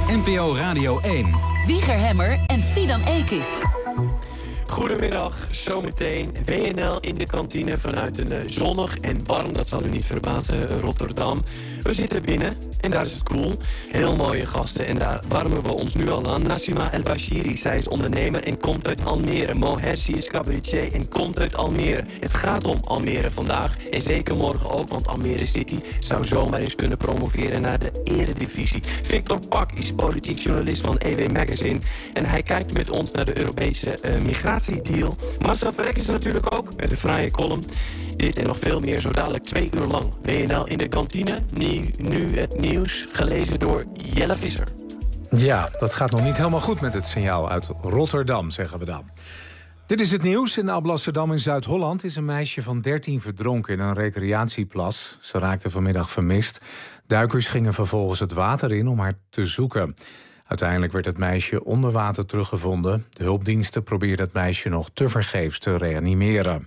NPO Radio 1. Wieger Hemmer en Fidan Ekis. Goedemiddag, zometeen WNL in de kantine vanuit een zonnig en warm, dat zal u niet verbazen, Rotterdam. We zitten binnen en daar is het cool. Heel mooie gasten en daar warmen we ons nu al aan. Nassima El Bashiri, zij is ondernemer en komt uit Almere. Mo Hersi is cabaretier en komt uit Almere. Het gaat om Almere vandaag en zeker morgen ook, want Almere City zou zomaar eens kunnen promoveren naar de eredivisie. Victor Pak is politiek journalist van EW Magazine en hij kijkt met ons naar de Europese migratiedeal. Marcel Verrek is er natuurlijk ook met een fraaie column. Dit en nog veel meer zo dadelijk 2 uur lang. WNL in de kantine, nu het nieuws, gelezen door Jelle Visser. Ja, dat gaat nog niet helemaal goed met het signaal uit Rotterdam, zeggen we dan. Dit is het nieuws. In Alblasserdam in Zuid-Holland is een meisje van 13 verdronken in een recreatieplas. Ze raakte vanmiddag vermist. Duikers gingen vervolgens het water in om haar te zoeken. Uiteindelijk werd het meisje onder water teruggevonden. De hulpdiensten probeerden het meisje nog tevergeefs te reanimeren.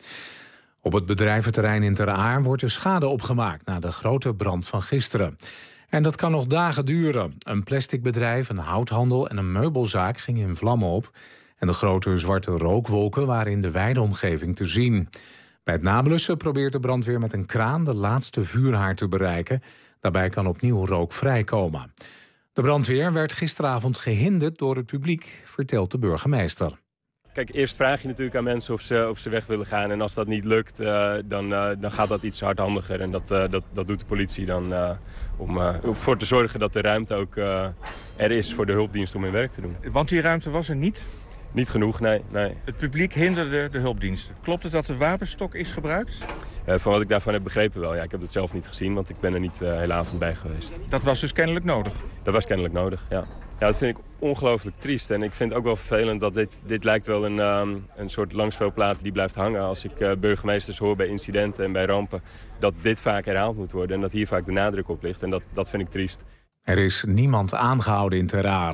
Op het bedrijventerrein in Ter Aar wordt er schade opgemaakt na de grote brand van gisteren. En dat kan nog dagen duren. Een plasticbedrijf, een houthandel en een meubelzaak gingen in vlammen op. En de grote zwarte rookwolken waren in de wijde omgeving te zien. Bij het nablussen probeert de brandweer met een kraan de laatste vuurhaard te bereiken. Daarbij kan opnieuw rook vrijkomen. De brandweer werd gisteravond gehinderd door het publiek, vertelt de burgemeester. Kijk, eerst vraag je natuurlijk aan mensen of ze weg willen gaan. En als dat niet lukt, dan gaat dat iets hardhandiger. En dat doet de politie dan om ervoor te zorgen dat de ruimte ook er is voor de hulpdienst om hun werk te doen. Want die ruimte was er niet? Niet genoeg, nee. Het publiek hinderde de hulpdiensten. Klopt het dat de wapenstok is gebruikt? Van wat ik daarvan heb begrepen wel. Ja, ik heb het zelf niet gezien, want ik ben er niet de hele avond bij geweest. Dat was dus kennelijk nodig? Dat was kennelijk nodig, ja. Ja, dat vind ik ongelooflijk triest. En ik vind het ook wel vervelend dat dit lijkt wel een soort langspeelplaat die blijft hangen. Als ik burgemeesters hoor bij incidenten en bij rampen, dat dit vaak herhaald moet worden. En dat hier vaak de nadruk op ligt. En dat vind ik triest. Er is niemand aangehouden in Ter Aar.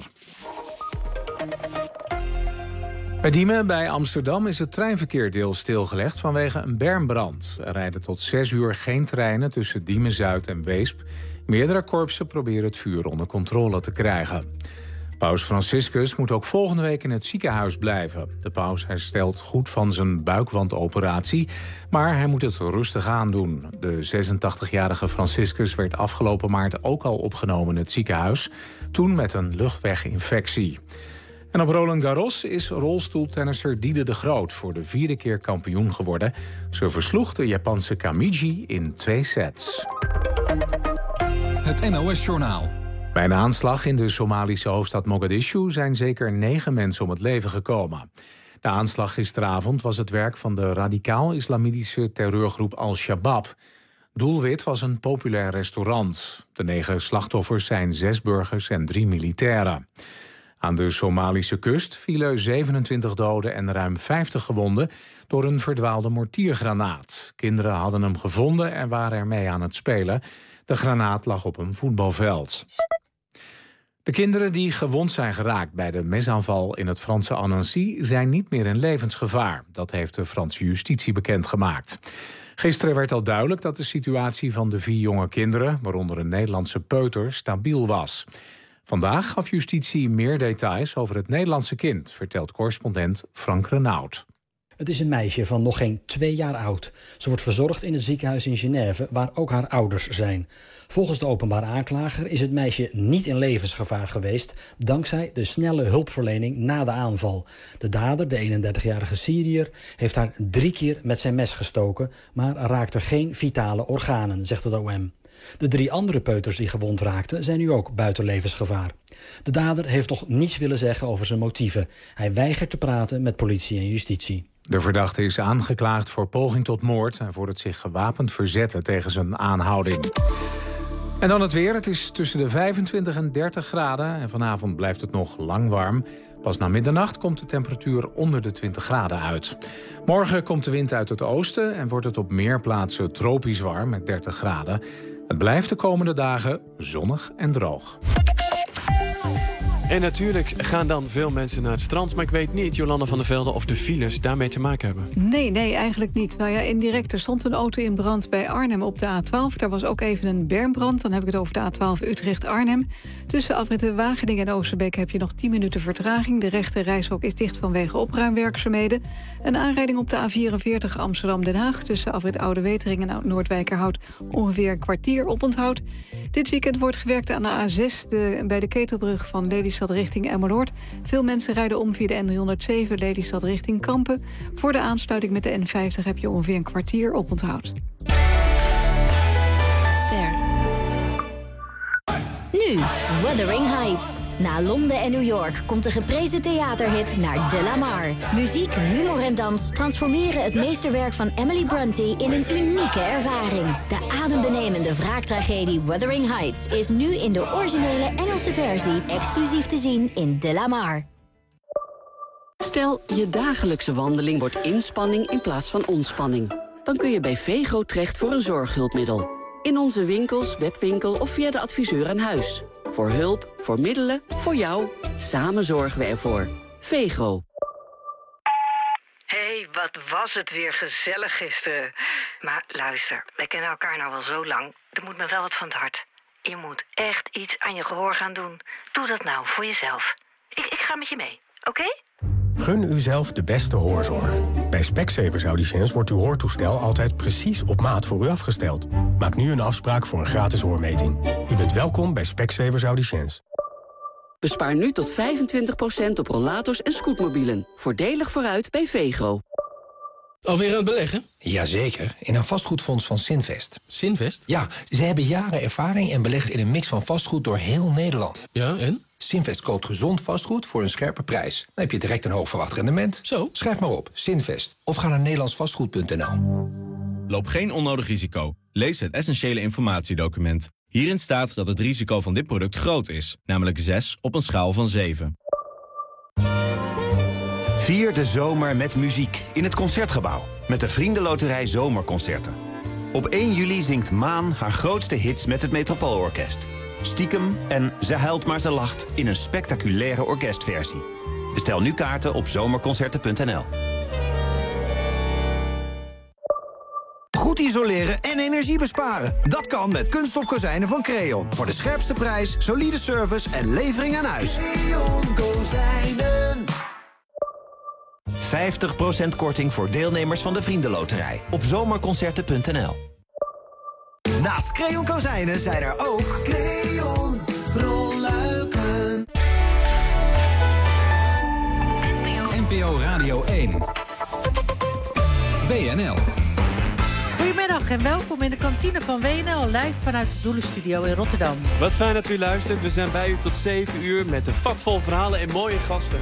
Bij Diemen bij Amsterdam is het treinverkeer deels stilgelegd vanwege een bermbrand. Er rijden tot 6 uur geen treinen tussen Diemen-Zuid en Weesp. Meerdere korpsen proberen het vuur onder controle te krijgen. Paus Franciscus moet ook volgende week in het ziekenhuis blijven. De paus herstelt goed van zijn buikwandoperatie, maar hij moet het rustig aandoen. De 86-jarige Franciscus werd afgelopen maart ook al opgenomen in het ziekenhuis, toen met een luchtweginfectie. En op Roland Garros is rolstoeltennisser Diede de Groot voor de 4e keer kampioen geworden. Ze versloeg de Japanse Kamiji in 2 sets. Het NOS-journaal. Bij een aanslag in de Somalische hoofdstad Mogadishu zijn zeker 9 mensen om het leven gekomen. De aanslag gisteravond was het werk van de radicaal-islamitische terreurgroep Al-Shabaab. Doelwit was een populair restaurant. De 9 slachtoffers zijn 6 burgers en 3 militairen. Aan de Somalische kust vielen 27 doden en ruim 50 gewonden door een verdwaalde mortiergranaat. Kinderen hadden hem gevonden en waren ermee aan het spelen. De granaat lag op een voetbalveld. De kinderen die gewond zijn geraakt bij de mesaanval in het Franse Annecy zijn niet meer in levensgevaar. Dat heeft de Franse justitie bekendgemaakt. Gisteren werd al duidelijk dat de situatie van de 4 jonge kinderen, waaronder een Nederlandse peuter, stabiel was. Vandaag gaf justitie meer details over het Nederlandse kind, vertelt correspondent Frank Renaud. Het is een meisje van nog geen 2 jaar oud. Ze wordt verzorgd in het ziekenhuis in Genève, waar ook haar ouders zijn. Volgens de openbaar aanklager is het meisje niet in levensgevaar geweest, dankzij de snelle hulpverlening na de aanval. De dader, de 31-jarige Syriër, heeft haar 3 keer met zijn mes gestoken, maar raakte geen vitale organen, zegt het OM. De 3 andere peuters die gewond raakten zijn nu ook buiten levensgevaar. De dader heeft nog niets willen zeggen over zijn motieven. Hij weigert te praten met politie en justitie. De verdachte is aangeklaagd voor poging tot moord en voor het zich gewapend verzetten tegen zijn aanhouding. En dan het weer. Het is tussen de 25 en 30 graden en vanavond blijft het nog lang warm. Pas na middernacht komt de temperatuur onder de 20 graden uit. Morgen komt de wind uit het oosten en wordt het op meer plaatsen tropisch warm met 30 graden. Het blijft de komende dagen zonnig en droog. En natuurlijk gaan dan veel mensen naar het strand. Maar ik weet niet, Jolanda van der Velde, of de files daarmee te maken hebben. Nee, eigenlijk niet. Nou ja, indirect, er stond een auto in brand bij Arnhem op de A12. Daar was ook even een bermbrand. Dan heb ik het over de A12 Utrecht-Arnhem. Tussen afritten Wageningen en Oosterbeek heb je nog 10 minuten vertraging. De rechte reishok is dicht vanwege opruimwerkzaamheden. Een aanrijding op de A44 Amsterdam-Den Haag. Tussen afrit Oude Wetering en Noordwijkerhout ongeveer een kwartier oponthoud. Dit weekend wordt gewerkt aan de A6 bij de Ketelbrug van Lelystad richting Emmeloord. Veel mensen rijden om via de N307 Lelystad richting Kampen. Voor de aansluiting met de N50 heb je ongeveer een kwartier oponthoud. Ster. Nu, Wuthering Heights. Na Londen en New York komt de geprezen theaterhit naar De La Mar. Muziek, humor en dans transformeren het meesterwerk van Emily Brontë in een unieke ervaring. De adembenemende wraaktragedie Wuthering Heights is nu in de originele Engelse versie exclusief te zien in De La Mar. Stel, je dagelijkse wandeling wordt inspanning in plaats van ontspanning. Dan kun je bij Vego terecht voor een zorghulpmiddel. In onze winkels, webwinkel of via de adviseur aan huis. Voor hulp, voor middelen, voor jou. Samen zorgen we ervoor. Vego. Hé, wat was het weer gezellig gisteren. Maar luister, wij kennen elkaar nou wel zo lang. Er moet me wel wat van het hart. Je moet echt iets aan je gehoor gaan doen. Doe dat nou voor jezelf. Ik ga met je mee, oké? Gun uzelf de beste hoorzorg. Bij Specsavers Audiciëns wordt uw hoortoestel altijd precies op maat voor u afgesteld. Maak nu een afspraak voor een gratis hoormeting. U bent welkom bij Specsavers Audiciëns. Bespaar nu tot 25% op rollators en scootmobielen. Voordelig vooruit bij Vego. Alweer aan het beleggen? Jazeker, in een vastgoedfonds van Sinvest. Sinvest? Ja, ze hebben jaren ervaring en beleggen in een mix van vastgoed door heel Nederland. Ja, en? Sinvest koopt gezond vastgoed voor een scherpe prijs. Dan heb je direct een hoog verwacht rendement. Zo? Schrijf maar op, Sinvest. Of ga naar nederlandsvastgoed.nl. Loop geen onnodig risico. Lees het essentiële informatiedocument. Hierin staat dat het risico van dit product groot is. Namelijk 6 op een schaal van 7. Vier de zomer met muziek in het Concertgebouw. Met de Vriendenloterij Zomerconcerten. Op 1 juli zingt Maan haar grootste hits met het Metropoolorkest. Stiekem en Ze huilt maar ze lacht in een spectaculaire orkestversie. Bestel nu kaarten op zomerconcerten.nl. Goed isoleren en energie besparen. Dat kan met kunststof kozijnen van Creon. Voor de scherpste prijs, solide service en levering aan huis. Creon Kozijnen. 50% korting voor deelnemers van de Vriendenloterij. Op zomerconcerten.nl. Naast Creon Kozijnen zijn er ook Creon rolluiken. NPO Radio 1. WNL. Goedemiddag en welkom in de kantine van WNL, live vanuit de Doelenstudio in Rotterdam. Wat fijn dat u luistert. We zijn bij u tot 7 uur met een vat vol verhalen en mooie gasten.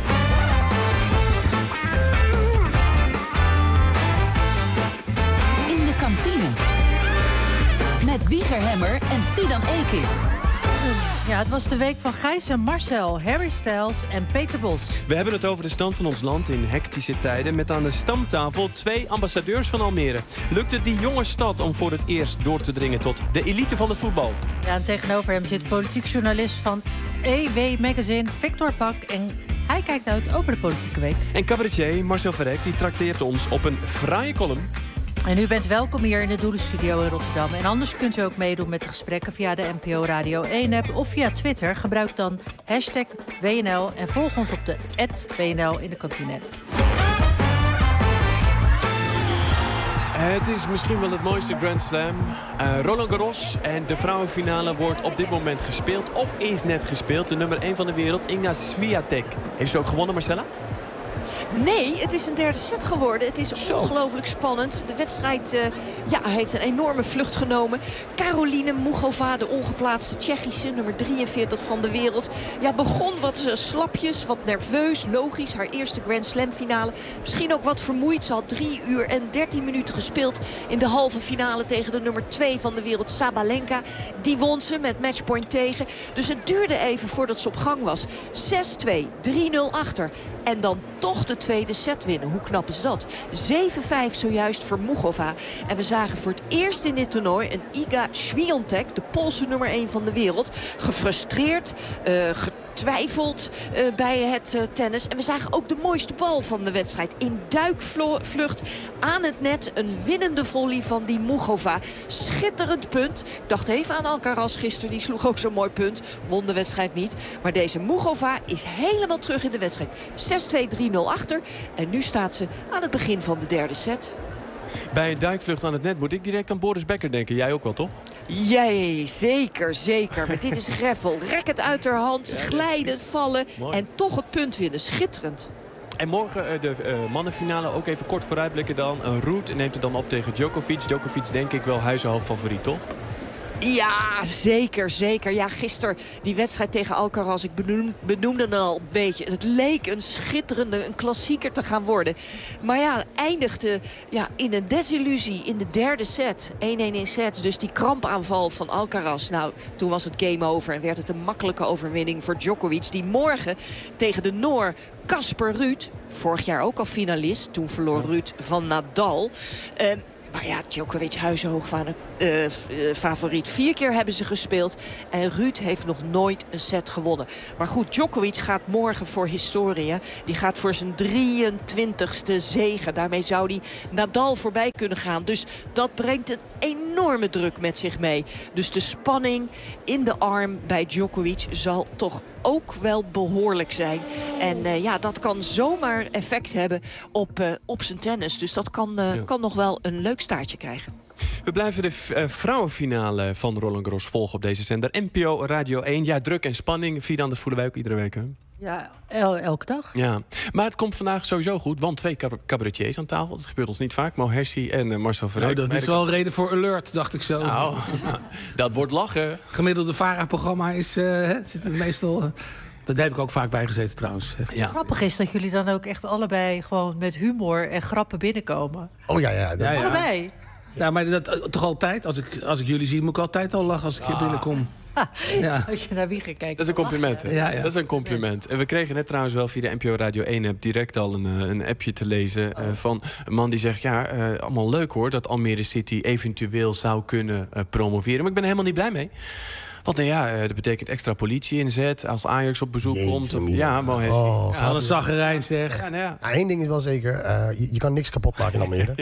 In de kantine. Met Wieger Hemmer en Fidan Ekis. Ja, het was de week van Gijs en Marcel, Harry Styles en Peter Bos. We hebben het over de stand van ons land in hectische tijden. Met aan de stamtafel 2 ambassadeurs van Almere. Lukt het die jonge stad om voor het eerst door te dringen tot de elite van het voetbal? Ja, en tegenover hem zit politiek journalist van EW Magazine, Victor Pak. En hij kijkt uit over de politieke week. En cabaretier Marcel Verrek die trakteert ons op een fraaie column. En u bent welkom hier in de Doelenstudio in Rotterdam. En anders kunt u ook meedoen met de gesprekken via de NPO Radio 1-app of via Twitter. Gebruik dan #WNL en volg ons op de @WNL in de kantine. Het is misschien wel het mooiste Grand Slam. Roland Garros en de vrouwenfinale wordt op dit moment gespeeld. Of is net gespeeld. De nummer 1 van de wereld, Iga Swiatek. Heeft ze ook gewonnen, Marcella? Nee, het is een derde set geworden. Het is ongelooflijk spannend. De wedstrijd heeft een enorme vlucht genomen. Caroline Muchova, de ongeplaatste Tsjechische, nummer 43 van de wereld. Ja, begon wat slapjes, wat nerveus, logisch. Haar eerste Grand Slam finale. Misschien ook wat vermoeid. Ze had 3 uur en 13 minuten gespeeld in de halve finale tegen de nummer 2 van de wereld, Sabalenka. Die won ze met matchpoint tegen. Dus het duurde even voordat ze op gang was. 6-2, 3-0 achter. En dan toch de tweede set winnen. Hoe knap is dat? 7-5 zojuist voor Muchova. En we zagen voor het eerst in dit toernooi een Iga Swiatek, de Poolse nummer 1 van de wereld, gefrustreerd, twijfelt bij het tennis. En we zagen ook de mooiste bal van de wedstrijd. In duikvlucht aan het net. Een winnende volley van die Mugova. Schitterend punt. Ik dacht even aan Alcaraz gisteren. Die sloeg ook zo'n mooi punt. Won de wedstrijd niet. Maar deze Mugova is helemaal terug in de wedstrijd. 6-2, 3-0 achter. En nu staat ze aan het begin van de derde set. Bij een duikvlucht aan het net moet ik direct aan Boris Becker denken. Jij ook wel, toch? Jee, zeker. Maar dit is greffel. Racket uit haar hand, glijden, vallen en toch het punt winnen. Schitterend. En morgen de mannenfinale, ook even kort vooruitblikken dan. Ruud neemt het dan op tegen Djokovic. Djokovic denk ik wel huizenhoog favoriet, toch? Ja, zeker. Ja, gisteren die wedstrijd tegen Alcaraz. Ik benoemde het al een beetje. Het leek een schitterende, een klassieker te gaan worden. Maar ja, eindigde in een desillusie in de derde set. 1-1 in sets. Dus die krampaanval van Alcaraz. Nou, toen was het game over en werd het een makkelijke overwinning voor Djokovic. Die morgen tegen de Noor Casper Ruud, vorig jaar ook al finalist. Toen verloor Ruud van Nadal. Maar ja, Djokovic huizenhoog favoriet. 4 keer hebben ze gespeeld. En Ruud heeft nog nooit een set gewonnen. Maar goed, Djokovic gaat morgen voor historie. Die gaat voor zijn 23ste zege. Daarmee zou hij Nadal voorbij kunnen gaan. Dus dat brengt een enorme druk met zich mee. Dus de spanning in de arm bij Djokovic zal toch ook wel behoorlijk zijn. En dat kan zomaar effect hebben op zijn tennis. Dus dat kan nog wel een leuk staartje krijgen. We blijven de vrouwenfinale van Roland Garros volgen op deze zender. NPO Radio 1. Ja, druk en spanning. Fidan, dat voelen wij ook iedere week, hè? Ja, elke dag. Ja, maar het komt vandaag sowieso goed. Want 2 cabaretiers aan tafel. Dat gebeurt ons niet vaak. Mo Hersi en Marcel Verrijk. Nou, dat is wel een reden voor alert, dacht ik zo. Nou, dat wordt lachen. Gemiddelde VARA-programma zit het meestal... Daar heb ik ook vaak bij gezeten trouwens. Ja. Grappig is dat jullie dan ook echt allebei gewoon met humor en grappen binnenkomen. Oh ja. Allebei. Ja, maar dat toch altijd? Als ik jullie zie, moet ik altijd al lachen als ik hier binnenkom. Ja. Als je naar Wieger kijkt. Dat is een compliment, hè? Ja. Dat is een compliment. En we kregen net trouwens wel via de NPO Radio 1-app direct al een appje te lezen van een man die zegt... allemaal leuk hoor, dat Almere City eventueel zou kunnen promoveren. Maar ik ben er helemaal niet blij mee. Want dat betekent extra politie inzet als Ajax op bezoek komt. Ja, Mo Hersi. Wat een zaggerijn zeg. Één ding is wel zeker, je kan niks kapot maken in Almere.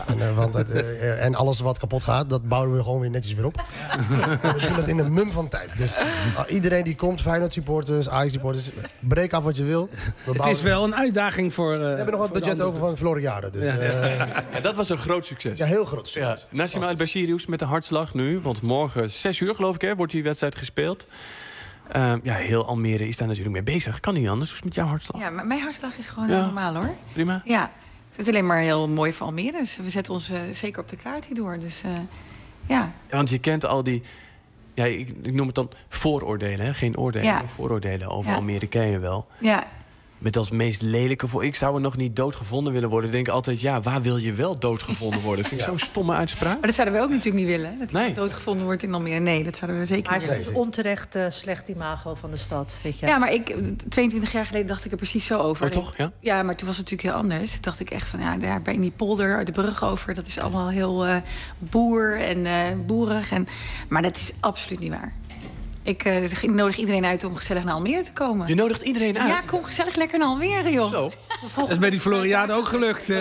En alles wat kapot gaat, dat bouwen we gewoon weer netjes weer op. We doen dat in een mum van tijd. Dus iedereen die komt, Feyenoord supporters, Ajax supporters, breek af wat je wil. Het is wel een uitdaging voor... we hebben nog wat budget over van Floriade. Dus, dat was een groot succes. Ja, heel groot succes. Nassima El-Bashiri met de hartslag nu. Want morgen 6 uur geloof ik, wordt die wedstrijd gespeeld. Heel Almere is daar natuurlijk mee bezig. Kan niet anders. Hoe is het met jouw hartslag? Ja, maar mijn hartslag is gewoon normaal hoor. Prima? Ja, het is alleen maar heel mooi voor Almere. Dus we zetten ons zeker op de kaart hierdoor. Dus ja. Want je kent al die... Ja, ik noem het dan vooroordelen. Hè? Geen oordelen, maar vooroordelen over Almere ken je wel. Ja. Met als meest lelijke... Ik zou er nog niet doodgevonden willen worden. Ik denk altijd, waar wil je wel doodgevonden worden? Vind ik zo'n stomme uitspraak. Maar dat zouden we ook natuurlijk niet willen. Dat je doodgevonden wordt in Almere. Nee, dat zouden we zeker niet willen. Maar het is onterecht slecht imago van de stad, weet je. Ja, maar 22 jaar geleden dacht ik er precies zo over. Oh, toch? Ja? Ja, maar toen was het natuurlijk heel anders. Toen dacht ik echt van, daar bij die polder, de brug over... dat is allemaal heel boer en boerig. Maar dat is absoluut niet waar. Ik nodig iedereen uit om gezellig naar Almere te komen. Je nodigt iedereen uit? Ja, kom gezellig lekker naar Almere, joh. Zo. Dat is bij die Floriade ook gelukt.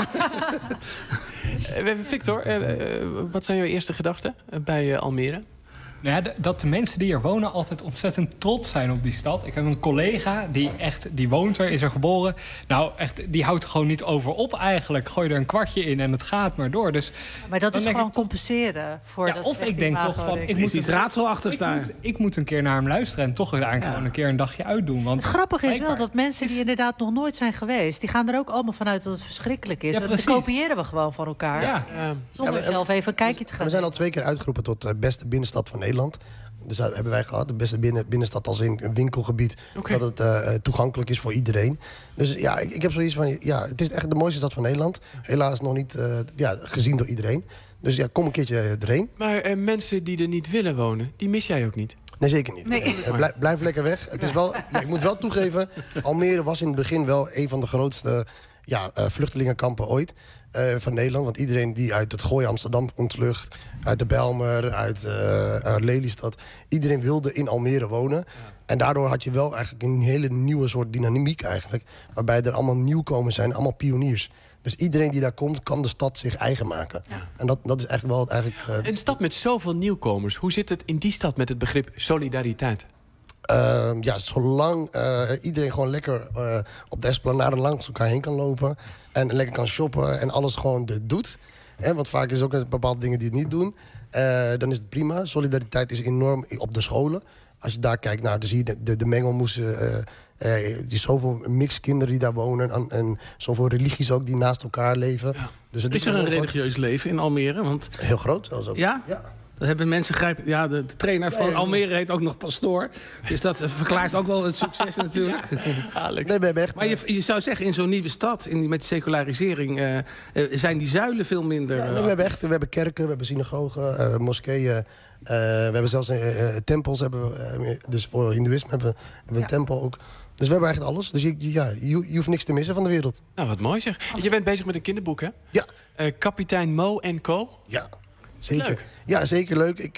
Victor, wat zijn jouw eerste gedachten bij Almere? Nou ja, dat de mensen die er wonen altijd ontzettend trots zijn op die stad. Ik heb een collega die woont er, is er geboren. Nou, echt, die houdt er gewoon niet over op eigenlijk. Gooi er een kwartje in en het gaat maar door. Dus, maar dat is gewoon compenseren voor dat. Of ik denk toch van, ik moet iets raadsel achter staan. Ik moet een keer naar hem luisteren en toch gewoon een keer een dagje uitdoen. Want het grappige is wel dat mensen die inderdaad nog nooit zijn geweest, die gaan er ook allemaal vanuit dat het verschrikkelijk is. Dat kopiëren we gewoon van elkaar. Zonder zelf even een kijkje te gaan. We zijn al 2 keer uitgeroepen tot beste binnenstad van Nederland. Dus dat hebben wij gehad. De beste binnenstad als in een winkelgebied. Okay. Dat het toegankelijk is voor iedereen. Dus ik heb zoiets van... het is echt de mooiste stad van Nederland. Helaas nog niet gezien door iedereen. Dus kom een keertje erheen. Maar mensen die er niet willen wonen, die mis jij ook niet? Nee, zeker niet. Nee. Blijf lekker weg. Het is wel, ik moet wel toegeven, Almere was in het begin wel een van de grootste vluchtelingenkampen ooit van Nederland. Want iedereen die uit het Gooi Amsterdam ontvlucht, uit de Bijlmer, uit Lelystad, iedereen wilde in Almere wonen. Ja. En daardoor had je wel eigenlijk een hele nieuwe soort dynamiek eigenlijk, waarbij er allemaal nieuwkomers zijn, allemaal pioniers. Dus iedereen die daar komt, kan de stad zich eigen maken. Ja. En dat is eigenlijk wel Een stad met zoveel nieuwkomers. Hoe zit het in die stad met het begrip solidariteit? Zolang iedereen gewoon lekker op de Esplanade langs elkaar heen kan lopen en lekker kan shoppen en alles gewoon doet. Want vaak is er ook bepaalde dingen die het niet doen. Dan is het prima. Solidariteit is enorm op de scholen. Als je daar kijkt, dan zie je de mengelmoesen. Je zoveel mixkinderen die daar wonen. En zoveel religies ook die naast elkaar leven. Ja. Dus is er een religieus leven in Almere? Want... Heel groot zelfs ook. Ja? Dat hebben mensen grijpen. Ja, de trainer van Almere heet ook nog Pastoor. Dus dat verklaart ook wel het succes natuurlijk. Alex. Nee, we hebben echt... Maar je zou zeggen, in zo'n nieuwe stad, met secularisering, zijn die zuilen veel minder. Ja, we hebben kerken, we hebben synagogen, moskeeën. We hebben zelfs tempels. Dus voor Hindoeïsme hebben we een tempel ook. Dus we hebben eigenlijk alles. Dus je hoeft niks te missen van de wereld. Nou, wat mooi zeg. Je bent bezig met een kinderboek, hè? Ja. Kapitein Mo & Co. Ja. Zeker. Leuk. Ja, zeker leuk. Ik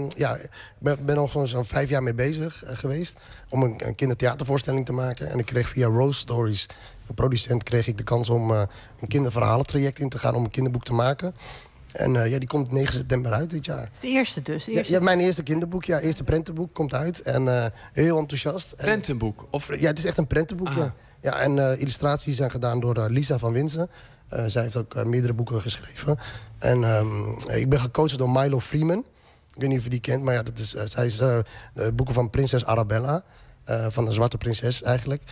ben al gewoon zo'n 5 jaar mee bezig geweest om een kindertheatervoorstelling te maken. En ik kreeg via Rose Stories, de producent, kreeg ik de kans om een kinderverhalentraject in te gaan om een kinderboek te maken. En die komt 9 september uit dit jaar. Het is de eerste dus? Ja, mijn eerste kinderboek, eerste prentenboek komt uit. En heel enthousiast. Prentenboek? Ja, het is echt een prentenboek, ja. En illustraties zijn gedaan door Lisa van Winsen. Zij heeft ook meerdere boeken geschreven. En ik ben gecoacht door Milo Freeman. Ik weet niet of je die kent, maar zij is boeken van prinses Arabella. Van een zwarte prinses eigenlijk.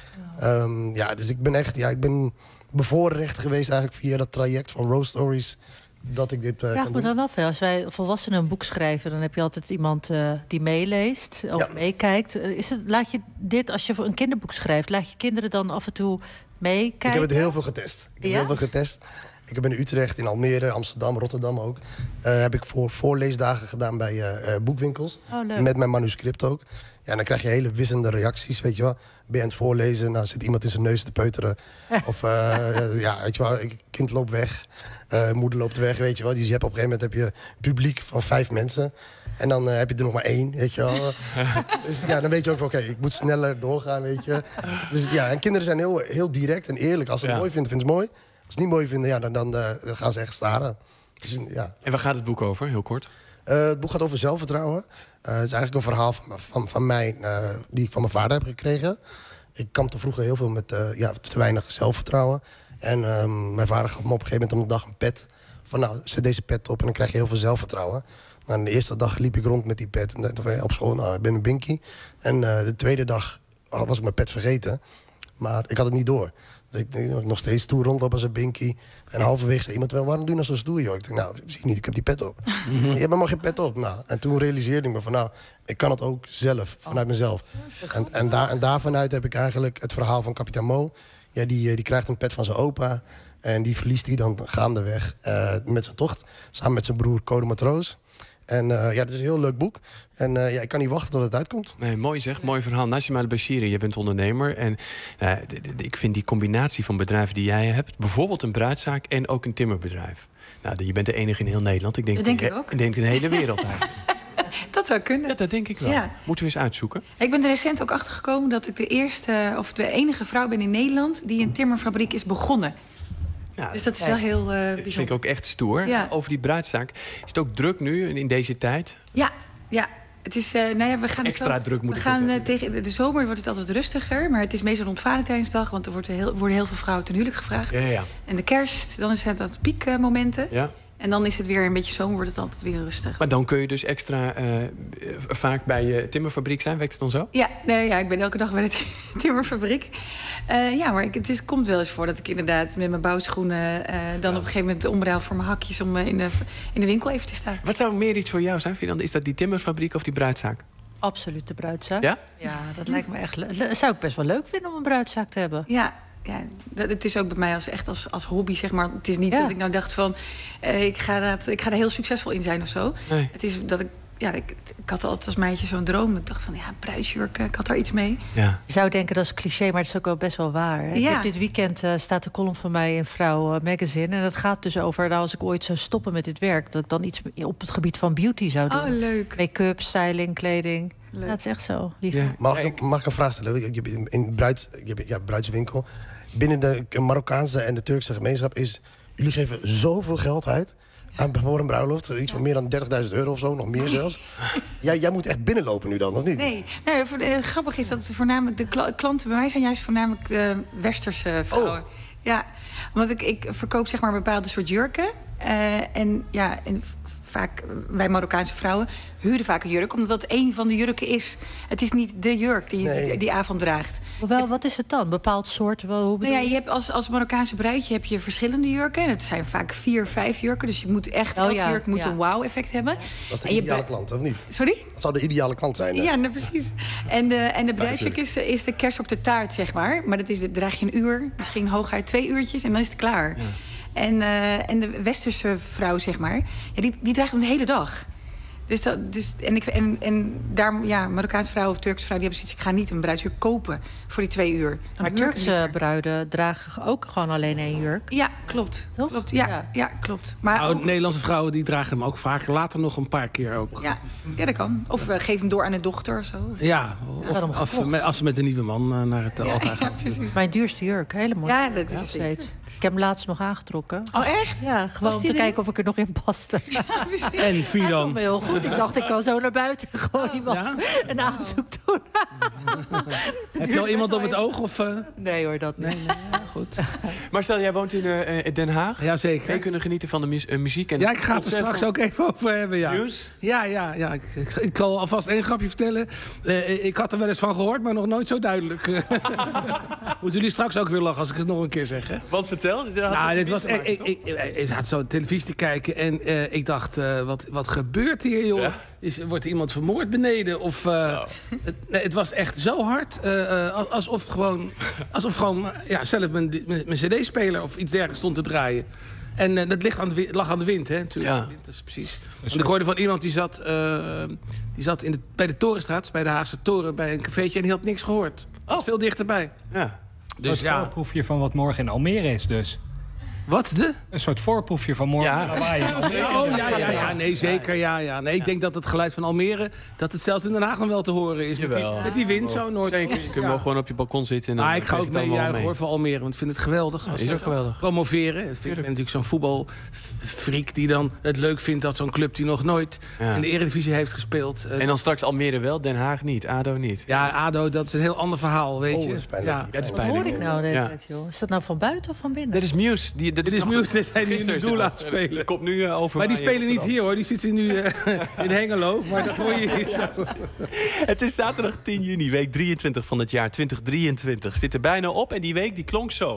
Dus ik ben bevoorrecht geweest eigenlijk via dat traject van Rose Stories. Dat ik dit vraag me dan af. Als wij volwassenen een boek schrijven, dan heb je altijd iemand die meeleest of meekijkt. Laat je dit, als je voor een kinderboek schrijft, laat je kinderen dan af en toe meekijken? Ik heb het heel veel getest. Ik heb in Utrecht, in Almere, Amsterdam, Rotterdam ook. Heb ik voorleesdagen gedaan bij boekwinkels. Met mijn manuscript ook. Ja, en dan krijg je hele wisselende reacties, weet je wel. Ben je aan het voorlezen, nou zit iemand in zijn neus te peuteren. Of, weet je wel, kind loopt weg. Moeder loopt weg, weet je wel. Dus je hebt op een gegeven moment heb je publiek van 5 mensen. En dan heb je er nog maar 1, weet je wel. Dus ja, dan weet je ook van, oké, ik moet sneller doorgaan, weet je. Dus ja, en kinderen zijn heel direct en eerlijk. Als ze het mooi vinden, vinden ze het mooi. Als ze het niet mooi vinden, dan gaan ze echt staren. Dus, ja. En waar gaat het boek over, heel kort? Het boek gaat over zelfvertrouwen. Het is eigenlijk een verhaal van mij, die ik van mijn vader heb gekregen. Ik kampte vroeger heel veel met te weinig zelfvertrouwen. En mijn vader gaf me op een gegeven moment om de dag een pet. Van nou, zet deze pet op en dan krijg je heel veel zelfvertrouwen. Nou, de eerste dag liep ik rond met die pet op school. Nou, ik ben een binky. En de tweede dag was ik mijn pet vergeten. Maar ik had het niet door. Dus ik nog steeds stoer rondlopen als een binky. En halverwege zei iemand wel, waarom doe je nou zo stoer, joh? Ik dacht, nou, zie je niet, ik heb die pet op. Je hebt maar geen pet op. Nou, en toen realiseerde ik me van, nou, ik kan het ook zelf, vanuit mezelf. En daarvanuit heb ik eigenlijk het verhaal van kapitein Mo. Ja, die krijgt een pet van zijn opa. En die verliest hij dan gaandeweg met zijn tocht. Samen met zijn broer Code Matroos. En het is een heel leuk boek. En ik kan niet wachten tot het uitkomt. Nee, mooi zeg, mooi verhaal. Nassim Al-Bashiri, je bent ondernemer. En ik vind die combinatie van bedrijven die jij hebt, bijvoorbeeld een bruidzaak en ook een timmerbedrijf. Nou, je bent de enige in heel Nederland. Ik denk ook. Ik denk in de hele wereld eigenlijk. Dat zou kunnen. Ja, dat denk ik wel. Ja. Moeten we eens uitzoeken. Ik ben er recent ook achter gekomen dat ik de enige vrouw ben in Nederland die een timmerfabriek is begonnen. Ja, dus dat is wel heel bijzonder. Dat vind ik ook echt stoer. Ja. Over die bruidzaak. Is het ook druk nu in deze tijd? Ja. Het is, we gaan extra druk moeten we gaan tegen de zomer wordt het altijd wat rustiger. Maar het is meestal rond Valentijnsdag. Want er worden heel veel vrouwen ten huwelijk gevraagd. Ja. En de kerst, dan is het dat piekmomenten. Ja. En dan is het weer een beetje zomer, wordt het altijd weer rustig. Maar dan kun je dus extra vaak bij je timmerfabriek zijn? Werkt het dan zo? Ja, ik ben elke dag bij de timmerfabriek. Maar het komt wel eens voor dat ik inderdaad met mijn bouwschoenen dan op een gegeven moment omruil voor mijn hakjes om in de winkel even te staan. Wat zou meer iets voor jou zijn, Fidan? Is dat die timmerfabriek of die bruidzaak? Absoluut de bruidzaak. Ja? Ja, dat lijkt me echt. Dat zou ik best wel leuk vinden om een bruidzaak te hebben. Ja, het is ook bij mij als hobby, zeg maar. Het is niet dat ik nou dacht van, ik ga er heel succesvol in zijn of zo. Nee. Het is dat ik ik had altijd als meisje zo'n droom. Ik dacht van, ja, bruidsjurk, ik had daar iets mee. Ja. Je zou denken dat is cliché, maar het is ook wel best wel waar. Hè? Ja. Dit weekend staat de column van mij in Vrouw Magazine. En dat gaat dus over, nou, als ik ooit zou stoppen met dit werk... dat ik dan iets op het gebied van beauty zou doen. Oh, leuk. Make-up, styling, kleding. Leuk. Ja, het is echt zo. Ja. Mag ik een vraag stellen? Je bent in bruidswinkel. Binnen de Marokkaanse en de Turkse gemeenschap is... Jullie geven zoveel geld uit voor een bruiloft. Iets van meer dan €30.000 of zo, nog meer zelfs. Jij moet echt binnenlopen nu dan, of niet? Nee, grappig is dat het voornamelijk de klanten bij mij zijn juist voornamelijk de westerse vrouwen. Ja, omdat ik verkoop zeg maar een bepaalde soort jurken. En vaak, wij Marokkaanse vrouwen huurden vaak een jurk... omdat dat een van de jurken is. Het is niet de jurk die je die avond draagt. Wel, wat is het dan? Bepaald soort? Hoe bedoel je? Je hebt als Marokkaanse bruidje heb je verschillende jurken. En het zijn vaak 4, 5 jurken. Dus je moet echt, elke jurk moet een wow-effect hebben. Dat is de ideale klant, of niet? Sorry? Dat zou de ideale klant zijn. Hè? Ja, nou, precies. En de bruidsjurk is de kers op de taart, zeg maar. Maar dat draag je 1 uur, misschien hooguit 2 uurtjes... en dan is het klaar. Ja. En de westerse vrouw, zeg maar, die draagt hem de hele dag. Marokkaanse vrouwen of Turkse vrouwen... die hebben zoiets, ik ga niet een bruidsjurk kopen voor die 2 uur. Maar Turkse bruiden dragen ook gewoon alleen 1 jurk. Ja, klopt. Toch? Klopt. Ja, klopt. Maar ook... Nederlandse vrouwen die dragen hem ook vaker. Later nog een paar keer ook. Ja, dat kan. Of geef hem door aan een dochter of zo. Ja, als ze met een nieuwe man naar het altaar gaan. Mijn duurste jurk, hele mooi. Ja, dat is steeds. Ik heb hem laatst nog aangetrokken. Oh, echt? Ja, gewoon om te kijken of ik er nog in paste. En wie dan? Heel goed. Ik dacht, ik kan zo naar buiten gewoon iemand een aanzoek doen. Heb je al iemand op het oog? Of, Nee hoor, dat niet. Nee, goed. Marcel, jij woont in Den Haag. Ja, zeker. Wij kunnen genieten van de muziek. En ik ga het er straks ook even over hebben. Ja. Nieuws? Ja. Ik zal alvast 1 grapje vertellen. Ik had er wel eens van gehoord, maar nog nooit zo duidelijk. Moeten jullie straks ook weer lachen als ik het nog een keer zeg, hè? Wat vertel? Dit was ik had zo televisie te kijken en ik dacht, wat gebeurt hier, joh? Ja? Wordt iemand vermoord beneden? Of, het was echt zo hard. Alsof gewoon zelf mijn cd-speler of iets dergelijks stond te draaien. En dat lag aan de wind, hè, natuurlijk. Ja. Dat is precies. En ik hoorde van iemand die zat bij de Torenstraat, bij de Haagse Toren, bij een cafeetje en die had niks gehoord. Dat is veel dichterbij. Ja. Dus een voorproefje van wat morgen in Almere is dus. Wat? Een soort voorproefje van morgen in Almere. Nee, zeker. Ja. Nee, ik denk dat het geluid van Almere, dat het zelfs in Den Haag nog wel te horen is. Met die wind zo nooit. Zeker, je kunt wel gewoon op je balkon zitten. En ik ga ook meejuichen hoor voor Almere, want ik vind het geweldig. Is ook geweldig. Promoveren. Ik ben natuurlijk zo'n voetbalfreak die dan het leuk vindt dat zo'n club die nog nooit in de Eredivisie heeft gespeeld. En dan straks Almere wel, Den Haag niet, ADO niet. Ja, ADO, dat is een heel ander verhaal, weet je. Dat is pijnlijk. Wat hoor ik nou de hele tijd, joh? Is dat nou van buiten of van binnen? Dat is Muse. Dit is Muse, die zijn nu in de doel aan het spelen. Die komt nu over. Maar die spelen niet hier, hoor. Die zitten nu in Hengelo. Maar dat hoor je hier zo. Het is zaterdag 10 juni, week 23 van het jaar 2023. Zit er bijna op en die week die klonk zo.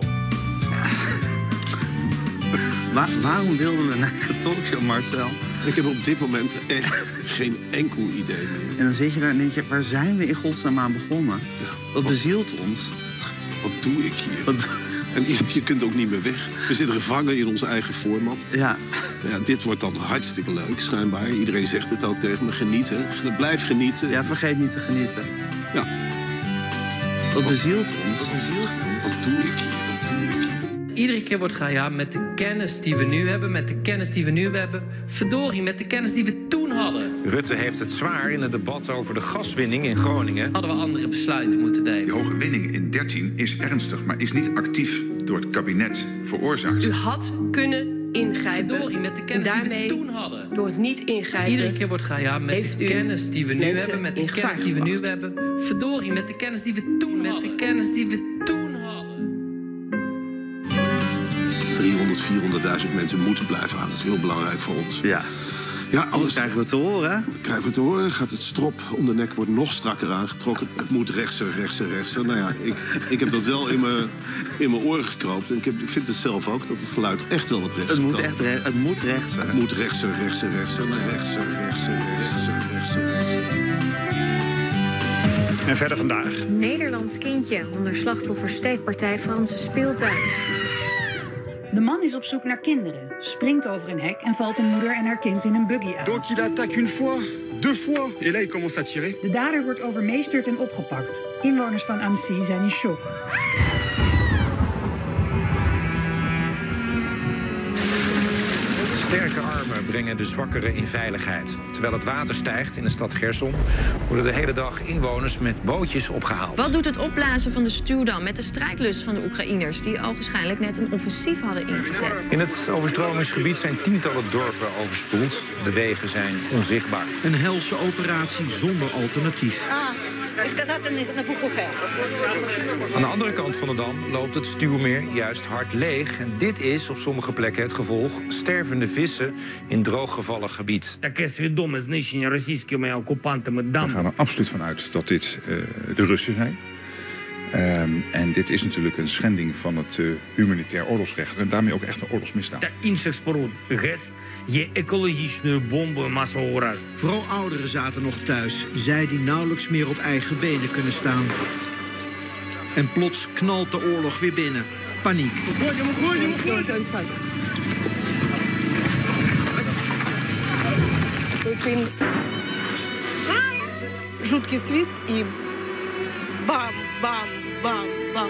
Waarom wilden we een eigen talkshow, Marcel? Ik heb op dit moment echt geen enkel idee meer. En dan zit je daar en denk je, waar zijn we in godsnaam aan begonnen? Wat bezielt ons? Wat doe ik hier? En je kunt ook niet meer weg. We zitten gevangen in onze eigen format. Ja. Dit wordt dan hartstikke leuk, schijnbaar. Iedereen zegt het ook tegen me. Genieten. Blijf genieten. Ja, vergeet niet te genieten. Ja. Wat bezielt ons? Wat doe ik hier? Iedere keer wordt gegaan met de kennis die we nu hebben, met de kennis die we nu hebben. Verdorie, met de kennis die we toen hadden. Rutte heeft het zwaar in het debat over de gaswinning in Groningen. Hadden we andere besluiten moeten nemen. De hoge winning in 13 is ernstig, maar is niet actief door het kabinet veroorzaakt. U had kunnen ingrijpen. Verdorie, met de kennis die we toen hadden. Door het niet ingrijpen. Iedere keer wordt gegaan met de kennis die we nu hebben, met de kennis die we nu hebben. Verdorie, met de kennis die we toen hadden. Met de kennis die we toen hadden. 400.000 mensen moeten blijven aan. Dat is heel belangrijk voor ons. Ja. Anders krijgen we het te horen, hè? Krijgen we het te horen. Gaat het strop om de nek wordt nog strakker aangetrokken. Het moet rechtser. Nou ja, ik heb dat wel in mijn oren gekropt. En ik vind het zelf ook, dat het geluid echt wel wat rechtser kan. Het moet rechtser. Het moet rechtser. Rechtser. En verder vandaag. Nederlands kindje onder slachtoffer-steekpartij Franse speeltuin. De man is op zoek naar kinderen, springt over een hek en valt een moeder en haar kind in een buggy aan. Donc il attaque une fois, 2 fois. Et là, il commence à tirer. De dader wordt overmeesterd en opgepakt. Inwoners van Annecy zijn in shock. Sterke armen brengen de zwakkeren in veiligheid. Terwijl het water stijgt in de stad Gerson worden de hele dag inwoners met bootjes opgehaald. Wat doet het opblazen van de stuwdam met de strijdlust van de Oekraïners die ogenschijnlijk net een offensief hadden ingezet? In het overstromingsgebied zijn tientallen dorpen overspoeld. De wegen zijn onzichtbaar. Een helse operatie zonder alternatief. Aan de andere kant van de dam loopt het stuwmeer juist hard leeg. En dit is op sommige plekken het gevolg: stervende vissen in drooggevallen gebied. We gaan er absoluut van uit dat dit de Russen zijn. En dit is natuurlijk een schending van het humanitair oorlogsrecht. En daarmee ook echt een oorlogsmisdaad. Vooral ouderen zaten nog thuis. Zij die nauwelijks meer op eigen benen kunnen staan. En plots knalt de oorlog weer binnen. Paniek. Жуткий свист и бам, бам, bam, bam.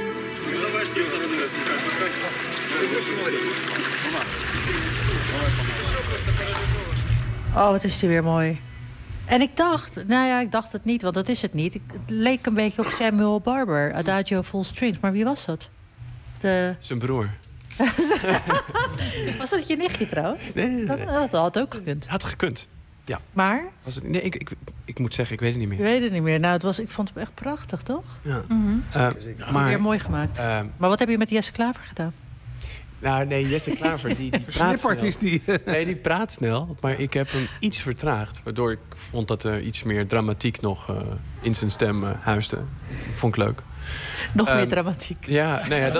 Oh, wat is die weer mooi. En ik dacht het niet, want dat is het niet. Het leek een beetje op Samuel Barber, Adagio Full Strings. Maar wie was dat? Zijn broer. Was dat je nichtje trouwens? Nee. Dat had ook gekund. Had gekund, ja. Maar? Was het, nee, ik moet zeggen, ik weet het niet meer. Je weet het niet meer. Nou, ik vond het echt prachtig, toch? Ja. Maar weer mooi gemaakt. Maar wat heb je met Jesse Klaver gedaan? Nou, nee, Jesse Klaver, die praat snel. Is die. Nee, die praat snel, maar ik heb hem iets vertraagd. Waardoor ik vond dat er iets meer dramatiek nog in zijn stem huisde. Vond ik leuk. Nog meer dramatiek. Ja, nou ja,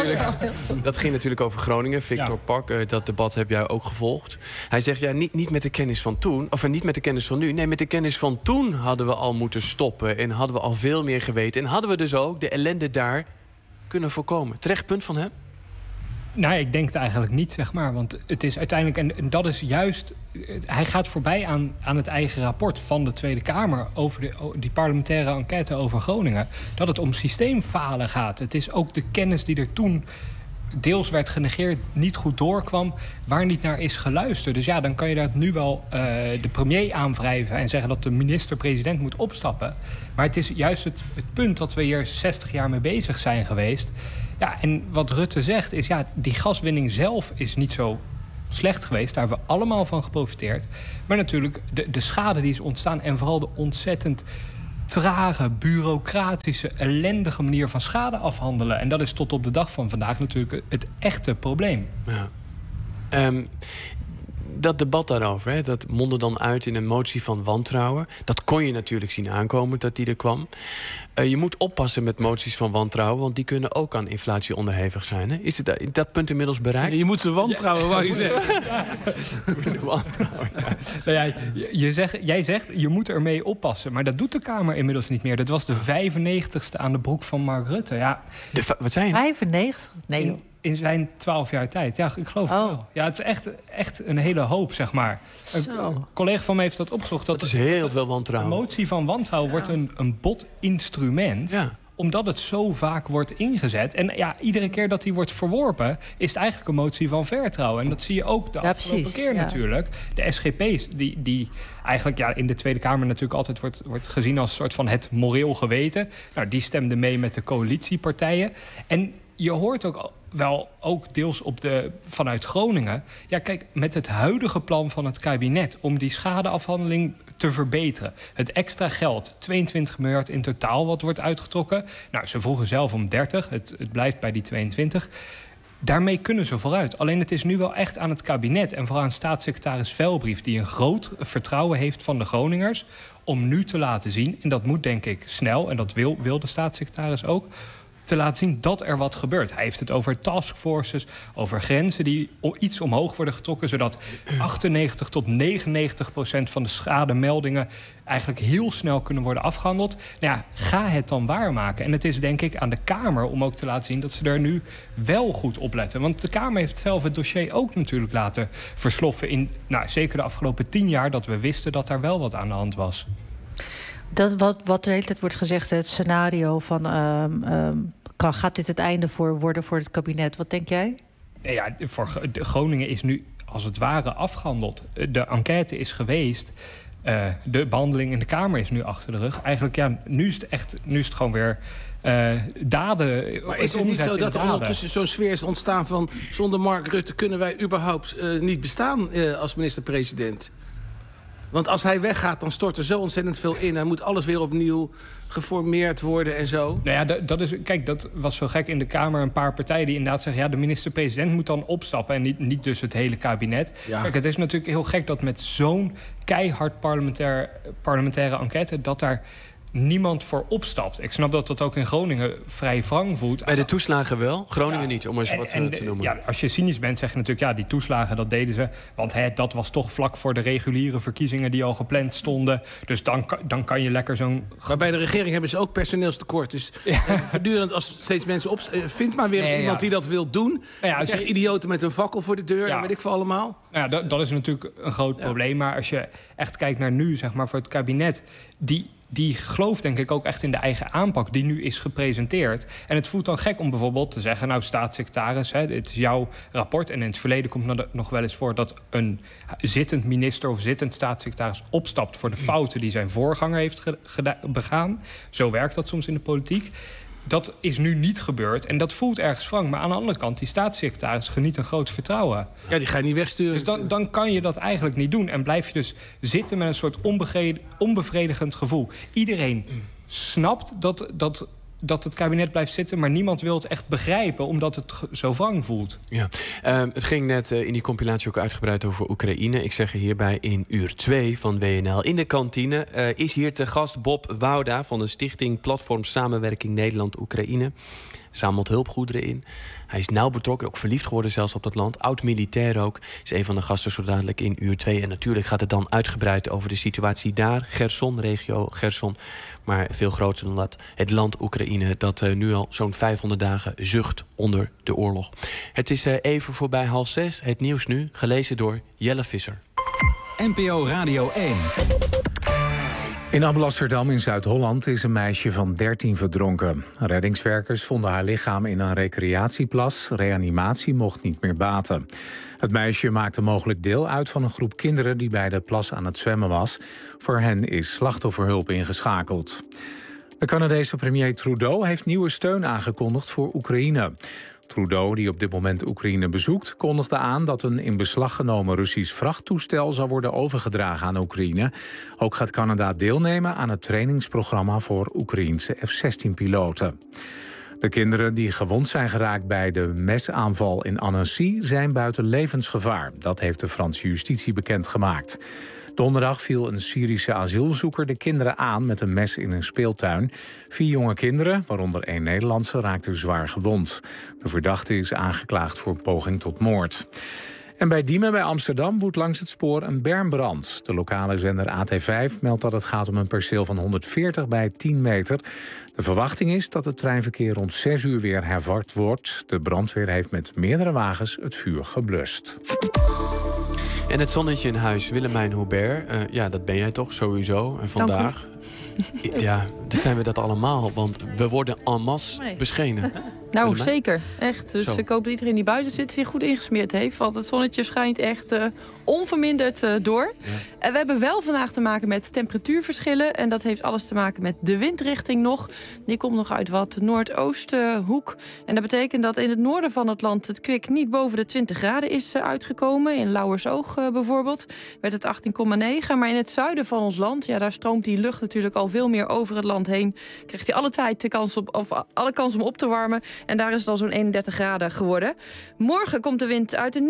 dat ging natuurlijk over Groningen. Victor Pak, dat debat heb jij ook gevolgd. Hij zegt, ja, niet met de kennis van toen, of niet met de kennis van nu. Nee, met de kennis van toen hadden we al moeten stoppen. En hadden we al veel meer geweten. En hadden we dus ook de ellende daar kunnen voorkomen. Terecht punt van hem? Nou, ik denk het eigenlijk niet, zeg maar. Want het is uiteindelijk, en dat is juist... Hij gaat voorbij aan het eigen rapport van de Tweede Kamer over die parlementaire enquête over Groningen. Dat het om systeemfalen gaat. Het is ook de kennis die er toen deels werd genegeerd, niet goed doorkwam, waar niet naar is geluisterd. Dus ja, dan kan je daar nu wel de premier aanwrijven en zeggen dat de minister-president moet opstappen. Maar het is juist het punt dat we hier 60 jaar mee bezig zijn geweest. Ja, en wat Rutte zegt is, ja, die gaswinning zelf is niet zo slecht geweest. Daar hebben we allemaal van geprofiteerd. Maar natuurlijk de schade die is ontstaan en vooral de ontzettend trage, bureaucratische, ellendige manier van schade afhandelen. En dat is tot op de dag van vandaag natuurlijk het echte probleem. Ja. Dat debat daarover, hè, dat mondde dan uit in een motie van wantrouwen. Dat kon je natuurlijk zien aankomen dat die er kwam. Je moet oppassen met moties van wantrouwen, want die kunnen ook aan inflatie onderhevig zijn. Hè? Is het dat punt inmiddels bereikt? Je moet ze wantrouwen, wou je zeggen. Je moet ze wantrouwen. Nou ja, jij zegt, je moet ermee oppassen. Maar dat doet de Kamer inmiddels niet meer. Dat was de 95ste aan de broek van Mark Rutte. Ja. Wat zei je? 95? Nee. In zijn 12 jaar tijd. Ja, ik geloof het wel. Ja, het is echt een hele hoop, zeg maar. Een collega van mij heeft dat opgezocht. Dat is heel veel wantrouwen. Een motie van wantrouwen wordt een bot instrument. Ja. Omdat het zo vaak wordt ingezet. En ja, iedere keer dat die wordt verworpen, is het eigenlijk een motie van vertrouwen. En dat zie je ook de afgelopen keer natuurlijk. De SGP's, die eigenlijk in de Tweede Kamer natuurlijk altijd wordt gezien als een soort van het moreel geweten. Nou, die stemden mee met de coalitiepartijen. En je hoort ook deels vanuit Groningen. Ja, kijk, met het huidige plan van het kabinet om die schadeafhandeling te verbeteren. Het extra geld, 22 miljard in totaal wat wordt uitgetrokken. Nou, ze vroegen zelf om 30, het blijft bij die 22. Daarmee kunnen ze vooruit. Alleen het is nu wel echt aan het kabinet en vooral aan staatssecretaris Velbrief, die een groot vertrouwen heeft van de Groningers, om nu te laten zien, en dat moet denk ik snel, en dat wil de staatssecretaris ook, te laten zien dat er wat gebeurt. Hij heeft het over taskforces, over grenzen die iets omhoog worden getrokken, zodat 98 tot 99% van de schademeldingen eigenlijk heel snel kunnen worden afgehandeld. Nou ja, ga het dan waarmaken. En het is denk ik aan de Kamer om ook te laten zien dat ze er nu wel goed op letten. Want de Kamer heeft zelf het dossier ook natuurlijk laten versloffen in, zeker de afgelopen 10 jaar, dat we wisten dat daar wel wat aan de hand was. Dat wat de hele tijd wordt gezegd, het scenario van gaat dit het einde worden voor het kabinet? Wat denk jij? Ja, voor Groningen is nu als het ware afgehandeld. De enquête is geweest. De behandeling in de Kamer is nu achter de rug. Eigenlijk, nu is het gewoon weer daden. Maar is het niet zo dat er ondertussen zo'n sfeer is ontstaan van zonder Mark Rutte kunnen wij überhaupt niet bestaan als minister-president? Want als hij weggaat, dan stort er zo ontzettend veel in. Dan moet alles weer opnieuw geformeerd worden en zo. Nou ja, dat was zo gek in de Kamer. Een paar partijen die inderdaad zeggen, ja, de minister-president moet dan opstappen en niet dus het hele kabinet. Ja. Kijk, het is natuurlijk heel gek dat met zo'n keihard parlementaire enquête dat daar niemand voor opstapt. Ik snap dat dat ook in Groningen vrij wrang voelt. Bij de toeslagen wel, Groningen niet, om eens wat te noemen. Ja, als je cynisch bent, zeg je natuurlijk, ja, die toeslagen, dat deden ze. Want dat was toch vlak voor de reguliere verkiezingen die al gepland stonden. Dus dan kan je lekker zo'n... Maar bij de regering hebben ze ook personeelstekort. Dus voortdurend als steeds mensen vind maar weer eens iemand die dat wil doen. Ja, als je idioten met een fakkel voor de deur, en weet ik veel allemaal. Ja, dat is natuurlijk een groot probleem. Maar als je echt kijkt naar nu, zeg maar, voor het kabinet, die gelooft denk ik ook echt in de eigen aanpak die nu is gepresenteerd. En het voelt dan gek om bijvoorbeeld te zeggen, nou, staatssecretaris, dit is jouw rapport. En in het verleden komt nog wel eens voor dat een zittend minister of zittend staatssecretaris opstapt voor de fouten die zijn voorganger heeft begaan. Zo werkt dat soms in de politiek. Dat is nu niet gebeurd en dat voelt ergens wrang. Maar aan de andere kant, die staatssecretaris geniet een groot vertrouwen. Ja, die ga je niet wegsturen. Dus dan kan je dat eigenlijk niet doen. En blijf je dus zitten met een soort onbevredigend gevoel. Iedereen snapt dat het kabinet blijft zitten, maar niemand wil het echt begrijpen, omdat het zo wrang voelt. Ja, het ging net in die compilatie ook uitgebreid over Oekraïne. Ik zeg er hierbij in uur 2 van WNL in de kantine. Is hier te gast Bob Wouda van de stichting Platform Samenwerking Nederland-Oekraïne. Zamelt hulpgoederen in. Hij is nauw betrokken, ook verliefd geworden zelfs op dat land. Oud-militair ook. Is een van de gasten zo dadelijk in uur 2. En natuurlijk gaat het dan uitgebreid over de situatie daar. Gerson, regio Gerson. Maar veel groter dan dat. Het land Oekraïne dat nu al zo'n 500 dagen zucht onder de oorlog. Het is even voorbij 5:30. Het nieuws nu, gelezen door Jelle Visser. NPO Radio 1. In Alblasserdam in Zuid-Holland is een meisje van 13 verdronken. Reddingswerkers vonden haar lichaam in een recreatieplas. Reanimatie mocht niet meer baten. Het meisje maakte mogelijk deel uit van een groep kinderen die bij de plas aan het zwemmen was. Voor hen is slachtofferhulp ingeschakeld. De Canadese premier Trudeau heeft nieuwe steun aangekondigd voor Oekraïne. Trudeau, die op dit moment Oekraïne bezoekt, kondigde aan dat een in beslag genomen Russisch vrachttoestel zal worden overgedragen aan Oekraïne. Ook gaat Canada deelnemen aan het trainingsprogramma voor Oekraïense F-16-piloten. De kinderen die gewond zijn geraakt bij de mesaanval in Annecy zijn buiten levensgevaar. Dat heeft de Franse justitie bekendgemaakt. Donderdag viel een Syrische asielzoeker de kinderen aan met een mes in een speeltuin. 4 jonge kinderen, waaronder 1 Nederlandse, raakten zwaar gewond. De verdachte is aangeklaagd voor poging tot moord. En bij Diemen bij Amsterdam woedt langs het spoor een bermbrand. De lokale zender AT5 meldt dat het gaat om een perceel van 140 bij 10 meter. De verwachting is dat het treinverkeer rond 6 uur weer hervat wordt. De brandweer heeft met meerdere wagens het vuur geblust. En het zonnetje in huis, Willemijn Hubert. Ja, dat ben jij toch sowieso. En vandaag, ja, dan zijn we dat allemaal. Want we worden en masse beschenen. Nou, Willemijn? zeker. Echt. Dus ik hoop dat iedereen die buiten zit zich goed ingesmeerd heeft. Want het zonnetje schijnt echt onverminderd door. Ja. En we hebben wel vandaag te maken met temperatuurverschillen. En dat heeft alles te maken met de windrichting nog. Die komt nog uit wat noordoosthoek. En dat betekent dat in het noorden van het land het kwik niet boven de 20 graden is uitgekomen. In Lauwersoog bijvoorbeeld werd het 18,9. Maar in het zuiden van ons land, ja, daar stroomt die lucht natuurlijk al veel meer over het land heen. Krijgt hij alle kans om op te warmen. En daar is het al zo'n 31 graden geworden. Morgen komt de wind uit een net wat andere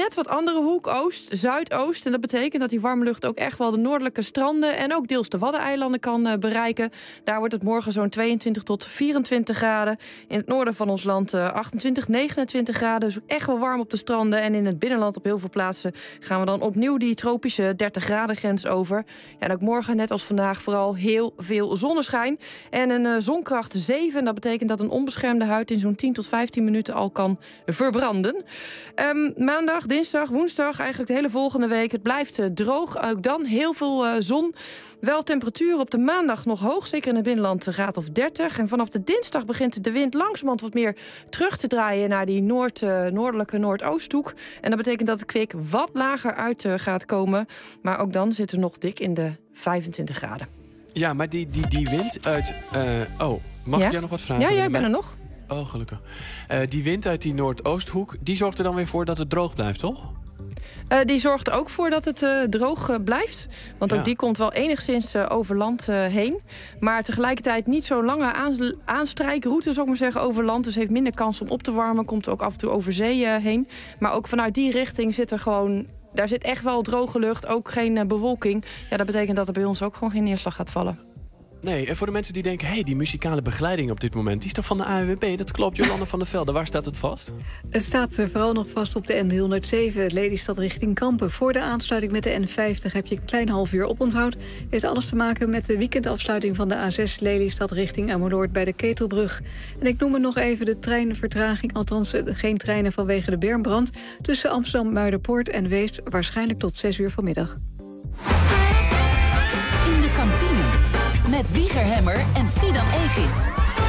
andere hoek, oost, zuidoost. En dat betekent dat die warme lucht ook echt wel de noordelijke stranden en ook deels de Waddeneilanden kan bereiken. Daar wordt het morgen zo'n 22 tot 24 graden. In het noorden van ons land 28, 29 graden. Dus echt wel warm op de stranden. En in het binnenland op heel veel plaatsen gaan we dan opnieuw die tropische 30 graden grens over. Ja, en ook morgen, net als vandaag, vooral heel veel zonneschijn. En een zonkracht 7. En dat betekent dat een onbeschermde huid in zo'n 10 tot 15 minuten al kan verbranden. Maandag, dinsdag, woensdag, eigenlijk de hele volgende week. Het blijft droog. Ook dan heel veel zon. Wel temperatuur op de maandag nog hoog. Zeker in het binnenland een graad of 30. En vanaf de dinsdag begint de wind langzamerhand wat meer terug te draaien naar die noordelijke noordoosthoek. En dat betekent dat de kwik wat lager uit gaat komen. Maar ook dan zitten we nog dik in de 25 graden. Ja, maar die wind uit... mag ik jou nog wat vragen? Ja, jij bent er nog. Oh, gelukkig. Die wind uit die noordoosthoek, die zorgt er dan weer voor dat het droog blijft, toch? Die zorgt er ook voor dat het droog blijft. Want ook die komt wel enigszins over land heen. Maar tegelijkertijd niet zo'n lange aanstrijkroute, zou ik maar zeggen, over land. Dus heeft minder kans om op te warmen. Komt ook af en toe over zee heen. Maar ook vanuit die richting zit er gewoon... Daar zit echt wel droge lucht, ook geen bewolking. Ja, dat betekent dat er bij ons ook gewoon geen neerslag gaat vallen. Nee, en voor de mensen die denken... die muzikale begeleiding op dit moment... die is toch van de ANWB? Dat klopt, Jolanda van der Velde. Waar staat het vast? Het staat vooral nog vast op de N307, Lelystad richting Kampen. Voor de aansluiting met de N50 heb je een klein half uur oponthoud. Heeft alles te maken met de weekendafsluiting van de A6 Lelystad richting Ameloord bij de Ketelbrug. En ik noem er nog even de treinvertraging, althans geen treinen vanwege de bermbrand. Tussen Amsterdam-Muiderpoort en Weesp waarschijnlijk tot 6 uur vanmiddag. In de kantine. Met Wieger Hemmer en Fidan Ekis.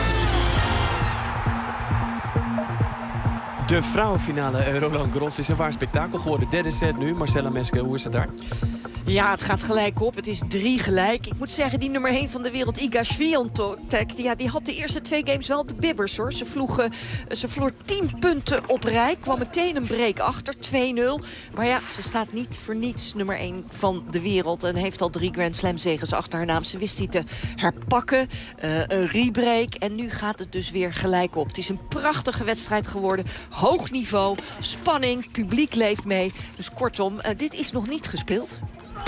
De vrouwenfinale Roland Garros is een waar spektakel geworden. Derde set nu. Marcella Meske, hoe is het daar? Ja, het gaat gelijk op. Het is 3 gelijk. Ik moet zeggen, die nummer 1 van de wereld, Iga Swiatek... die had de eerste 2 games wel de bibbers, hoor. Ze verloor 10 punten op rij. Kwam meteen een break achter, 2-0. Maar ja, ze staat niet voor niets nummer 1 van de wereld. En heeft al 3 Grand Slam zegens achter haar naam. Ze wist die te herpakken. Een rebreak. En nu gaat het dus weer gelijk op. Het is een prachtige wedstrijd geworden. Hoog niveau, spanning, publiek leeft mee. Dus kortom, dit is nog niet gespeeld.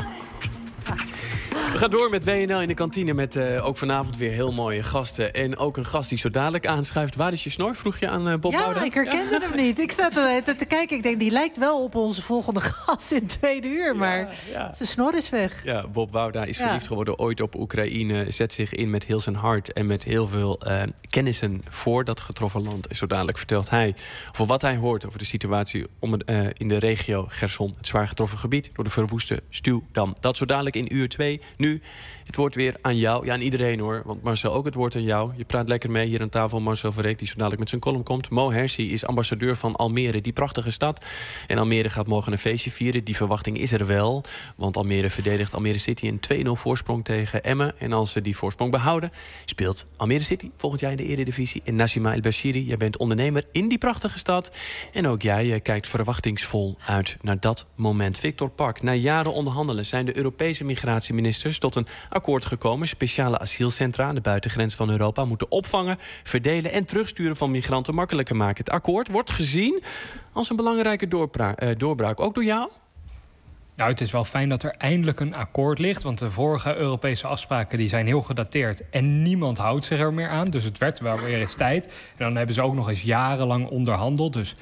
We gaan door met WNL in de kantine met ook vanavond weer heel mooie gasten. En ook een gast die zo dadelijk aanschuift. Waar is je snor? Vroeg je aan Bob Bouda? Ja, ik herkende hem niet. Ik zat te kijken. Ik denk, die lijkt wel op onze volgende gast in het 2e uur. Maar zijn snor is weg. Ja, Bob Bouda is verliefd geworden ooit op Oekraïne. Zet zich in met heel zijn hart en met heel veel kennissen voor dat getroffen land. En zo dadelijk vertelt hij over wat hij hoort over de situatie in de regio Gerson. Het zwaar getroffen gebied door de verwoeste Stuwdam. Dat zo dadelijk in uur 2. Nu, het woord weer aan jou. Ja, aan iedereen hoor. Want Marcel, ook het woord aan jou. Je praat lekker mee hier aan tafel. Marcel Verreek, die zo dadelijk met zijn column komt. Mo Hersi is ambassadeur van Almere, die prachtige stad. En Almere gaat morgen een feestje vieren. Die verwachting is er wel. Want Almere verdedigt Almere City een 2-0 voorsprong tegen Emmen. En als ze die voorsprong behouden, speelt Almere City volgend jaar in de Eredivisie. En Nassima El Bashiri, jij bent ondernemer in die prachtige stad. En ook jij kijkt verwachtingsvol uit naar dat moment. Victor Park, na jaren onderhandelen zijn de Europese migratieministers tot een akkoord gekomen. Speciale asielcentra aan de buitengrens van Europa moeten opvangen, verdelen en terugsturen van migranten makkelijker maken. Het akkoord wordt gezien als een belangrijke doorbraak. Ook door jou? Nou, het is wel fijn dat er eindelijk een akkoord ligt. Want de vorige Europese afspraken die zijn heel gedateerd. En niemand houdt zich er meer aan. Dus het werd wel weer eens tijd. En dan hebben ze ook nog eens jarenlang onderhandeld. Dus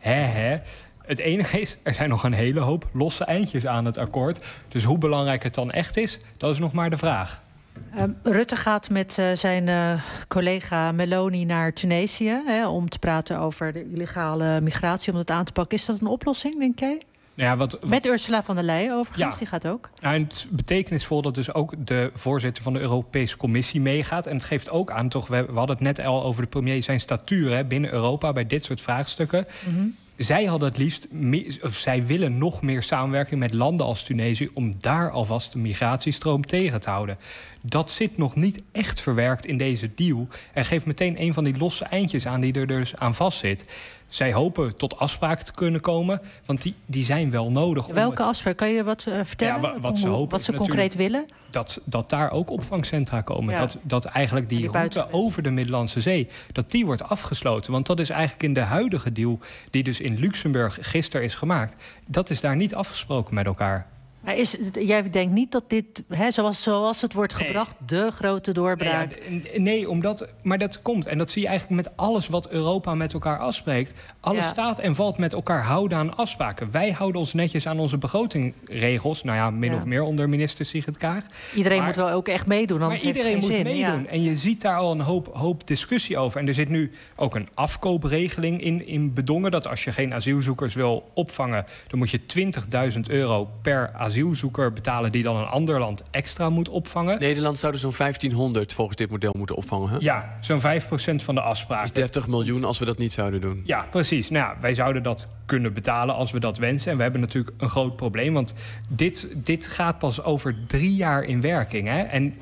Het enige is, er zijn nog een hele hoop losse eindjes aan het akkoord. Dus hoe belangrijk het dan echt is, dat is nog maar de vraag. Rutte gaat met zijn collega Meloni naar Tunesië om te praten over de illegale migratie, om dat aan te pakken. Is dat een oplossing, denk jij? Ja, met Ursula von der Leyen overigens, die gaat ook. Nou, en het is betekenisvol dat dus ook de voorzitter van de Europese Commissie meegaat. En het geeft ook aan, toch, we hadden het net al over de premier zijn statuur binnen Europa bij dit soort vraagstukken. Mm-hmm. Zij hadden het liefst, zij willen nog meer samenwerking met landen als Tunesië om daar alvast de migratiestroom tegen te houden. Dat zit nog niet echt verwerkt in deze deal. En geeft meteen een van die losse eindjes aan die er dus aan vastzit. Zij hopen tot afspraken te kunnen komen, want die zijn wel nodig. Welke afspraak? Kan je wat vertellen? Ja, wat ze hopen, wat ze concreet willen? Dat daar ook opvangcentra komen. Ja. Dat eigenlijk die route over de Middellandse Zee, dat die wordt afgesloten. Want dat is eigenlijk in de huidige deal die dus in Luxemburg gisteren is gemaakt, dat is daar niet afgesproken met elkaar. Maar jij denkt niet dat dit, zoals het wordt gebracht, de grote doorbraak... Nee, maar dat komt. En dat zie je eigenlijk met alles wat Europa met elkaar afspreekt. Alles staat en valt met elkaar houden aan afspraken. Wij houden ons netjes aan onze begrotingregels. Nou ja, min of meer onder minister Sigrid Kaag. Iedereen moet wel ook echt meedoen, anders heeft het geen zin. Maar iedereen moet meedoen. En je ziet daar al een hoop discussie over. En er zit nu ook een afkoopregeling in bedongen. Dat als je geen asielzoekers wil opvangen, dan moet je €20.000 per asielzoeker betalen die dan een ander land extra moet opvangen. Nederland zou er zo'n 1500 volgens dit model moeten opvangen. Hè? Ja, zo'n 5% van de afspraken. Dat is 30 miljoen als we dat niet zouden doen. Ja, precies. Nou ja, wij zouden dat kunnen betalen als we dat wensen. En we hebben natuurlijk een groot probleem. Want dit gaat pas over 3 jaar in werking. Hè? En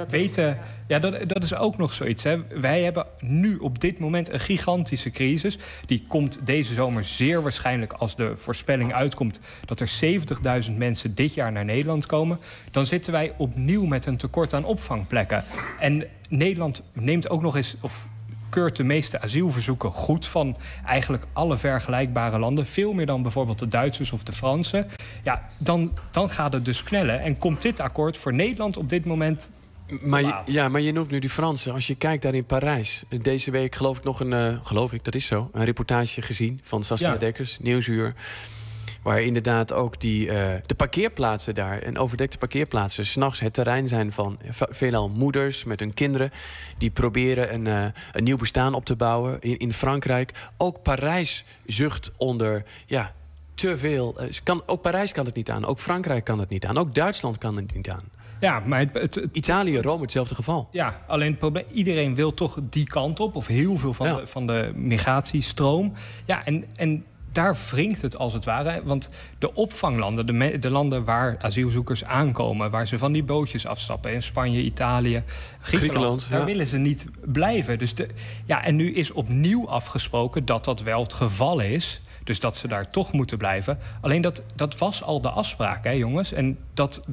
dat is ook nog zoiets. Hè? Wij hebben nu op dit moment een gigantische crisis. Die komt deze zomer zeer waarschijnlijk, als de voorspelling uitkomt, dat er 70.000 mensen dit jaar naar Nederland komen. Dan zitten wij opnieuw met een tekort aan opvangplekken. En Nederland neemt ook nog eens, of keurt de meeste asielverzoeken goed van eigenlijk alle vergelijkbare landen. Veel meer dan bijvoorbeeld de Duitsers of de Fransen. Ja, dan gaat het dus knellen. En komt dit akkoord voor Nederland op dit moment... Maar je noemt nu die Fransen. Als je kijkt daar in Parijs. Deze week geloof ik dat is zo, een reportage gezien van Saskia Dekkers, Nieuwsuur. Waar inderdaad ook de parkeerplaatsen daar, en overdekte parkeerplaatsen, 's nachts het terrein zijn van veelal moeders met hun kinderen. Die proberen een nieuw bestaan op te bouwen in Frankrijk. Ook Parijs zucht onder te veel. Ook Parijs kan het niet aan. Ook Frankrijk kan het niet aan. Ook Duitsland kan het niet aan. Ja, maar Italië, Rome, hetzelfde geval. Ja, alleen het probleem, iedereen wil toch die kant op, of heel veel van de migratiestroom. Ja, en daar wringt het als het ware. Want de opvanglanden, de landen waar asielzoekers aankomen, waar ze van die bootjes afstappen, in Spanje, Italië, Griekenland, daar willen ze niet blijven. Dus en nu is opnieuw afgesproken dat wel het geval is. Dus dat ze daar toch moeten blijven. Alleen dat was al de afspraak, hè, jongens. En dat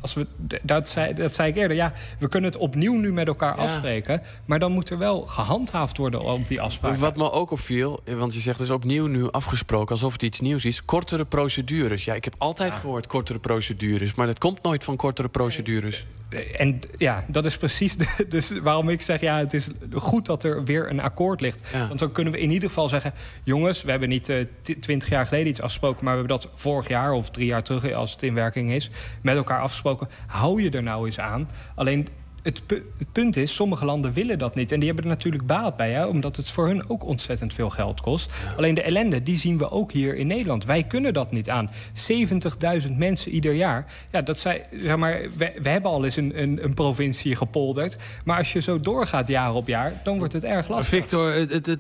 zei ik eerder. Ja, we kunnen het opnieuw nu met elkaar afspreken. Maar dan moet er wel gehandhaafd worden op die afspraak. Wat me ook opviel, want je zegt het is opnieuw nu afgesproken, alsof het iets nieuws is. Kortere procedures. Ja, ik heb altijd gehoord kortere procedures. Maar dat komt nooit van kortere procedures. En ja, dat is precies dus waarom ik zeg, het is goed dat er weer een akkoord ligt. Ja. Want dan kunnen we in ieder geval zeggen, jongens, we hebben niet 20 jaar geleden iets afgesproken, maar we hebben dat vorig jaar of 3 jaar terug, als het in werking is, met elkaar afgesproken. Hou je er nou eens aan. Alleen het punt is, sommige landen willen dat niet. En die hebben er natuurlijk baat bij, hè, omdat het voor hun ook ontzettend veel geld kost. Ja. Alleen de ellende, die zien we ook hier in Nederland. Wij kunnen dat niet aan. 70.000 mensen ieder jaar. Ja, we hebben al eens een provincie gepolderd. Maar als je zo doorgaat jaar op jaar, dan wordt het erg lastig. Victor,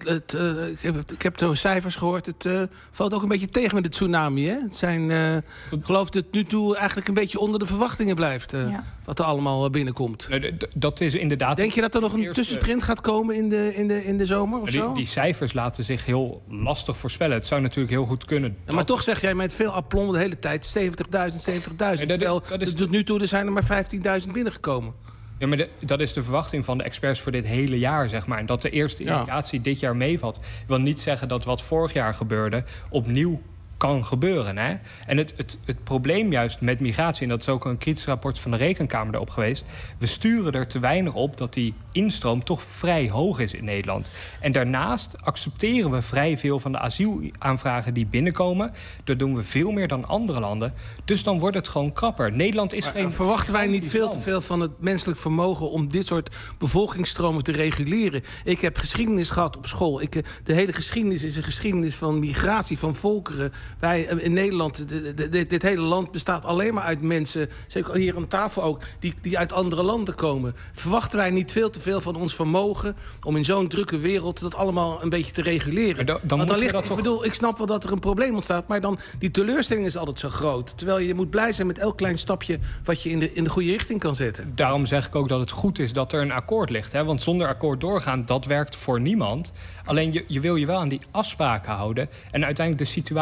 ik heb de cijfers gehoord. Het valt ook een beetje tegen met de tsunami. Hè? Het zijn, ik geloof dat het nu toe eigenlijk een beetje onder de verwachtingen blijft. Wat er allemaal binnenkomt. Dat is inderdaad. Denk je dat er nog een tussensprint gaat komen in de zomer of zo? Die cijfers laten zich heel lastig voorspellen. Het zou natuurlijk heel goed kunnen. Maar toch zeg jij met veel aplomb de hele tijd 70.000. Terwijl tot nu toe er zijn er maar 15.000 binnengekomen. Ja, maar dat is de verwachting van de experts voor dit hele jaar, zeg maar. En dat de eerste indicatie dit jaar meevalt, wil niet zeggen dat wat vorig jaar gebeurde opnieuw kan gebeuren. Hè? En het probleem juist met migratie, en dat is ook een kritisch rapport van de Rekenkamer erop geweest, we sturen er te weinig op dat die instroom toch vrij hoog is in Nederland. En daarnaast accepteren we vrij veel van de asielaanvragen die binnenkomen. Dat doen we veel meer dan andere landen. Dus dan wordt het gewoon krapper. Nederland is geen... Verwachten wij niet veel te veel van het menselijk vermogen om dit soort bevolkingsstromen te reguleren? Ik heb geschiedenis gehad op school. De hele geschiedenis is een geschiedenis van migratie, van volkeren. Wij in Nederland, dit hele land bestaat alleen maar uit mensen, zeker hier aan tafel ook, die uit andere landen komen. Verwachten wij niet veel te veel van ons vermogen om in zo'n drukke wereld dat allemaal een beetje te reguleren? Ik snap wel dat er een probleem ontstaat, maar dan die teleurstelling is altijd zo groot. Terwijl je moet blij zijn met elk klein stapje wat je in de goede richting kan zetten. Daarom zeg ik ook dat het goed is dat er een akkoord ligt. Hè? Want zonder akkoord doorgaan, dat werkt voor niemand. Alleen je wil je wel aan die afspraken houden. En uiteindelijk de situatie zoals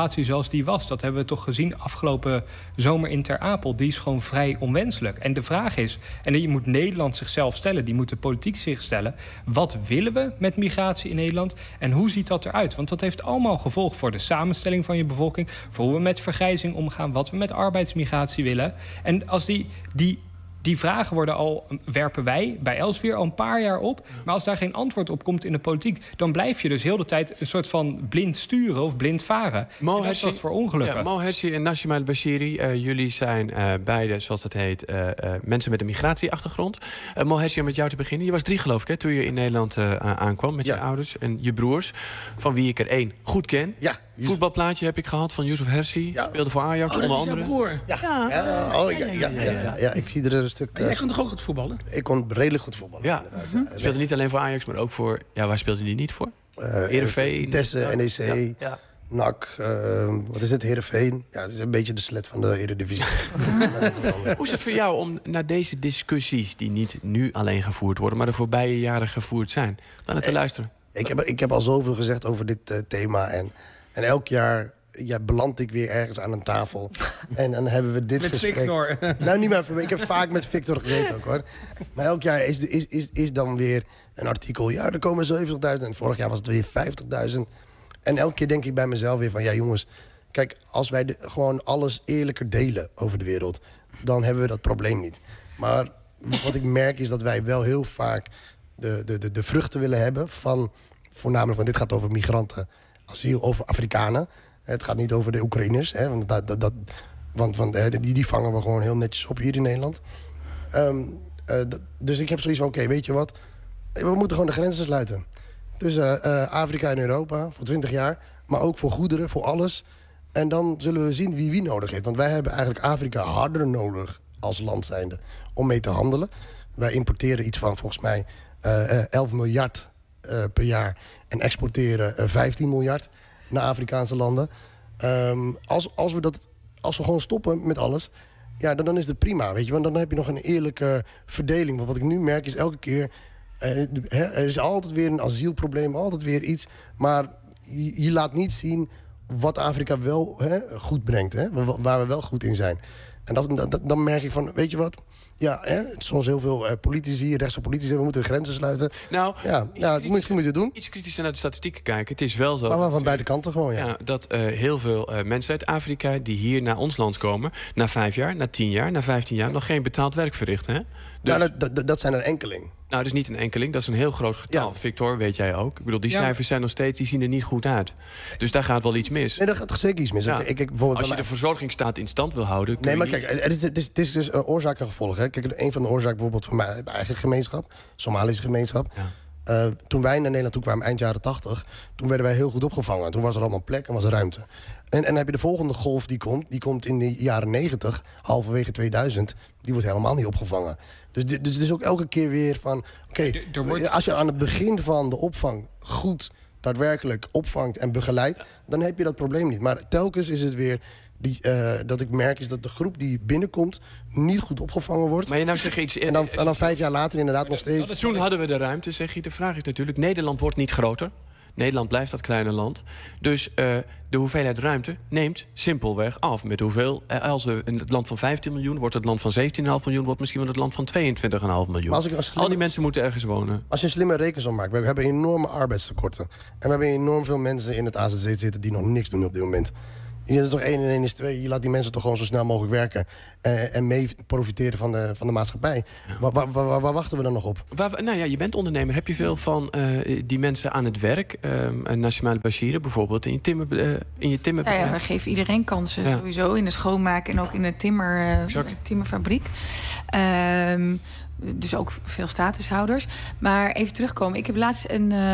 zoals die was. Dat hebben we toch gezien afgelopen zomer in Ter Apel. Die is gewoon vrij onwenselijk. En de vraag is, en je moet Nederland zichzelf stellen, die moet de politiek zich stellen, wat willen we met migratie in Nederland en hoe ziet dat eruit? Want dat heeft allemaal gevolg voor de samenstelling van je bevolking, voor hoe we met vergrijzing omgaan, wat we met arbeidsmigratie willen. En als die vragen werpen wij bij Elsevier al een paar jaar op. Maar als daar geen antwoord op komt in de politiek, dan blijf je dus heel de tijd een soort van blind sturen of blind varen. Dat is wat voor ongelukken. Ja, Mo Hersi en Nassima El Bashiri, jullie zijn beide, zoals dat heet, mensen met een migratieachtergrond. Mo Hersi, om met jou te beginnen. Je was 3, geloof ik, hè, toen je in Nederland aankwam met je ouders en je broers. Van wie ik er 1 goed ken. Ja. Voetbalplaatje heb ik gehad van Yusuf Hersi. Speelde voor Ajax, onder andere. Dat is jouw broer. Ja, ik zie er een stuk... jij kon toch ook goed voetballen? Ik kon redelijk goed voetballen. Ja. Speelde niet alleen voor Ajax, maar ook voor... Ja, waar speelde hij niet voor? Heerenveen. Vitesse, NEC, NAC, wat is het, Heerenveen. Ja, het is een beetje de slet van de Eredivisie. Hoe is het voor jou om naar deze discussies, die niet nu alleen gevoerd worden, maar de voorbije jaren gevoerd zijn, dan te luisteren? Ik heb al zoveel gezegd over dit thema en elk jaar beland ik weer ergens aan een tafel. En dan hebben we dit gesprek. Victor. Nou, niet meer. Ik heb vaak met Victor gezeten ook, hoor. Maar elk jaar is dan weer een artikel. Ja, er komen 70.000. En vorig jaar was het weer 50.000. En elke keer denk ik bij mezelf weer van... Ja, jongens, kijk, als wij gewoon alles eerlijker delen over de wereld, dan hebben we dat probleem niet. Maar wat ik merk is dat wij wel heel vaak de vruchten willen hebben van... Voornamelijk, want dit gaat over migranten, asiel, over Afrikanen. Het gaat niet over de Oekraïners, hè, want die vangen we gewoon heel netjes op hier in Nederland. Dus ik heb zoiets van, oké, weet je wat? We moeten gewoon de grenzen sluiten. Tussen Afrika en Europa, voor 20 jaar. Maar ook voor goederen, voor alles. En dan zullen we zien wie nodig heeft. Want wij hebben eigenlijk Afrika harder nodig als land zijnde om mee te handelen. Wij importeren iets van, volgens mij, 11 miljard per jaar. En exporteren 15 miljard naar Afrikaanse landen. Als we gewoon stoppen met alles, ja, dan is het prima, weet je. Want dan heb je nog een eerlijke verdeling. Want wat ik nu merk is elke keer... er is altijd weer een asielprobleem, altijd weer iets. Maar je laat niet zien wat Afrika wel goed brengt. Hè? Waar we wel goed in zijn. En dan merk ik van, weet je wat... Ja, zoals heel veel politici, rechtse politici, we moeten de grenzen sluiten. Nou, misschien moet je het doen. Iets kritischer naar de statistieken kijken. Het is wel zo. Maar van beide kanten gewoon, ja. Dat heel veel mensen uit Afrika die hier naar ons land komen, na 5 jaar, na 10 jaar, na 15 jaar, nog geen betaald werk verrichten. Hè? Dus... Nou, dat zijn er enkeling. Nou, dat is niet een enkeling, dat is een heel groot getal. Ja. Victor, weet jij ook. Ik bedoel, die cijfers zijn nog steeds, die zien er niet goed uit. Dus daar gaat wel iets mis. Nee, daar gaat toch zeker iets mis. Ja. Als je de verzorgingsstaat in stand wil houden... Nee, maar kijk, het is dus oorzaak en gevolg. Hè. Kijk, een van de oorzaken bijvoorbeeld van mijn eigen gemeenschap, Somalische gemeenschap. Ja. Toen wij naar Nederland toe kwamen, eind jaren 80... toen werden wij heel goed opgevangen. Toen was er allemaal plek en was er ruimte. En dan heb je de volgende golf die komt in de jaren 90, halverwege 2000... die wordt helemaal niet opgevangen. Dus ook elke keer weer van... Oké, als je aan het begin van de opvang goed daadwerkelijk opvangt en begeleidt, dan heb je dat probleem niet. Maar telkens is het weer... dat ik merk is dat de groep die binnenkomt niet goed opgevangen wordt. Maar je nou zeg iets... En dan 5 jaar later inderdaad nog steeds... Toen hadden we de ruimte, zeg je. De vraag is natuurlijk, Nederland wordt niet groter. Nederland blijft dat kleine land. Dus de hoeveelheid ruimte neemt simpelweg af. Met hoeveel, als we in het land van 15 miljoen... wordt het land van 17,5 miljoen... wordt misschien wel het land van 22,5 miljoen. Al die mensen moeten ergens wonen. Als je een slimme rekensom maakt... we hebben enorme arbeidstekorten. En we hebben enorm veel mensen in het AZC zitten... die nog niks doen op dit moment. Je is toch 1 en 1 is 2. Je laat die mensen toch gewoon zo snel mogelijk werken. En mee profiteren van de maatschappij. Ja. Waar wachten we dan nog op? Je bent ondernemer. Heb je veel van die mensen aan het werk? Nassima El Bashiri bijvoorbeeld. In je timmerbedrijf? Ja, we geven iedereen kansen. Ja. Sowieso in de schoonmaak en ook in de timmerfabriek. Dus ook veel statushouders. Maar even terugkomen. Ik heb laatst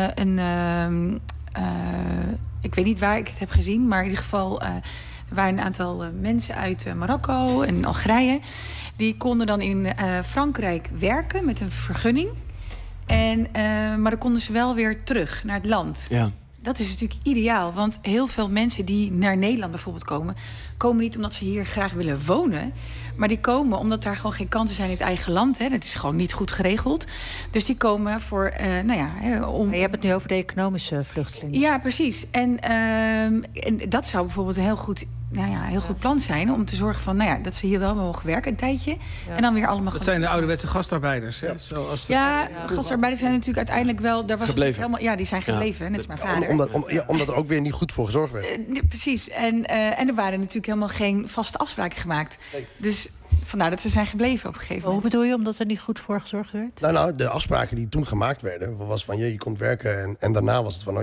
ik weet niet waar ik het heb gezien, maar in ieder geval er waren een aantal mensen uit Marokko en Algerije. Die konden dan in Frankrijk werken met een vergunning. Maar dan konden ze wel weer terug naar het land. Ja. Dat is natuurlijk ideaal. Want heel veel mensen die naar Nederland bijvoorbeeld komen niet omdat ze hier graag willen wonen. Maar die komen omdat daar gewoon geen kansen zijn in het eigen land. Hè. Dat is gewoon niet goed geregeld. Dus die komen voor, om... Je hebt het nu over de economische vluchtelingen. Ja, precies. En dat zou bijvoorbeeld een heel goed plan zijn om te zorgen van, dat ze hier wel mogen werken een tijdje. Ja. En dan weer allemaal. Dat zijn de ouderwetse gastarbeiders. Hè? Gastarbeiders zijn natuurlijk uiteindelijk wel. Daar was gebleven. Helemaal, die zijn gebleven, net als mijn vader. Omdat er ook weer niet goed voor gezorgd werd. Precies. En er waren natuurlijk helemaal geen vaste afspraken gemaakt. Nee. Dus vandaar dat ze zijn gebleven op een gegeven moment. Hoe bedoel je, omdat er niet goed voor gezorgd werd? Nou, de afspraken die toen gemaakt werden, was van je komt werken. En daarna was het van,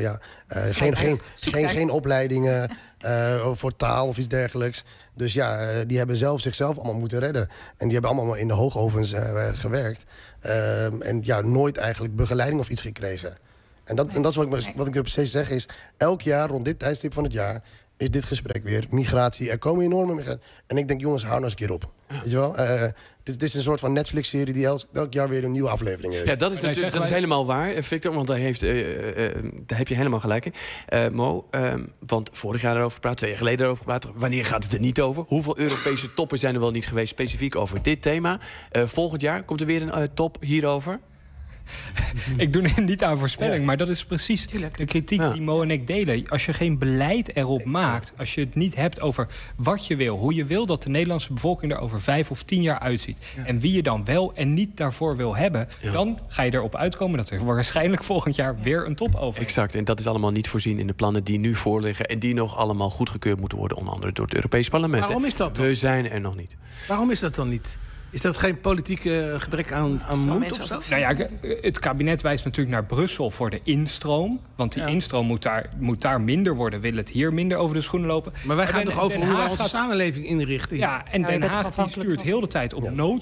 geen opleidingen voor taal of iets dergelijks. Dus die hebben zichzelf allemaal moeten redden. En die hebben allemaal in de hoogovens gewerkt. En nooit eigenlijk begeleiding of iets gekregen. En dat is wat ik steeds zeg is, elk jaar rond dit tijdstip van het jaar is dit gesprek weer. Migratie, er komen enorme migratie. En ik denk, jongens, hou nou eens een keer op. Weet je wel? Het is een soort van Netflix-serie die elk jaar weer een nieuwe aflevering heeft. Ja, dat is helemaal waar, Victor. Want daar heb je helemaal gelijk in. Mo, want vorig jaar erover gepraat, 2 jaar geleden erover gepraat. Wanneer gaat het er niet over? Hoeveel Europese toppen zijn er wel niet geweest specifiek over dit thema? Volgend jaar komt er weer een top hierover? Ik doe niet aan voorspelling, maar dat is precies de kritiek die Mo en ik delen. Als je geen beleid erop maakt, als je het niet hebt over wat je wil, hoe je wil dat de Nederlandse bevolking er over 5 of 10 jaar uitziet, en wie je dan wel en niet daarvoor wil hebben, dan ga je erop uitkomen dat er waarschijnlijk volgend jaar weer een top over is. Exact, en dat is allemaal niet voorzien in de plannen die nu voorliggen en die nog allemaal goedgekeurd moeten worden, onder andere door het Europees Parlement. Waarom is dat dan? We zijn er nog niet. Waarom is dat dan niet? Is dat geen politieke gebrek aan moed of zo? Nou ja, het kabinet wijst natuurlijk naar Brussel voor de instroom. Want die instroom moet daar minder worden. Wil het hier minder over de schoenen lopen? Maar wij gaan toch over hoe wij onze samenleving inrichten? Ja, en Den Haag die stuurt heel de tijd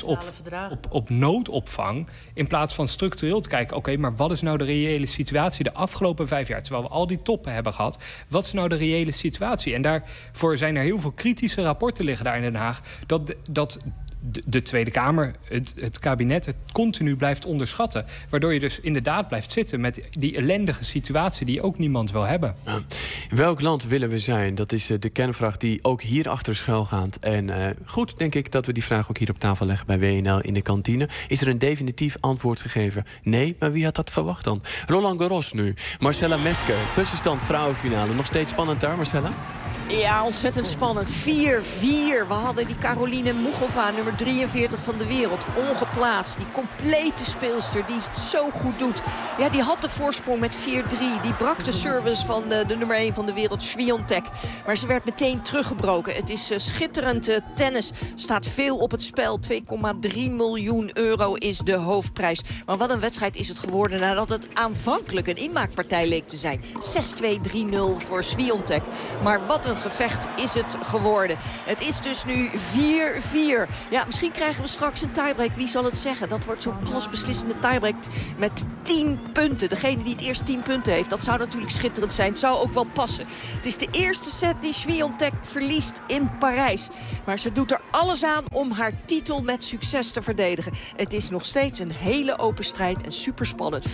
op noodopvang. In plaats van structureel te kijken, oké, maar wat is nou de reële situatie de afgelopen 5 jaar? Terwijl we al die toppen hebben gehad. Wat is nou de reële situatie? En daarvoor zijn er heel veel kritische rapporten liggen daar in Den Haag. Dat de Tweede Kamer, het kabinet, het continu blijft onderschatten. Waardoor je dus inderdaad blijft zitten met die ellendige situatie die ook niemand wil hebben. Welk land willen we zijn? Dat is de kernvraag die ook hier achter schuil gaat. En goed, denk ik dat we die vraag ook hier op tafel leggen bij WNL in de kantine. Is er een definitief antwoord gegeven? Nee, maar wie had dat verwacht dan? Roland Garros nu. Marcella Mesker, tussenstand vrouwenfinale. Nog steeds spannend daar, Marcella? Ja, ontzettend spannend. 4-4. We hadden die Caroline Muchova, nummer 43 van de wereld. Ongeplaatst. Die complete speelster die het zo goed doet. Ja, die had de voorsprong met 4-3. Die brak de service van de nummer 1 van de wereld, Swiatek. Maar ze werd meteen teruggebroken. Het is schitterend tennis. Staat veel op het spel. 2,3 miljoen euro is de hoofdprijs. Maar wat een wedstrijd is het geworden nadat het aanvankelijk een inmaakpartij leek te zijn. 6-2, 3-0 voor Swiatek. Maar wat een gevecht is het geworden. Het is dus nu 4-4. Ja, misschien krijgen we straks een tiebreak. Wie zal het zeggen? Dat wordt zo'n allesbeslissende tiebreak met 10 punten. Degene die het eerst 10 punten heeft, dat zou natuurlijk schitterend zijn. Het zou ook wel passen. Het is de eerste set die Swiatek verliest in Parijs. Maar ze doet er alles aan om haar titel met succes te verdedigen. Het is nog steeds een hele open strijd en superspannend. 4-4.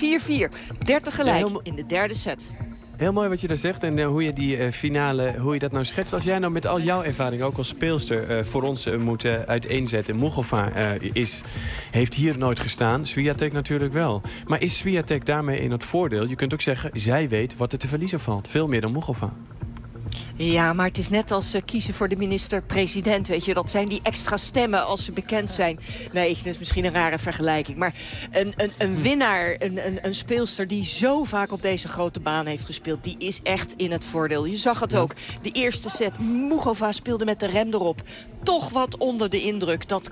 30 gelijk in de derde set. Heel mooi wat je daar zegt en hoe je die finale, hoe je dat nou schetst. Als jij nou met al jouw ervaring, ook als speelster, voor ons moet uiteenzetten. Muchova heeft hier nooit gestaan, Swiatek natuurlijk wel. Maar is Swiatek daarmee in het voordeel? Je kunt ook zeggen, zij weet wat er te verliezen valt. Veel meer dan Muchova. Ja, maar het is net als kiezen voor de minister-president, weet je. Dat zijn die extra stemmen als ze bekend zijn. Nee, dat is misschien een rare vergelijking. Maar een winnaar, een speelster die zo vaak op deze grote baan heeft gespeeld, die is echt in het voordeel. Je zag het ook. De eerste set, Muchova speelde met de rem erop. Toch wat onder de indruk. Daar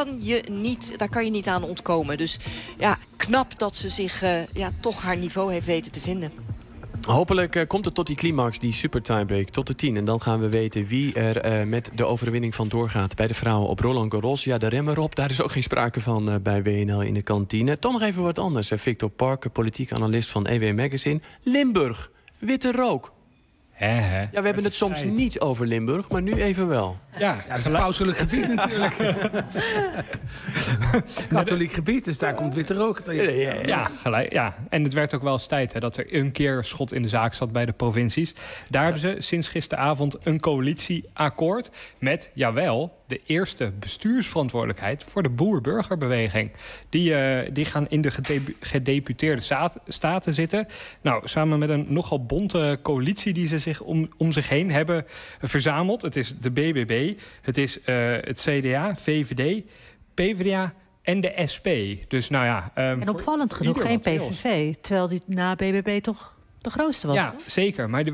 kan je niet aan ontkomen. Dus ja, knap dat ze zich toch haar niveau heeft weten te vinden. Hopelijk komt het tot die climax, die super tiebreak, tot de 10. En dan gaan we weten wie er met de overwinning van doorgaat bij de vrouwen op Roland Garros. Ja, de rem erop, daar is ook geen sprake van bij WNL in de kantine. Toch nog even wat anders. Victor Parker, politiek analist van EW Magazine. Limburg, witte rook. Ja, we hebben het soms niet over Limburg, maar nu even wel. Ja, dat is een pauselijk gebied natuurlijk. Katholiek gebied, dus daar komt witte rook. Ja, gelijk. Ja. En het werd ook wel eens tijd dat er een keer schot in de zaak zat bij de provincies. Daar hebben ze sinds gisteravond een coalitieakkoord met, jawel, de eerste bestuursverantwoordelijkheid voor de boer-burgerbeweging. Die gaan in de gedeputeerde staten zitten. Nou, samen met een nogal bonte coalitie die ze zich om zich heen hebben verzameld. Het is de BBB, het is het CDA, VVD, PvdA en de SP. Dus nou ja... en opvallend genoeg geen PVV, terwijl die na BBB toch de grootste was. Ja, zeker. Maar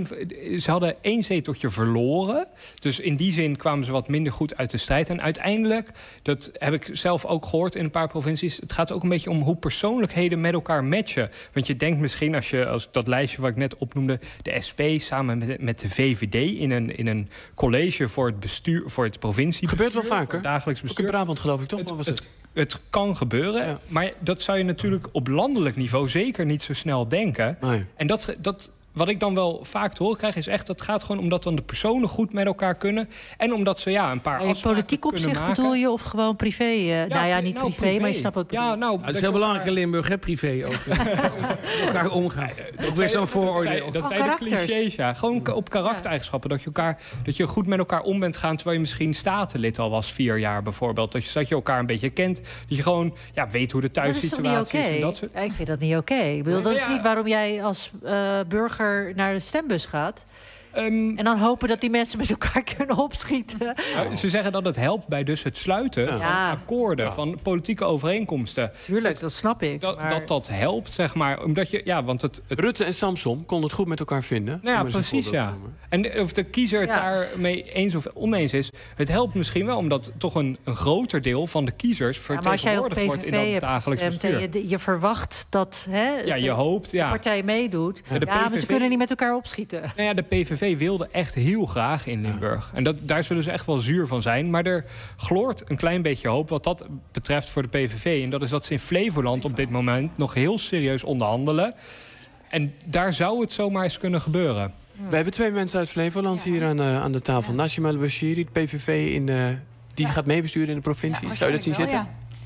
ze hadden 1 zeteltje verloren. Dus in die zin kwamen ze wat minder goed uit de strijd. En uiteindelijk, dat heb ik zelf ook gehoord in een paar provincies... het gaat ook een beetje om hoe persoonlijkheden met elkaar matchen. Want je denkt misschien, als dat lijstje wat ik net opnoemde... de SP samen met de VVD in een college voor het bestuur, voor het provinciebestuur... Gebeurt wel vaker. Dagelijks bestuur. Ook in Brabant geloof ik toch? Het kan gebeuren, ja. Maar dat zou je natuurlijk op landelijk niveau zeker niet zo snel denken. Nee. En dat wat ik dan wel vaak te horen krijg is echt... dat gaat gewoon omdat dan de personen goed met elkaar kunnen... en omdat ze een paar afspraken politiek opzicht maken. Bedoel je of gewoon privé? Niet privé, maar je snapt ook... het is heel belangrijk in Limburg, hè, privé ook. elkaar omgaan. Ook weer zo'n vooroordeel. Dat zijn de clichés, ja. Gewoon op karaktereigenschappen. Dat je goed met elkaar om bent gaan... terwijl je misschien statenlid al was 4 jaar bijvoorbeeld. Dat je elkaar een beetje kent. Dat je gewoon weet hoe de thuissituatie is. Dat is toch niet oké? Ik vind dat niet oké. Ik bedoel, dat is niet waarom jij als burger naar de stembus gaat. En dan hopen dat die mensen met elkaar kunnen opschieten. Ze zeggen dat het helpt bij dus het sluiten van akkoorden, van politieke overeenkomsten. Tuurlijk, dat snap ik. Dat helpt, zeg maar. Omdat want Rutte en Samson konden het goed met elkaar vinden. Nou ja, precies, ja. En of de kiezer het daarmee eens of oneens is... het helpt misschien wel, omdat toch een groter deel van de kiezers vertegenwoordigd wordt in dat dagelijks bestuur. Je verwacht dat je hoopt, de partij meedoet. Maar ze kunnen niet met elkaar opschieten. Nou ja, de PVV wilde echt heel graag in Limburg. En daar zullen ze echt wel zuur van zijn. Maar er gloort een klein beetje hoop wat dat betreft voor de PVV. En dat is dat ze in Flevoland op dit moment nog heel serieus onderhandelen. En daar zou het zomaar eens kunnen gebeuren. We hebben 2 mensen uit Flevoland hier aan de tafel. Najim El-Bashiri, het PVV, die gaat meebesturen in de provincie. Zou je dat zien zitten?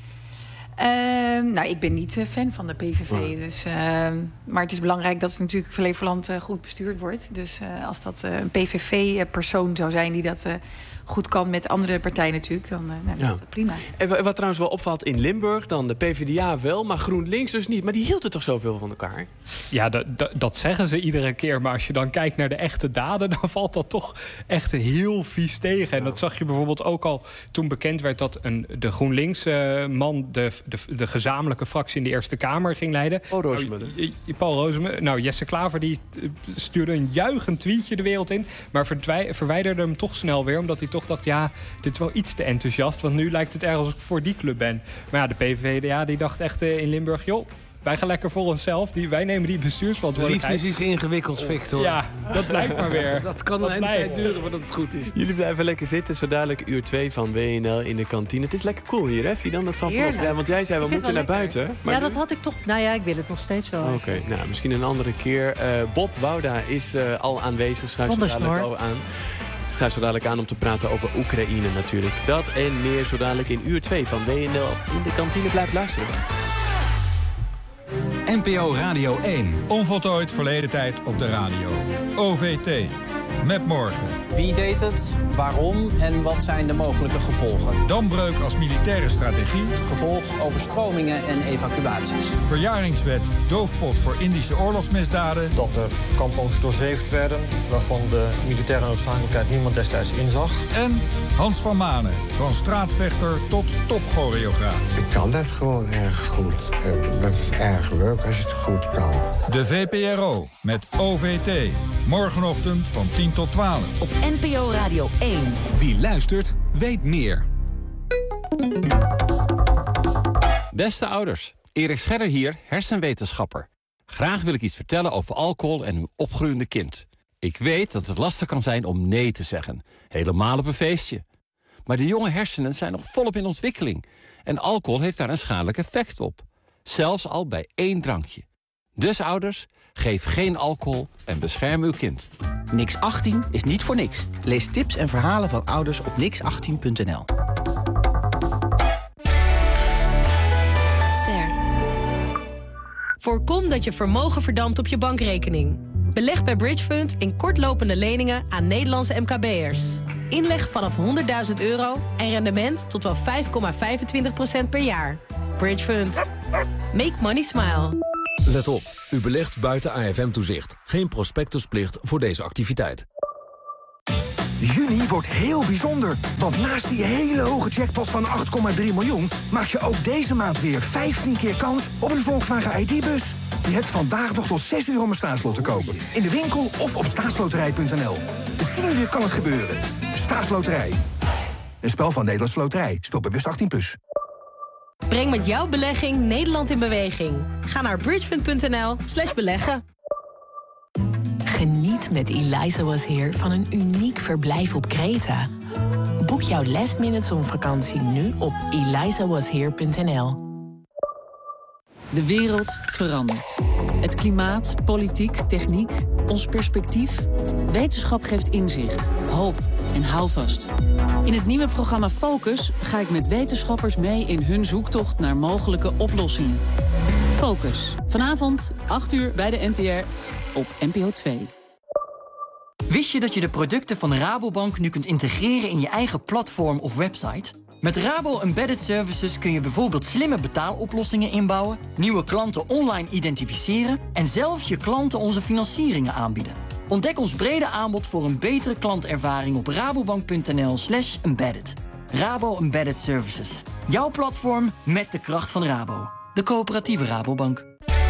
Ik ben niet fan van de PVV. Dus, maar het is belangrijk dat natuurlijk Flevoland goed bestuurd wordt. Dus als dat een PVV-persoon zou zijn die dat goed kan met andere partijen natuurlijk, dan is dat prima. En wat trouwens wel opvalt in Limburg, dan de PvdA wel, maar GroenLinks dus niet. Maar die hield het toch zoveel van elkaar? Ja, dat zeggen ze iedere keer. Maar als je dan kijkt naar de echte daden, dan valt dat toch echt heel vies tegen. En dat zag je bijvoorbeeld ook al toen bekend werd dat de GroenLinks-man de gezamenlijke fractie in de Eerste Kamer ging leiden. Paul Rozemuller. Nou, Jesse Klaver die stuurde een juichend tweetje de wereld in, maar verwijderde hem toch snel weer, omdat hij toch dacht, dit is wel iets te enthousiast, want nu lijkt het erg alsof ik voor die club ben. Maar ja, de PVV die dacht echt in Limburg, joh, wij gaan lekker voor onszelf. Wij nemen die bestuursverantwoordelijkheid. Liefde is iets ingewikkelds, Victor. Ja, dat blijkt maar weer. Dat kan een hele tijd duren voordat het goed is. Jullie blijven lekker zitten. Zo dadelijk uur 2 van WNL in de kantine. Het is lekker cool hier, hè? Fidan, dat valt voorop. Ja, want jij zei, we moeten naar buiten. Maar dat had ik toch... Nou ja, ik wil het nog steeds wel. Oké, misschien een andere keer. Bob Wouda is al aanwezig. Schuift zo dadelijk aan om te praten over Oekraïne natuurlijk. Dat en meer zo dadelijk in uur 2 van WNL in de kantine. Blijf luisteren. NPO Radio 1. Onvoltooid verleden tijd op de radio. OVT. Met morgen. Wie deed het? Waarom? En wat zijn de mogelijke gevolgen? Dambreuk als militaire strategie. Het gevolg, overstromingen en evacuaties. Verjaringswet, doofpot voor Indische oorlogsmisdaden. Dat er kampongs doorzeefd werden, waarvan de militaire noodzakelijkheid niemand destijds inzag. En Hans van Manen, van straatvechter tot topchoreograaf. Ik kan dat gewoon erg goed. Dat is erg leuk als je het goed kan. De VPRO met OVT. Morgenochtend van 10 tot 12. Op NPO Radio 1. Wie luistert, weet meer. Beste ouders, Erik Scherder hier, hersenwetenschapper. Graag wil ik iets vertellen over alcohol en uw opgroeiende kind. Ik weet dat het lastig kan zijn om nee te zeggen. Helemaal op een feestje. Maar de jonge hersenen zijn nog volop in ontwikkeling. En alcohol heeft daar een schadelijk effect op. Zelfs al bij 1 drankje. Dus ouders, geef geen alcohol en bescherm uw kind. Nix 18 is niet voor niks. Lees tips en verhalen van ouders op nix18.nl. Voorkom dat je vermogen verdampt op je bankrekening. Beleg bij Bridgefund in kortlopende leningen aan Nederlandse MKB'ers. Inleg vanaf €100.000 en rendement tot wel 5,25% per jaar. Bridgefund. Make money smile. Let op, u belegt buiten AFM-toezicht. Geen prospectusplicht voor deze activiteit. Juni wordt heel bijzonder, want naast die hele hoge jackpot van 8,3 miljoen... maak je ook deze maand weer 15 keer kans op een Volkswagen ID-bus. Je hebt vandaag nog tot 6 uur om een staatslot te kopen. In de winkel of op staatsloterij.nl. De 10e kan het gebeuren. Staatsloterij. Een spel van Nederlandse Loterij. Speel bewust 18+. Breng met jouw belegging Nederland in beweging. Ga naar bridgefund.nl/beleggen. Geniet met Eliza Was Here van een uniek verblijf op Kreta. Boek jouw last-minute zonvakantie nu op elizawashere.nl. De wereld verandert. Het klimaat, politiek, techniek, ons perspectief. Wetenschap geeft inzicht, hoop en houvast. In het nieuwe programma Focus ga ik met wetenschappers mee in hun zoektocht naar mogelijke oplossingen. Focus. Vanavond, 8 uur bij de NTR op NPO 2. Wist je dat je de producten van Rabobank nu kunt integreren in je eigen platform of website? Met Rabo Embedded Services kun je bijvoorbeeld slimme betaaloplossingen inbouwen, nieuwe klanten online identificeren en zelfs je klanten onze financieringen aanbieden. Ontdek ons brede aanbod voor een betere klantervaring op rabobank.nl/embedded. Rabo Embedded Services. Jouw platform met de kracht van Rabo. De coöperatieve Rabobank.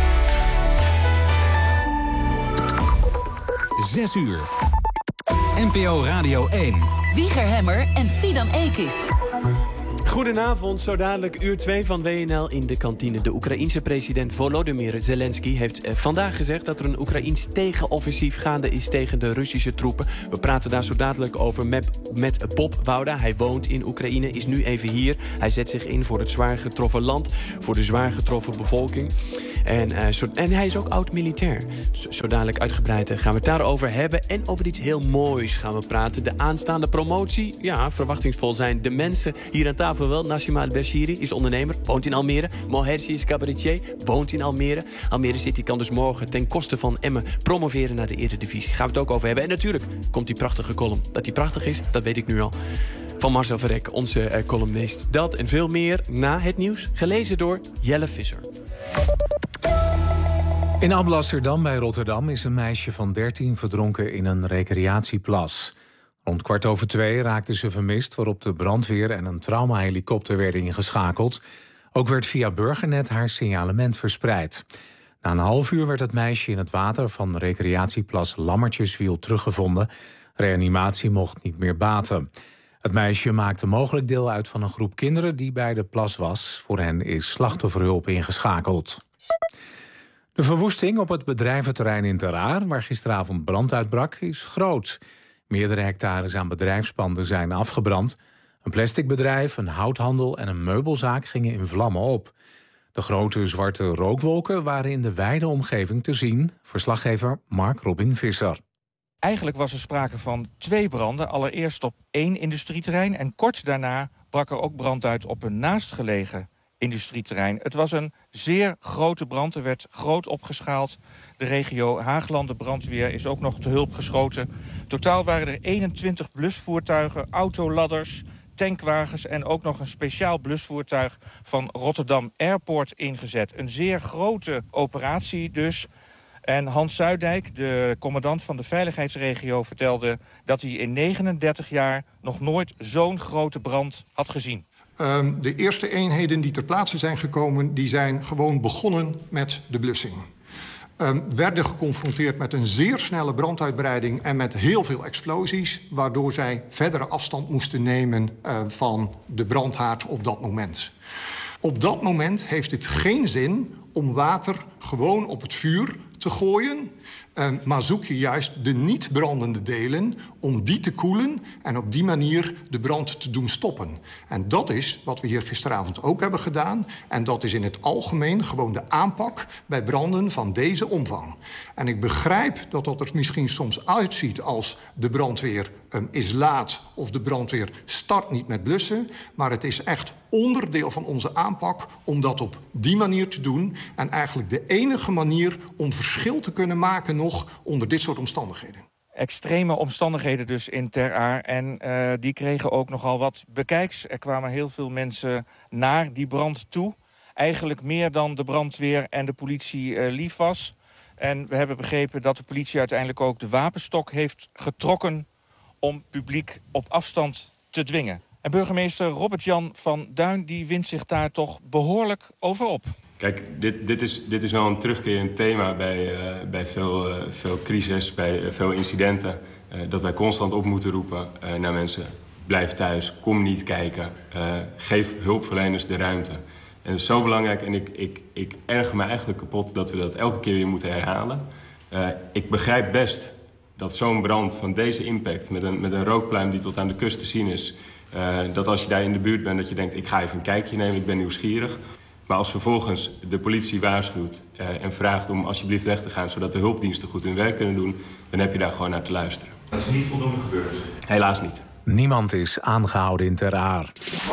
6 uur. NPO Radio 1. Wieger Hemmer en Fidan Ekis. Goedenavond, zo dadelijk uur 2 van WNL in de kantine. De Oekraïense president Volodymyr Zelensky heeft vandaag gezegd dat er een Oekraïens tegenoffensief gaande is tegen de Russische troepen. We praten daar zo dadelijk over met Bob Wouda. Hij woont in Oekraïne, is nu even hier. Hij zet zich in voor het zwaar getroffen land, voor de zwaar getroffen bevolking. En hij is ook oud-militair. Zo dadelijk uitgebreid gaan we het daarover hebben. En over iets heel moois gaan we praten. De aanstaande promotie. Ja, verwachtingsvol zijn de mensen hier aan tafel wel. Nassima Al-Bashiri is ondernemer, woont in Almere. Mohersi is cabaretier, woont in Almere. Almere City kan dus morgen ten koste van Emmen promoveren naar de Eredivisie. Gaan we het ook over hebben. En natuurlijk komt die prachtige column. Dat die prachtig is, dat weet ik nu al. Van Marcel Verrek, onze columnist. Dat en veel meer na het nieuws. Gelezen door Jelle Visser. In Alblasserdam bij Rotterdam is een meisje van 13 verdronken in een recreatieplas. Rond 2:15 raakte ze vermist, waarop de brandweer en een traumahelikopter werden ingeschakeld. Ook werd via Burgernet haar signalement verspreid. Na een half uur werd het meisje in het water van recreatieplas Lammertjeswiel teruggevonden. Reanimatie mocht niet meer baten. Het meisje maakte mogelijk deel uit van een groep kinderen die bij de plas was. Voor hen is slachtofferhulp ingeschakeld. De verwoesting op het bedrijventerrein in Ter Aar, waar gisteravond brand uitbrak, is groot. Meerdere hectares aan bedrijfspanden zijn afgebrand. Een plasticbedrijf, een houthandel en een meubelzaak gingen in vlammen op. De grote zwarte rookwolken waren in de wijde omgeving te zien. Verslaggever Mark Robin Visser. Eigenlijk was er sprake van 2 branden. Allereerst op 1 industrieterrein en kort daarna brak er ook brand uit op een naastgelegen industrieterrein. Het was een zeer grote brand. Er werd groot opgeschaald. De regio Haaglanden brandweer is ook nog te hulp geschoten. Totaal waren er 21 blusvoertuigen, autoladders, tankwagens en ook nog een speciaal blusvoertuig van Rotterdam Airport ingezet. Een zeer grote operatie dus. En Hans Zuidijk, de commandant van de veiligheidsregio, vertelde dat hij in 39 jaar nog nooit zo'n grote brand had gezien. De eerste eenheden die ter plaatse zijn gekomen, die zijn gewoon begonnen met de blussing. Werden geconfronteerd met een zeer snelle branduitbreiding en met heel veel explosies, waardoor zij verdere afstand moesten nemen van de brandhaard op dat moment. Op dat moment heeft het geen zin om water gewoon op het vuur te gooien, Maar zoek je juist de niet brandende delen om die te koelen en op die manier de brand te doen stoppen. En dat is wat we hier gisteravond ook hebben gedaan. En dat is in het algemeen gewoon de aanpak bij branden van deze omvang. En ik begrijp dat dat er misschien soms uitziet als de brandweer is laat of de brandweer start niet met blussen. Maar het is echt onderdeel van onze aanpak om dat op die manier te doen. En eigenlijk de enige manier om verschil te kunnen maken nog onder dit soort omstandigheden. Extreme omstandigheden dus in Ter Aar. En die kregen ook nogal wat bekijks. Er kwamen heel veel mensen naar die brand toe. Eigenlijk meer dan de brandweer en de politie lief was. En we hebben begrepen dat de politie uiteindelijk ook de wapenstok heeft getrokken om publiek op afstand te dwingen. En burgemeester Robert-Jan van Duin die wint zich daar toch behoorlijk over op. Kijk, dit is wel een terugkerend thema bij veel crisis, bij veel incidenten. Dat wij constant op moeten roepen naar mensen. Blijf thuis, kom niet kijken, geef hulpverleners de ruimte. En dat is zo belangrijk en ik erger me eigenlijk kapot dat we dat elke keer weer moeten herhalen. Ik begrijp best dat zo'n brand van deze impact, met een rookpluim die tot aan de kust te zien is, dat als je daar in de buurt bent, dat je denkt, ik ga even een kijkje nemen, ik ben nieuwsgierig. Maar als vervolgens de politie waarschuwt en vraagt om alsjeblieft weg te gaan, zodat de hulpdiensten goed hun werk kunnen doen, dan heb je daar gewoon naar te luisteren. Dat is niet voldoende gebeurd? Helaas niet. Niemand is aangehouden in Ter Aar.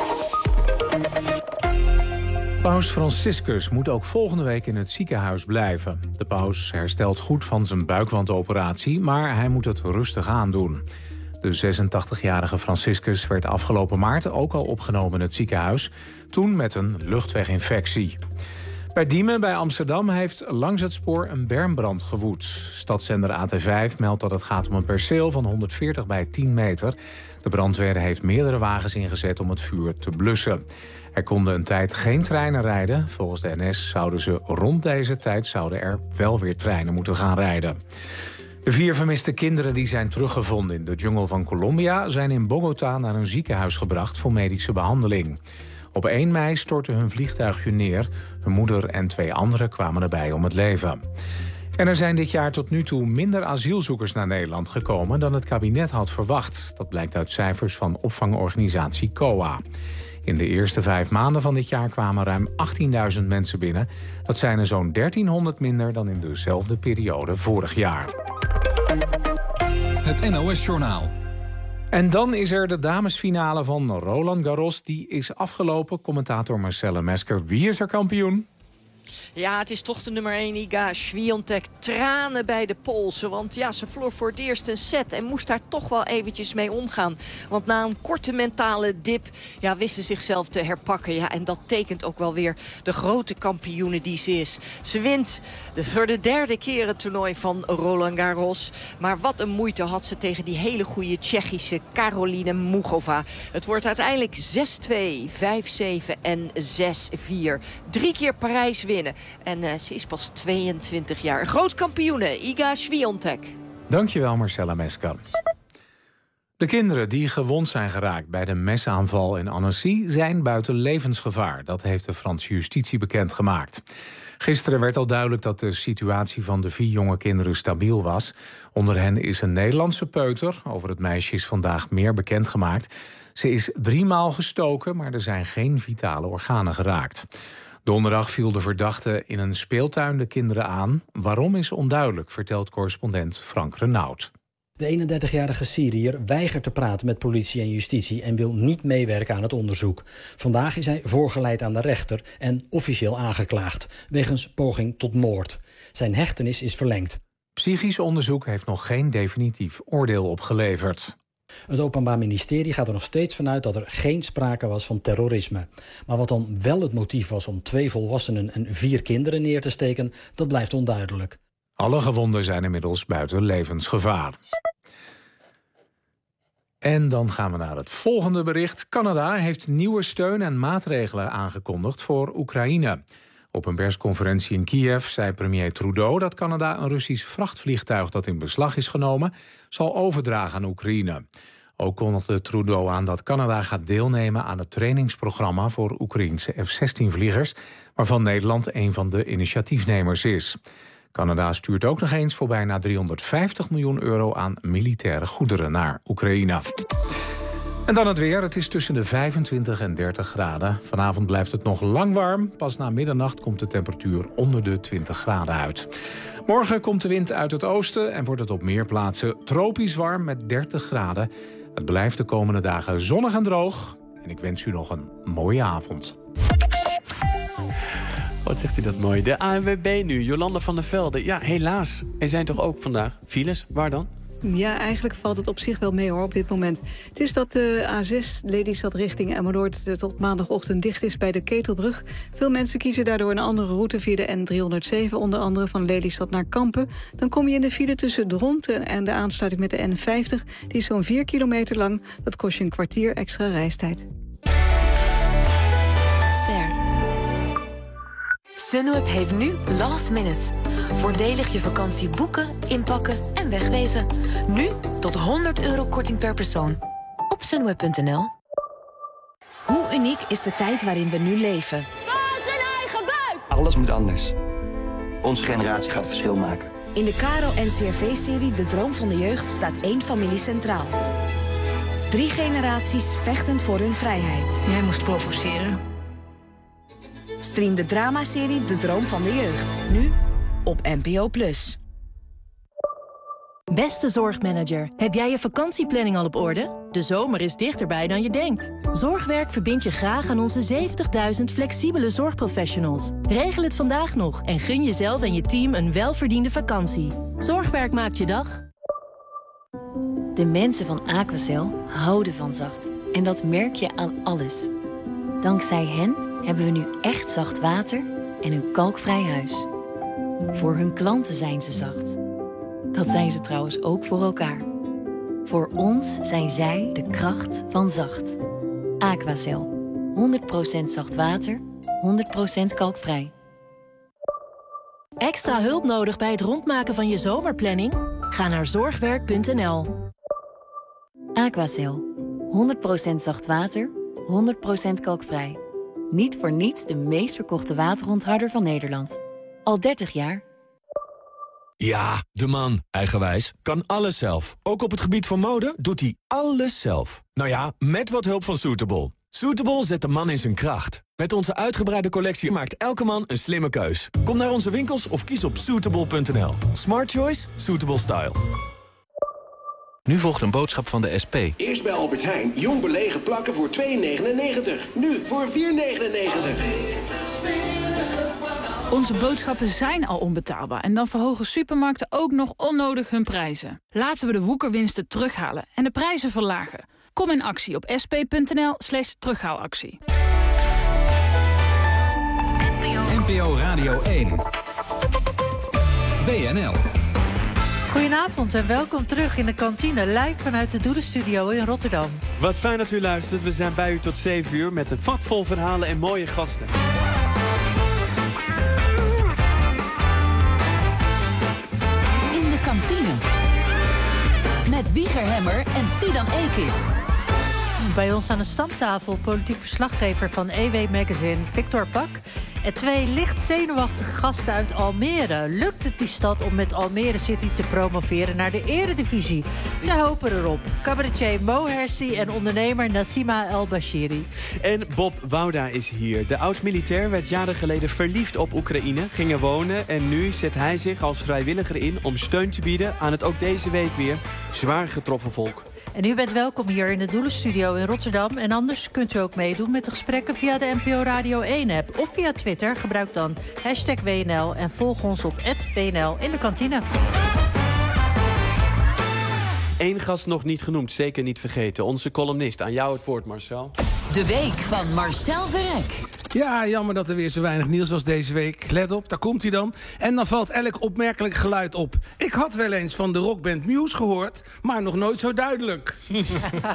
Paus Franciscus moet ook volgende week in het ziekenhuis blijven. De paus herstelt goed van zijn buikwandoperatie, maar hij moet het rustig aandoen. De 86-jarige Franciscus werd afgelopen maart ook al opgenomen in het ziekenhuis, toen met een luchtweginfectie. Bij Diemen bij Amsterdam heeft langs het spoor een bermbrand gewoed. Stadszender AT5 meldt dat het gaat om een perceel van 140 bij 10 meter. De brandweer heeft meerdere wagens ingezet om het vuur te blussen. Er konden een tijd geen treinen rijden. Volgens de NS zouden ze rond deze tijd er wel weer treinen moeten gaan rijden. De 4 vermiste kinderen die zijn teruggevonden in de jungle van Colombia zijn in Bogota naar een ziekenhuis gebracht voor medische behandeling. Op 1 mei stortte hun vliegtuigje neer. Hun moeder en 2 anderen kwamen erbij om het leven. En er zijn dit jaar tot nu toe minder asielzoekers naar Nederland gekomen dan het kabinet had verwacht. Dat blijkt uit cijfers van opvangorganisatie COA. In de eerste 5 maanden van dit jaar kwamen ruim 18.000 mensen binnen. Dat zijn er zo'n 1300 minder dan in dezelfde periode vorig jaar. Het NOS-journaal. En dan is er de damesfinale van Roland Garros. Die is afgelopen. Commentator Marcelle Mesker. Wie is er kampioen? Ja, het is toch de nummer 1 Iga Swiatek. Tranen bij de Poolse. Want ja, ze verloor voor het eerst een set. En moest daar toch wel eventjes mee omgaan. Want na een korte mentale dip wist ze zichzelf te herpakken. Ja, en dat tekent ook wel weer de grote kampioene die ze is. Ze wint voor de 3e keer het toernooi van Roland Garros. Maar wat een moeite had ze tegen die hele goede Tsjechische Caroline Muchova. Het wordt uiteindelijk 6-2, 5-7 en 6-4. 3 keer Parijs winnen. En ze is pas 22 jaar. Groot kampioene, Iga Swiatek. Dankjewel, Marcella Mesker. De kinderen die gewond zijn geraakt bij de mesaanval in Annecy zijn buiten levensgevaar. Dat heeft de Franse justitie bekendgemaakt. Gisteren werd al duidelijk dat de situatie van de 4 jonge kinderen stabiel was. Onder hen is een Nederlandse peuter. Over het meisje is vandaag meer bekendgemaakt. Ze is 3 maal gestoken, maar er zijn geen vitale organen geraakt. Donderdag viel de verdachte in een speeltuin de kinderen aan. Waarom is onduidelijk, vertelt correspondent Frank Renaud. De 31-jarige Syriër weigert te praten met politie en justitie en wil niet meewerken aan het onderzoek. Vandaag is hij voorgeleid aan de rechter en officieel aangeklaagd, wegens poging tot moord. Zijn hechtenis is verlengd. Psychisch onderzoek heeft nog geen definitief oordeel opgeleverd. Het Openbaar Ministerie gaat er nog steeds vanuit dat er geen sprake was van terrorisme. Maar wat dan wel het motief was om 2 volwassenen en 4 kinderen neer te steken, dat blijft onduidelijk. Alle gewonden zijn inmiddels buiten levensgevaar. En dan gaan we naar het volgende bericht. Canada heeft nieuwe steun en maatregelen aangekondigd voor Oekraïne. Op een persconferentie in Kiev zei premier Trudeau dat Canada een Russisch vrachtvliegtuig dat in beslag is genomen zal overdragen aan Oekraïne. Ook kondigde Trudeau aan dat Canada gaat deelnemen aan het trainingsprogramma voor Oekraïense F-16-vliegers, waarvan Nederland een van de initiatiefnemers is. Canada stuurt ook nog eens voor bijna 350 miljoen euro aan militaire goederen naar Oekraïne. En dan het weer. Het is tussen de 25 en 30 graden. Vanavond blijft het nog lang warm. Pas na middernacht komt de temperatuur onder de 20 graden uit. Morgen komt de wind uit het oosten en wordt het op meer plaatsen tropisch warm met 30 graden. Het blijft de komende dagen zonnig en droog. En ik wens u nog een mooie avond. Wat zegt hij dat mooi. De ANWB nu, Jolanda van der Velde. Ja, helaas. Er zijn toch ook vandaag files? Waar dan? Ja, eigenlijk valt het op zich wel mee hoor, op dit moment. Het is dat de A6 Lelystad richting Emmeloord tot maandagochtend dicht is bij de Ketelbrug. Veel mensen kiezen daardoor een andere route via de N307... onder andere van Lelystad naar Kampen. Dan kom je in de file tussen Dronten en de aansluiting met de N50. Die is zo'n 4 kilometer lang. Dat kost je een kwartier extra reistijd. Sunweb heeft nu Last Minute. Voordelig je vakantie boeken, inpakken en wegwezen. Nu tot €100 korting per persoon. Op sunweb.nl. Hoe uniek is de tijd waarin we nu leven? Zijn eigen buik! Alles moet anders. Onze generatie gaat het verschil maken. In de KRO-NCRV-serie De Droom van de Jeugd staat 1 familie centraal. 3 generaties vechtend voor hun vrijheid. Jij moest provoceren. Stream de dramaserie De Droom van de Jeugd. Nu op NPO+. Beste zorgmanager, heb jij je vakantieplanning al op orde? De zomer is dichterbij dan je denkt. Zorgwerk verbindt je graag aan onze 70.000 flexibele zorgprofessionals. Regel het vandaag nog en gun jezelf en je team een welverdiende vakantie. Zorgwerk maakt je dag. De mensen van Aquacel houden van zacht. En dat merk je aan alles. Dankzij hen hebben we nu echt zacht water en een kalkvrij huis. Voor hun klanten zijn ze zacht. Dat zijn ze trouwens ook voor elkaar. Voor ons zijn zij de kracht van zacht. Aquacel. 100% zacht water, 100% kalkvrij. Extra hulp nodig bij het rondmaken van je zomerplanning? Ga naar zorgwerk.nl. Aquacel. 100% zacht water, 100% kalkvrij. Niet voor niets de meest verkochte waterontharder van Nederland. Al 30 jaar. Ja, de man, eigenwijs, kan alles zelf. Ook op het gebied van mode doet hij alles zelf. Nou ja, met wat hulp van Suitable. Suitable zet de man in zijn kracht. Met onze uitgebreide collectie maakt elke man een slimme keus. Kom naar onze winkels of kies op suitable.nl. Smart choice, suitable style. Nu volgt een boodschap van de SP. Eerst bij Albert Heijn. Jong belegen plakken voor €2,99. Nu voor €4,99. Onze boodschappen zijn al onbetaalbaar en dan verhogen supermarkten ook nog onnodig hun prijzen. Laten we de woekerwinsten terughalen en de prijzen verlagen. Kom in actie op sp.nl/terughaalactie. NPO Radio 1. WNL. Goedenavond en welkom terug in de kantine, live vanuit de Doelenstudio in Rotterdam. Wat fijn dat u luistert. We zijn bij u tot 7 uur met een vat vol verhalen en mooie gasten. In de kantine. Met Wieger Hemmer en Fidan Ekis. Bij ons aan de stamtafel politiek verslaggever van EW Magazine, Victor Pak. En 2 licht zenuwachtige gasten uit Almere. Lukt het die stad om met Almere City te promoveren naar de eredivisie? Zij hopen erop. Cabaretier Mo Hersi en ondernemer Nassima El Bashiri. En Bob Wouda is hier. De oud-militair werd jaren geleden verliefd op Oekraïne, ging er wonen en nu zet hij zich als vrijwilliger in om steun te bieden aan het ook deze week weer zwaar getroffen volk. En u bent welkom hier in de Doelenstudio in Rotterdam. En anders kunt u ook meedoen met de gesprekken via de NPO Radio 1-app of via Twitter. Gebruik dan #WNL en volg ons op @WNL in de kantine. Eén gast nog niet genoemd, zeker niet vergeten. Onze columnist. Aan jou het woord, Marcel. De week van Marcel Verrek. Ja, jammer dat er weer zo weinig nieuws was deze week. Let op, daar komt hij dan. En dan valt elk opmerkelijk geluid op. Ik had wel eens van de rockband Muse gehoord, maar nog nooit zo duidelijk.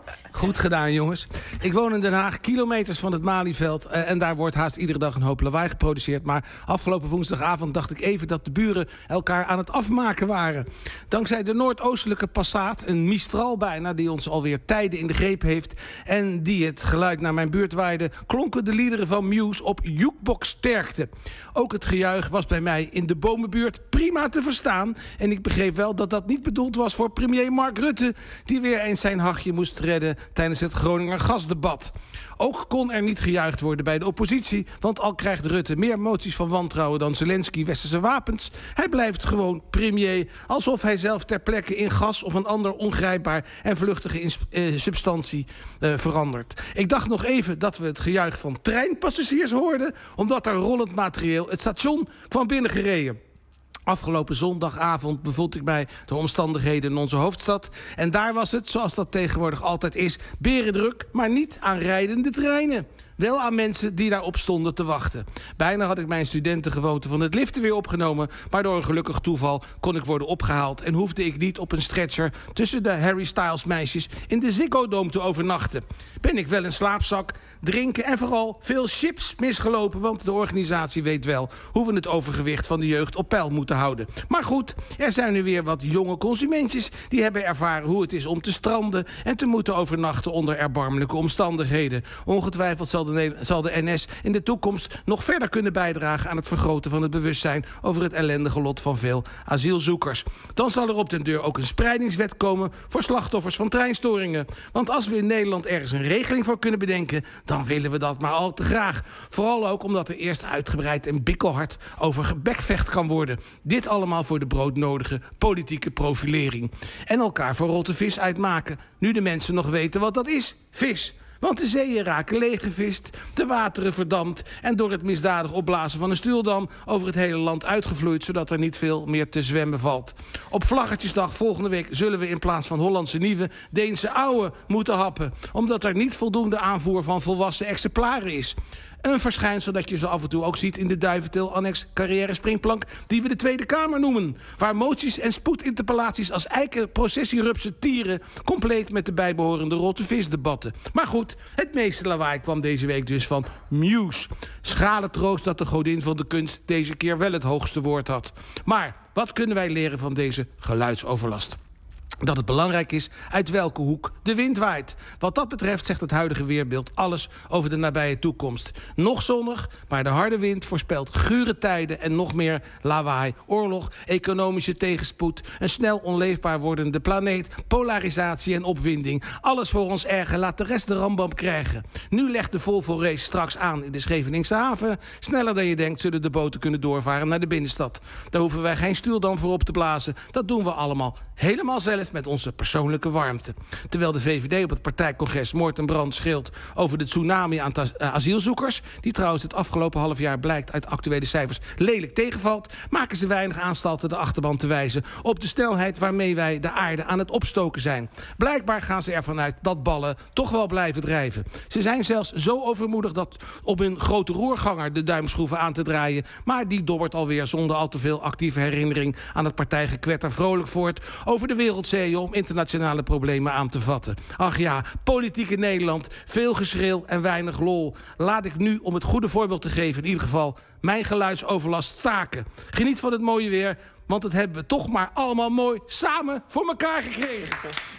Goed gedaan, jongens. Ik woon in Den Haag, kilometers van het Malieveld. En daar wordt haast iedere dag een hoop lawaai geproduceerd. Maar afgelopen woensdagavond dacht ik even dat de buren elkaar aan het afmaken waren. Dankzij de noordoostelijke passaat, een Mistral bijna, die ons alweer tijden in de greep heeft en die het geluid naar mijn buurt waaide, klonken de liederen van Muse op jukebox sterkte. Ook het gejuich was bij mij in de bomenbuurt prima te verstaan. En ik begreep wel dat dat niet bedoeld was voor premier Mark Rutte, die weer eens zijn hachje moest redden tijdens het Groninger gasdebat. Ook kon er niet gejuicht worden bij de oppositie, want al krijgt Rutte meer moties van wantrouwen dan Zelensky westerse wapens, hij blijft gewoon premier, alsof hij zelf ter plekke in gas of een ander ongrijpbaar en vluchtige substantie verandert. Ik dacht nog even dat we het gejuich van treinpassagiers hoorden, omdat er rollend materieel het station kwam binnengereden. Afgelopen zondagavond bevond ik mij door omstandigheden in onze hoofdstad. En daar was het, zoals dat tegenwoordig altijd is, berendruk, maar niet aan rijdende treinen. Wel aan mensen die daarop stonden te wachten. Bijna had ik mijn studentengewoonte van het liften weer opgenomen, maar door een gelukkig toeval kon ik worden opgehaald en hoefde ik niet op een stretcher tussen de Harry Styles meisjes in de Ziggo Dome te overnachten. Ben ik wel een slaapzak, drinken en vooral veel chips misgelopen, want de organisatie weet wel hoe we het overgewicht van de jeugd op peil moeten houden. Maar goed, er zijn nu weer wat jonge consumentjes die hebben ervaren hoe het is om te stranden en te moeten overnachten onder erbarmelijke omstandigheden. Ongetwijfeld zal de NS in de toekomst nog verder kunnen bijdragen aan het vergroten van het bewustzijn over het ellendige lot van veel asielzoekers. Dan zal er op den deur ook een spreidingswet komen voor slachtoffers van treinstoringen. Want als we in Nederland ergens een regeling voor kunnen bedenken, dan willen we dat maar al te graag. Vooral ook omdat er eerst uitgebreid en bikkelhard over gebekvecht kan worden. Dit allemaal voor de broodnodige politieke profilering. En elkaar voor rotte vis uitmaken. Nu de mensen nog weten wat dat is. Vis. Want de zeeën raken leeggevist, de wateren verdampt en door het misdadig opblazen van een stuwdam over het hele land uitgevloeid, zodat er niet veel meer te zwemmen valt. Op Vlaggetjesdag volgende week zullen we in plaats van Hollandse nieuwe Deense oude moeten happen, omdat er niet voldoende aanvoer van volwassen exemplaren is. Een verschijnsel dat je zo af en toe ook ziet in de Duiventil annex carrière springplank die we de Tweede Kamer noemen. Waar moties en spoedinterpellaties als eiken processierupsen tieren, compleet met de bijbehorende rotte visdebatten. Maar goed, het meeste lawaai kwam deze week dus van Muse. Schrale troost dat de godin van de kunst deze keer wel het hoogste woord had. Maar wat kunnen wij leren van deze geluidsoverlast? Dat het belangrijk is uit welke hoek de wind waait. Wat dat betreft zegt het huidige weerbeeld alles over de nabije toekomst. Nog zonnig, maar de harde wind voorspelt gure tijden en nog meer lawaai, oorlog, economische tegenspoed, een snel onleefbaar wordende planeet, polarisatie en opwinding. Alles voor ons erger, laat de rest de rambam krijgen. Nu legt de Volvo Race straks aan in de Scheveningse haven. Sneller dan je denkt zullen de boten kunnen doorvaren naar de binnenstad. Daar hoeven wij geen stuwdam voor op te blazen. Dat doen we allemaal helemaal zelf met onze persoonlijke warmte. Terwijl de VVD op het partijcongres moord en brand schreeuwt over de tsunami aan asielzoekers, die trouwens het afgelopen half jaar blijkt uit actuele cijfers lelijk tegenvalt, maken ze weinig aanstalten de achterban te wijzen op de snelheid waarmee wij de aarde aan het opstoken zijn. Blijkbaar gaan ze ervan uit dat ballen toch wel blijven drijven. Ze zijn zelfs zo overmoedig dat op hun grote roerganger de duimschroeven aan te draaien, maar die dobbert alweer zonder al te veel actieve herinnering aan het partijgekwetter vrolijk voort over de wereldzee om internationale problemen aan te vatten. Ach ja, politiek in Nederland, veel geschreeuw en weinig lol. Laat ik nu, om het goede voorbeeld te geven, in ieder geval mijn geluidsoverlast staken. Geniet van het mooie weer, want dat hebben we toch maar allemaal mooi samen voor elkaar gekregen.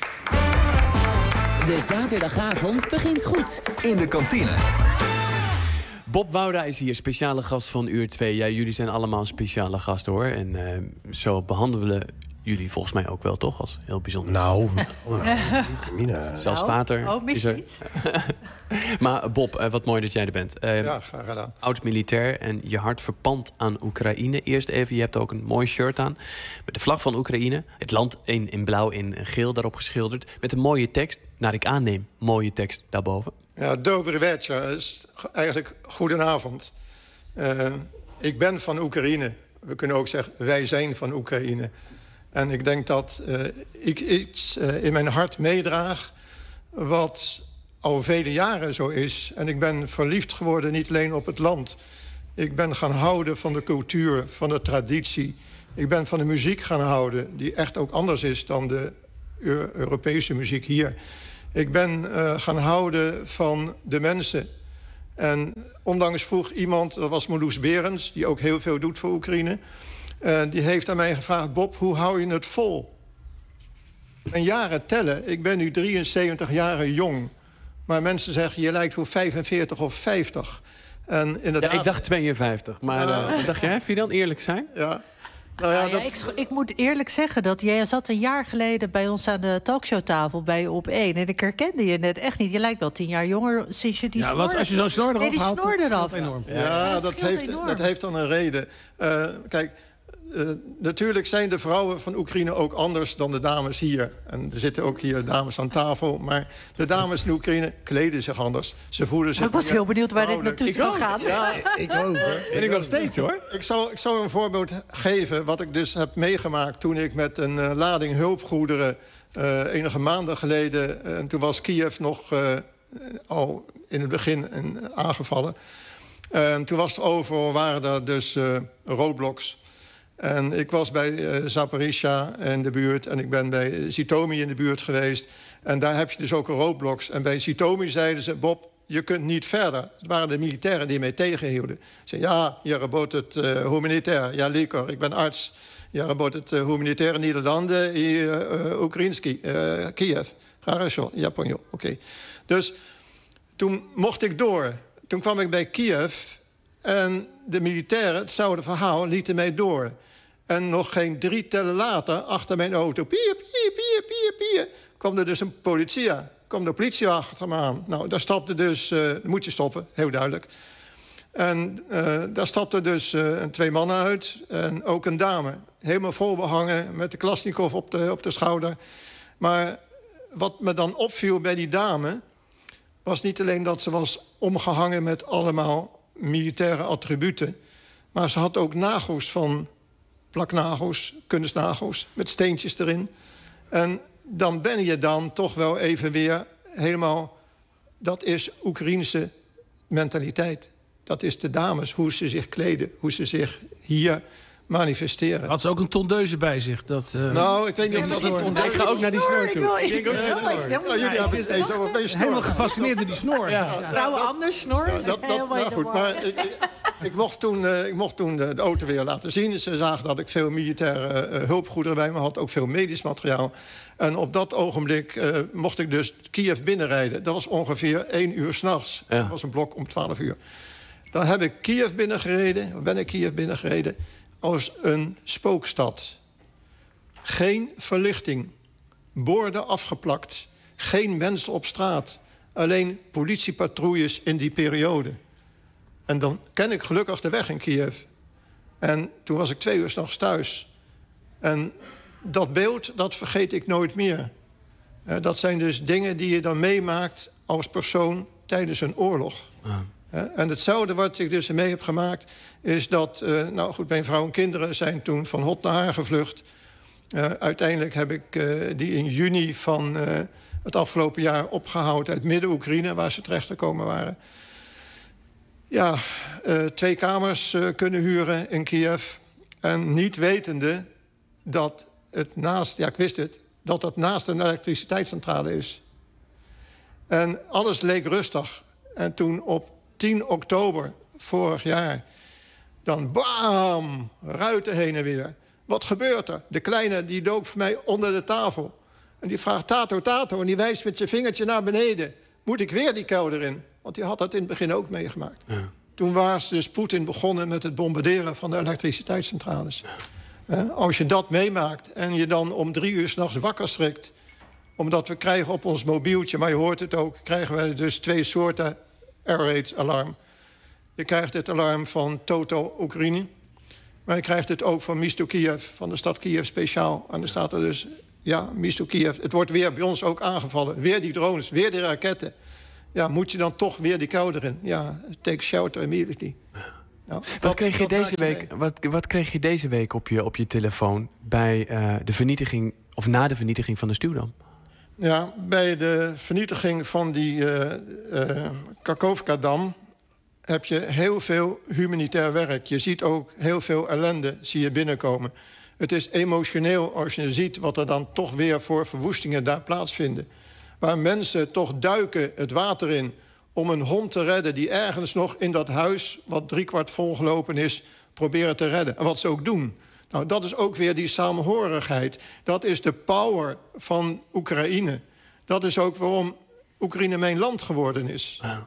De zaterdagavond begint goed in de kantine. Bob Wouda is hier, speciale gast van uur 2. Ja, jullie zijn allemaal speciale gasten hoor. En zo behandelen jullie volgens mij ook wel, toch? Als heel bijzonder. Nou. Zelfs water. Oh, mis je iets? Maar Bob, wat mooi dat jij er bent. Ja, graag gedaan. Oud-militair en je hart verpand aan Oekraïne. Eerst even, je hebt ook een mooi shirt aan met de vlag van Oekraïne. Het land in blauw en geel daarop geschilderd. Met een mooie tekst, naar ik aanneem, mooie tekst daarboven. Ja, dobry вечер is eigenlijk goedenavond. Ik ben van Oekraïne. We kunnen ook zeggen, wij zijn van Oekraïne. En ik denk dat ik iets in mijn hart meedraag wat al vele jaren zo is. En ik ben verliefd geworden niet alleen op het land. Ik ben gaan houden van de cultuur, van de traditie. Ik ben van de muziek gaan houden, die echt ook anders is dan de Europese muziek hier. Ik ben gaan houden van de mensen. En onlangs vroeg iemand, dat was Marloes Berends, die ook heel veel doet voor Oekraïne. Die heeft aan mij gevraagd: Bob, hoe hou je het vol? En jaren tellen. Ik ben nu 73 jaren jong. Maar mensen zeggen, je lijkt voor 45 of 50. En inderdaad... Ja, ik dacht 52. Maar wat dacht jij? Vind je dan eerlijk zijn? Ja. Nou ja, ik moet eerlijk zeggen dat jij zat een jaar geleden bij ons aan de talkshowtafel bij Op 1. En ik herkende je net echt niet. Je lijkt wel 10 jaar jonger sinds je die snor... Ja, als je zo'n snor eraf haalt, dat scheelt enorm. Ja, dat heeft dan een reden. Kijk, natuurlijk zijn de vrouwen van Oekraïne ook anders dan de dames hier. En er zitten ook hier dames aan tafel. Maar de dames in Oekraïne kleden zich anders. Ze voelen zich... Ik was heel benieuwd waar dit naartoe zou gaan. Ja, ik ook. En ik nog steeds, hoor. Ik zou een voorbeeld geven wat ik dus heb meegemaakt toen ik met een lading hulpgoederen enige maanden geleden... en toen was Kiev nog al in het begin aangevallen. En toen was het overal, waren er dus roadblocks. En ik was bij Zaporizhzhia in de buurt en ik ben bij Zhytomyr in de buurt geweest. En daar heb je dus ook roadblocks. En bij Zhytomyr zeiden ze: Bob, je kunt niet verder. Het waren de militairen die mij tegenhielden. Ze zeiden: ja, je rabot het humanitair. Ja, lekker, ik ben arts. Je rabot het humanitaire Nederlanden, Oekraïnski, Kiev. Хорошо, ja, ponjo, oké. Dus toen mocht ik door. Toen kwam ik bij Kiev en de militairen, hetzelfde verhaal, lieten mij door. En nog geen 3 tellen later, achter mijn auto, pier, pier, pier, pier, pier, kwam er dus een politia. Kwam de politie achter me aan. Nou, daar stapte dus, moet je stoppen, heel duidelijk. En daar stapten dus 2 mannen uit en ook een dame. Helemaal vol behangen, met de Klasnikov op de schouder. Maar wat me dan opviel bij die dame was niet alleen dat ze was omgehangen met allemaal militaire attributen, maar ze had ook nagels van plaknagels, kunstnagels, met steentjes erin. En dan ben je dan toch wel even weer helemaal... Dat is Oekraïense mentaliteit. Dat is de dames, hoe ze zich kleden, hoe ze zich hier manifesteren. Had ze ook een tondeuze bij zich? Nou, ik weet niet of dat een tondeuze... Ik ga ook naar die snor toe. Jullie hebben het steeds over deze snor. Helemaal gefascineerd door die snor. Vrouwen anders snor. Nou goed, maar ik mocht toen de auto weer laten zien. Ze zagen dat ik veel militaire hulpgoederen bij me had. Ook veel medisch materiaal. En op dat ogenblik mocht ik dus Kiev binnenrijden. Dat was ongeveer 1 uur 's nachts. Dat was een blok om 12 uur. Dan ben ik Kiev binnengereden als een spookstad. Geen verlichting. Borden afgeplakt. Geen mensen op straat. Alleen politiepatrouilles in die periode. En dan ken ik gelukkig de weg in Kiev. En toen was ik 2 uur 's nachts thuis. En dat beeld, dat vergeet ik nooit meer. Dat zijn dus dingen die je dan meemaakt als persoon tijdens een oorlog. En hetzelfde wat ik dus mee heb gemaakt is dat... nou goed, mijn vrouw en kinderen zijn toen van hot naar haar gevlucht. Uiteindelijk heb ik die in juni van het afgelopen jaar opgehaald uit Midden-Oekraïne, waar ze terecht gekomen waren. Ja, 2 kamers kunnen huren in Kiev. En niet wetende dat het naast... Ja, ik wist het. Dat dat naast een elektriciteitscentrale is. En alles leek rustig. En toen op 10 oktober vorig jaar... dan bam, ruiten heen en weer. Wat gebeurt er? De kleine die dook voor mij onder de tafel. En die vraagt: Tato, Tato. En die wijst met zijn vingertje naar beneden. Moet ik weer die kelder in? Want die had dat in het begin ook meegemaakt. Ja. Toen was dus Poetin begonnen met het bombarderen van de elektriciteitscentrales. Als je dat meemaakt en je dan om 3 uur 's nachts wakker schrikt... omdat we krijgen op ons mobieltje, maar je hoort het ook... krijgen we dus 2 soorten air raid alarm. Je krijgt het alarm van Toto Oekraïne... maar je krijgt het ook van Misto Kiev, van de stad Kiev speciaal. En dan staat er dus, ja, Misto Kiev. Het wordt weer bij ons ook aangevallen. Weer die drones, weer die raketten. Ja, moet je dan toch weer die kou erin? Ja, take shelter immediately. Nou, wat kreeg je deze week op je telefoon bij de vernietiging of na de vernietiging van de Stuwdam? Ja, bij de vernietiging van die Kakhovka-dam heb je heel veel humanitair werk. Je ziet ook heel veel ellende zie je binnenkomen. Het is emotioneel als je ziet wat er dan toch weer voor verwoestingen daar plaatsvinden. Waar mensen toch duiken het water in om een hond te redden die ergens nog in dat huis, wat 3/4 volgelopen is, proberen te redden. En wat ze ook doen. Nou, dat is ook weer die samenhorigheid. Dat is de power van Oekraïne. Dat is ook waarom Oekraïne mijn land geworden is. Ja.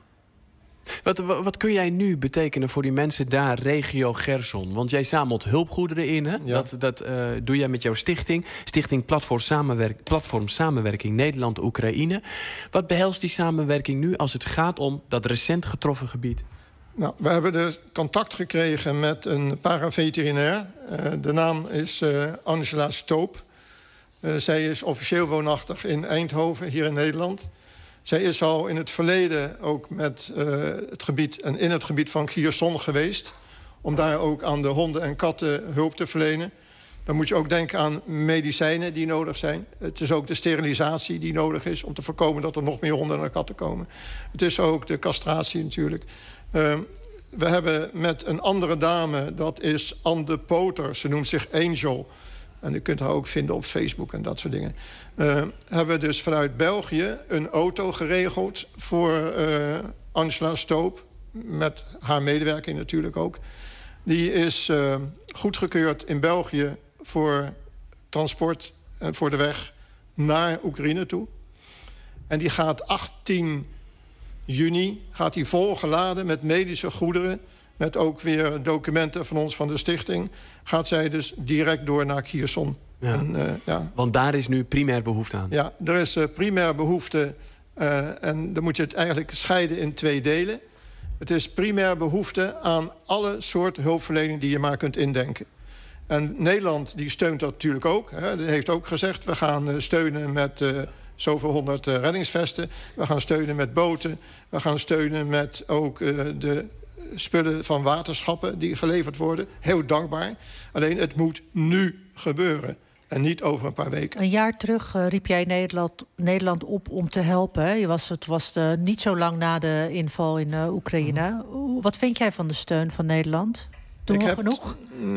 Wat kun jij nu betekenen voor die mensen daar, regio Gerson? Want jij zamelt hulpgoederen in, hè? Ja. Dat doe jij met jouw stichting. Stichting Platform Samenwerking Nederland-Oekraïne. Wat behelst die samenwerking nu als het gaat om dat recent getroffen gebied? Nou, we hebben dus contact gekregen met een paraveterinair. De naam is Angela Stoop. Zij is officieel woonachtig in Eindhoven, hier in Nederland. Zij is al in het verleden ook met het gebied en in het gebied van Kherson geweest, om daar ook aan de honden en katten hulp te verlenen. Dan moet je ook denken aan medicijnen die nodig zijn. Het is ook de sterilisatie die nodig is om te voorkomen dat er nog meer honden en katten komen. Het is ook de castratie natuurlijk. We hebben met een andere dame, dat is Anne de Poter, ze noemt zich Angel. En u kunt haar ook vinden op Facebook en dat soort dingen. Hebben we dus vanuit België een auto geregeld voor Angela Stoop. Met haar medewerking natuurlijk ook. Die is goedgekeurd in België voor transport en voor de weg naar Oekraïne toe. En die gaat 18 juni gaat die volgeladen met medische goederen, met ook weer documenten van ons van de stichting, gaat zij dus direct door naar Kherson. Ja. Ja. Want daar is nu primair behoefte aan. Ja, er is primair behoefte en dan moet je het eigenlijk scheiden in 2 delen. Het is primair behoefte aan alle soorten hulpverlening die je maar kunt indenken. En Nederland die steunt dat natuurlijk ook. Hè. Die heeft ook gezegd, we gaan steunen met zoveel 100 reddingsvesten. We gaan steunen met boten. We gaan steunen met ook de spullen van waterschappen die geleverd worden. Heel dankbaar. Alleen het moet nu gebeuren. En niet over een paar weken. Een jaar terug riep jij Nederland op om te helpen. Hè? Het was niet zo lang na de inval in Oekraïne. Wat vind jij van de steun van Nederland? Doen we genoeg?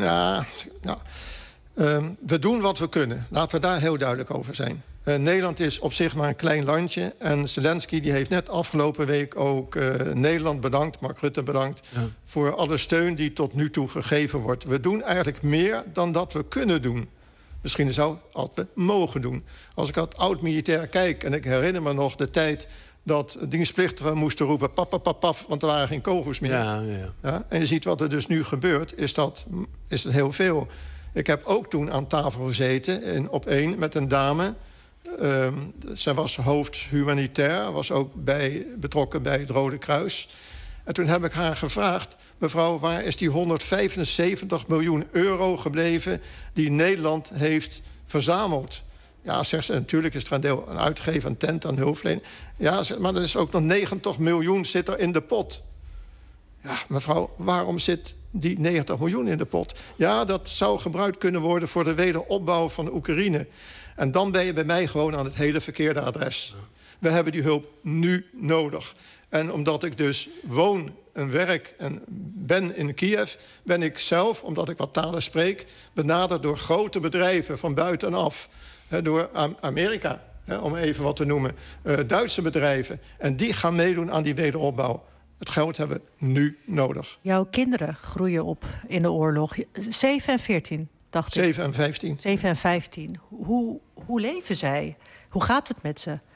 We doen wat we kunnen. Laten we daar heel duidelijk over zijn. Nederland is op zich maar een klein landje. En Zelensky die heeft net afgelopen week ook Nederland bedankt, Mark Rutte bedankt, voor alle steun die tot nu toe gegeven wordt. We doen eigenlijk meer dan dat we kunnen doen. Misschien zou wat we mogen doen. Als ik als oud-militair kijk, en ik herinner me nog de tijd dat dienstplichtigen moesten roepen pap, pap, pap, want er waren geen kogels meer. Ja, en je ziet wat er dus nu gebeurt, is het heel veel. Ik heb ook toen aan tafel gezeten op 1 met een dame. Zij was hoofd humanitair, was ook betrokken bij het Rode Kruis. En toen heb ik haar gevraagd, mevrouw, waar is die 175 miljoen euro gebleven die Nederland heeft verzameld? Ja, zegt ze, natuurlijk is er een deel aan uitgeven, aan tent, aan hulpverlening. Ja, maar er is ook nog 90 miljoen zit er in de pot. Ja, mevrouw, waarom zit die 90 miljoen in de pot? Ja, dat zou gebruikt kunnen worden voor de wederopbouw van Oekraïne. En dan ben je bij mij gewoon aan het hele verkeerde adres. We hebben die hulp nu nodig. En omdat ik dus woon en werk en ben in Kiev, ben ik zelf, omdat ik wat talen spreek, benaderd door grote bedrijven van buitenaf. Door Amerika, om even wat te noemen. Duitse bedrijven. En die gaan meedoen aan die wederopbouw. Het geld hebben we nu nodig. Jouw kinderen groeien op in de oorlog. 7 en 14, dacht ik. 7 en 15. 7 en 15. Hoe leven zij? Hoe gaat het met ze?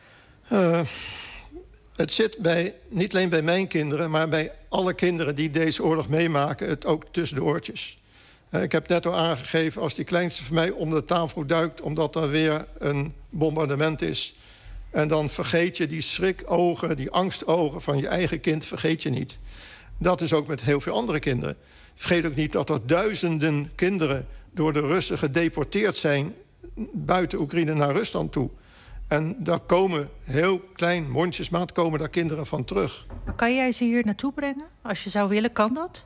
Het zit niet alleen bij mijn kinderen, maar bij alle kinderen die deze oorlog meemaken, het ook tussen de oortjes. Ik heb net al aangegeven, als die kleinste van mij onder de tafel duikt omdat er weer een bombardement is. En dan vergeet je die schrikogen, die angstogen van je eigen kind, vergeet je niet. Dat is ook met heel veel andere kinderen. Vergeet ook niet dat er duizenden kinderen door de Russen gedeporteerd zijn buiten Oekraïne naar Rusland toe. En daar komen heel klein, mondjesmaat, komen daar kinderen van terug. Maar kan jij ze hier naartoe brengen? Als je zou willen, kan dat?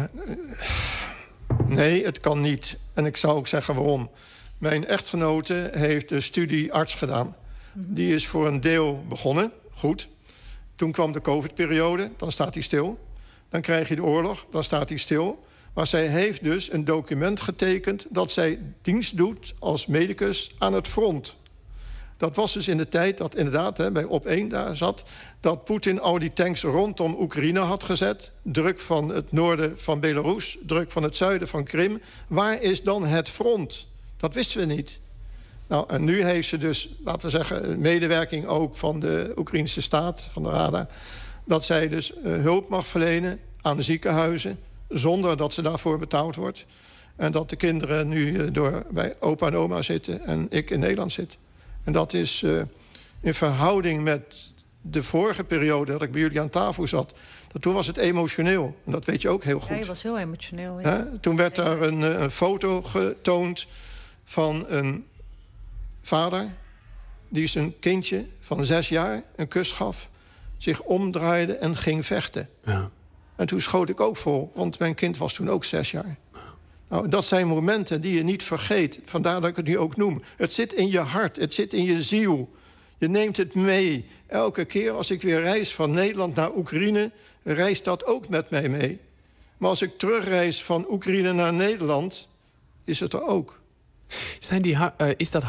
Nee, het kan niet. En ik zou ook zeggen waarom. Mijn echtgenote heeft de studie arts gedaan. Die is voor een deel begonnen, goed. Toen kwam de COVID-periode, dan staat hij stil. Dan krijg je de oorlog, dan staat hij stil. Maar zij heeft dus een document getekend dat zij dienst doet als medicus aan het front. Dat was dus in de tijd dat inderdaad bij Op1 daar zat... dat Poetin al die tanks rondom Oekraïne had gezet. Druk van het noorden van Belarus, druk van het zuiden van Krim. Waar is dan het front? Dat wisten we niet. Nou, en nu heeft ze dus, laten we zeggen... medewerking ook van de Oekraïnse staat, van de Rada... dat zij dus hulp mag verlenen aan de ziekenhuizen... zonder dat ze daarvoor betaald wordt. En dat de kinderen nu bij opa en oma zitten en ik in Nederland zit. En dat is in verhouding met de vorige periode... dat ik bij jullie aan tafel zat. Toen was het emotioneel. En dat weet je ook heel goed. Ja, je was heel emotioneel. Ja. Toen werd daar een foto getoond van een vader... die zijn kindje van 6 jaar een kus gaf... zich omdraaide en ging vechten. Ja. En toen schoot ik ook vol, want mijn kind was toen ook 6 jaar. Nou, dat zijn momenten die je niet vergeet. Vandaar dat ik het nu ook noem. Het zit in je hart, het zit in je ziel. Je neemt het mee. Elke keer als ik weer reis van Nederland naar Oekraïne... reist dat ook met mij mee. Maar als ik terugreis van Oekraïne naar Nederland... is het er ook. Is dat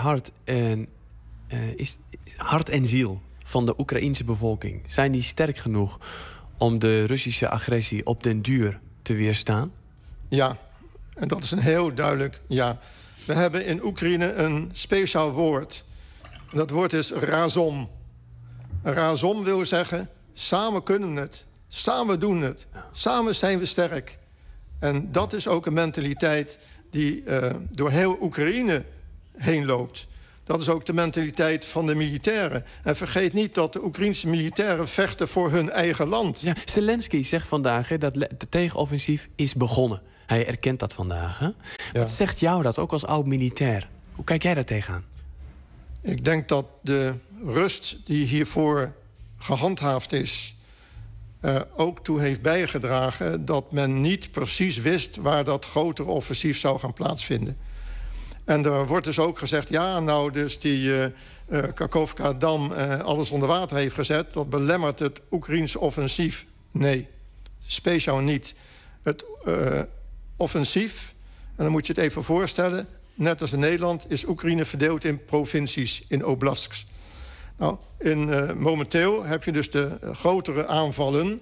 hart en ziel van de Oekraïense bevolking... zijn die sterk genoeg om de Russische agressie op den duur te weerstaan? Ja, en dat is een heel duidelijk ja. We hebben in Oekraïne een speciaal woord. En dat woord is razom. Razom wil zeggen, samen kunnen het. Samen doen het. Samen zijn we sterk. En dat is ook een mentaliteit die door heel Oekraïne heen loopt. Dat is ook de mentaliteit van de militairen. En vergeet niet dat de Oekraïnse militairen vechten voor hun eigen land. Ja, Zelensky zegt vandaag dat het tegenoffensief is begonnen. Hij erkent dat vandaag. Hè? Ja. Wat zegt jou dat, ook als oud-militair? Hoe kijk jij daar tegenaan? Ik denk dat de rust die hiervoor gehandhaafd is... ook toe heeft bijgedragen dat men niet precies wist... waar dat grotere offensief zou gaan plaatsvinden. En er wordt dus ook gezegd... ja, nou, dus die Kakhovka-dam alles onder water heeft gezet... dat belemmert het Oekraïense offensief. Nee, speciaal niet. Het offensief, en dan moet je het even voorstellen... net als in Nederland is Oekraïne verdeeld in provincies, in oblasts. Nou, momenteel heb je dus de grotere aanvallen...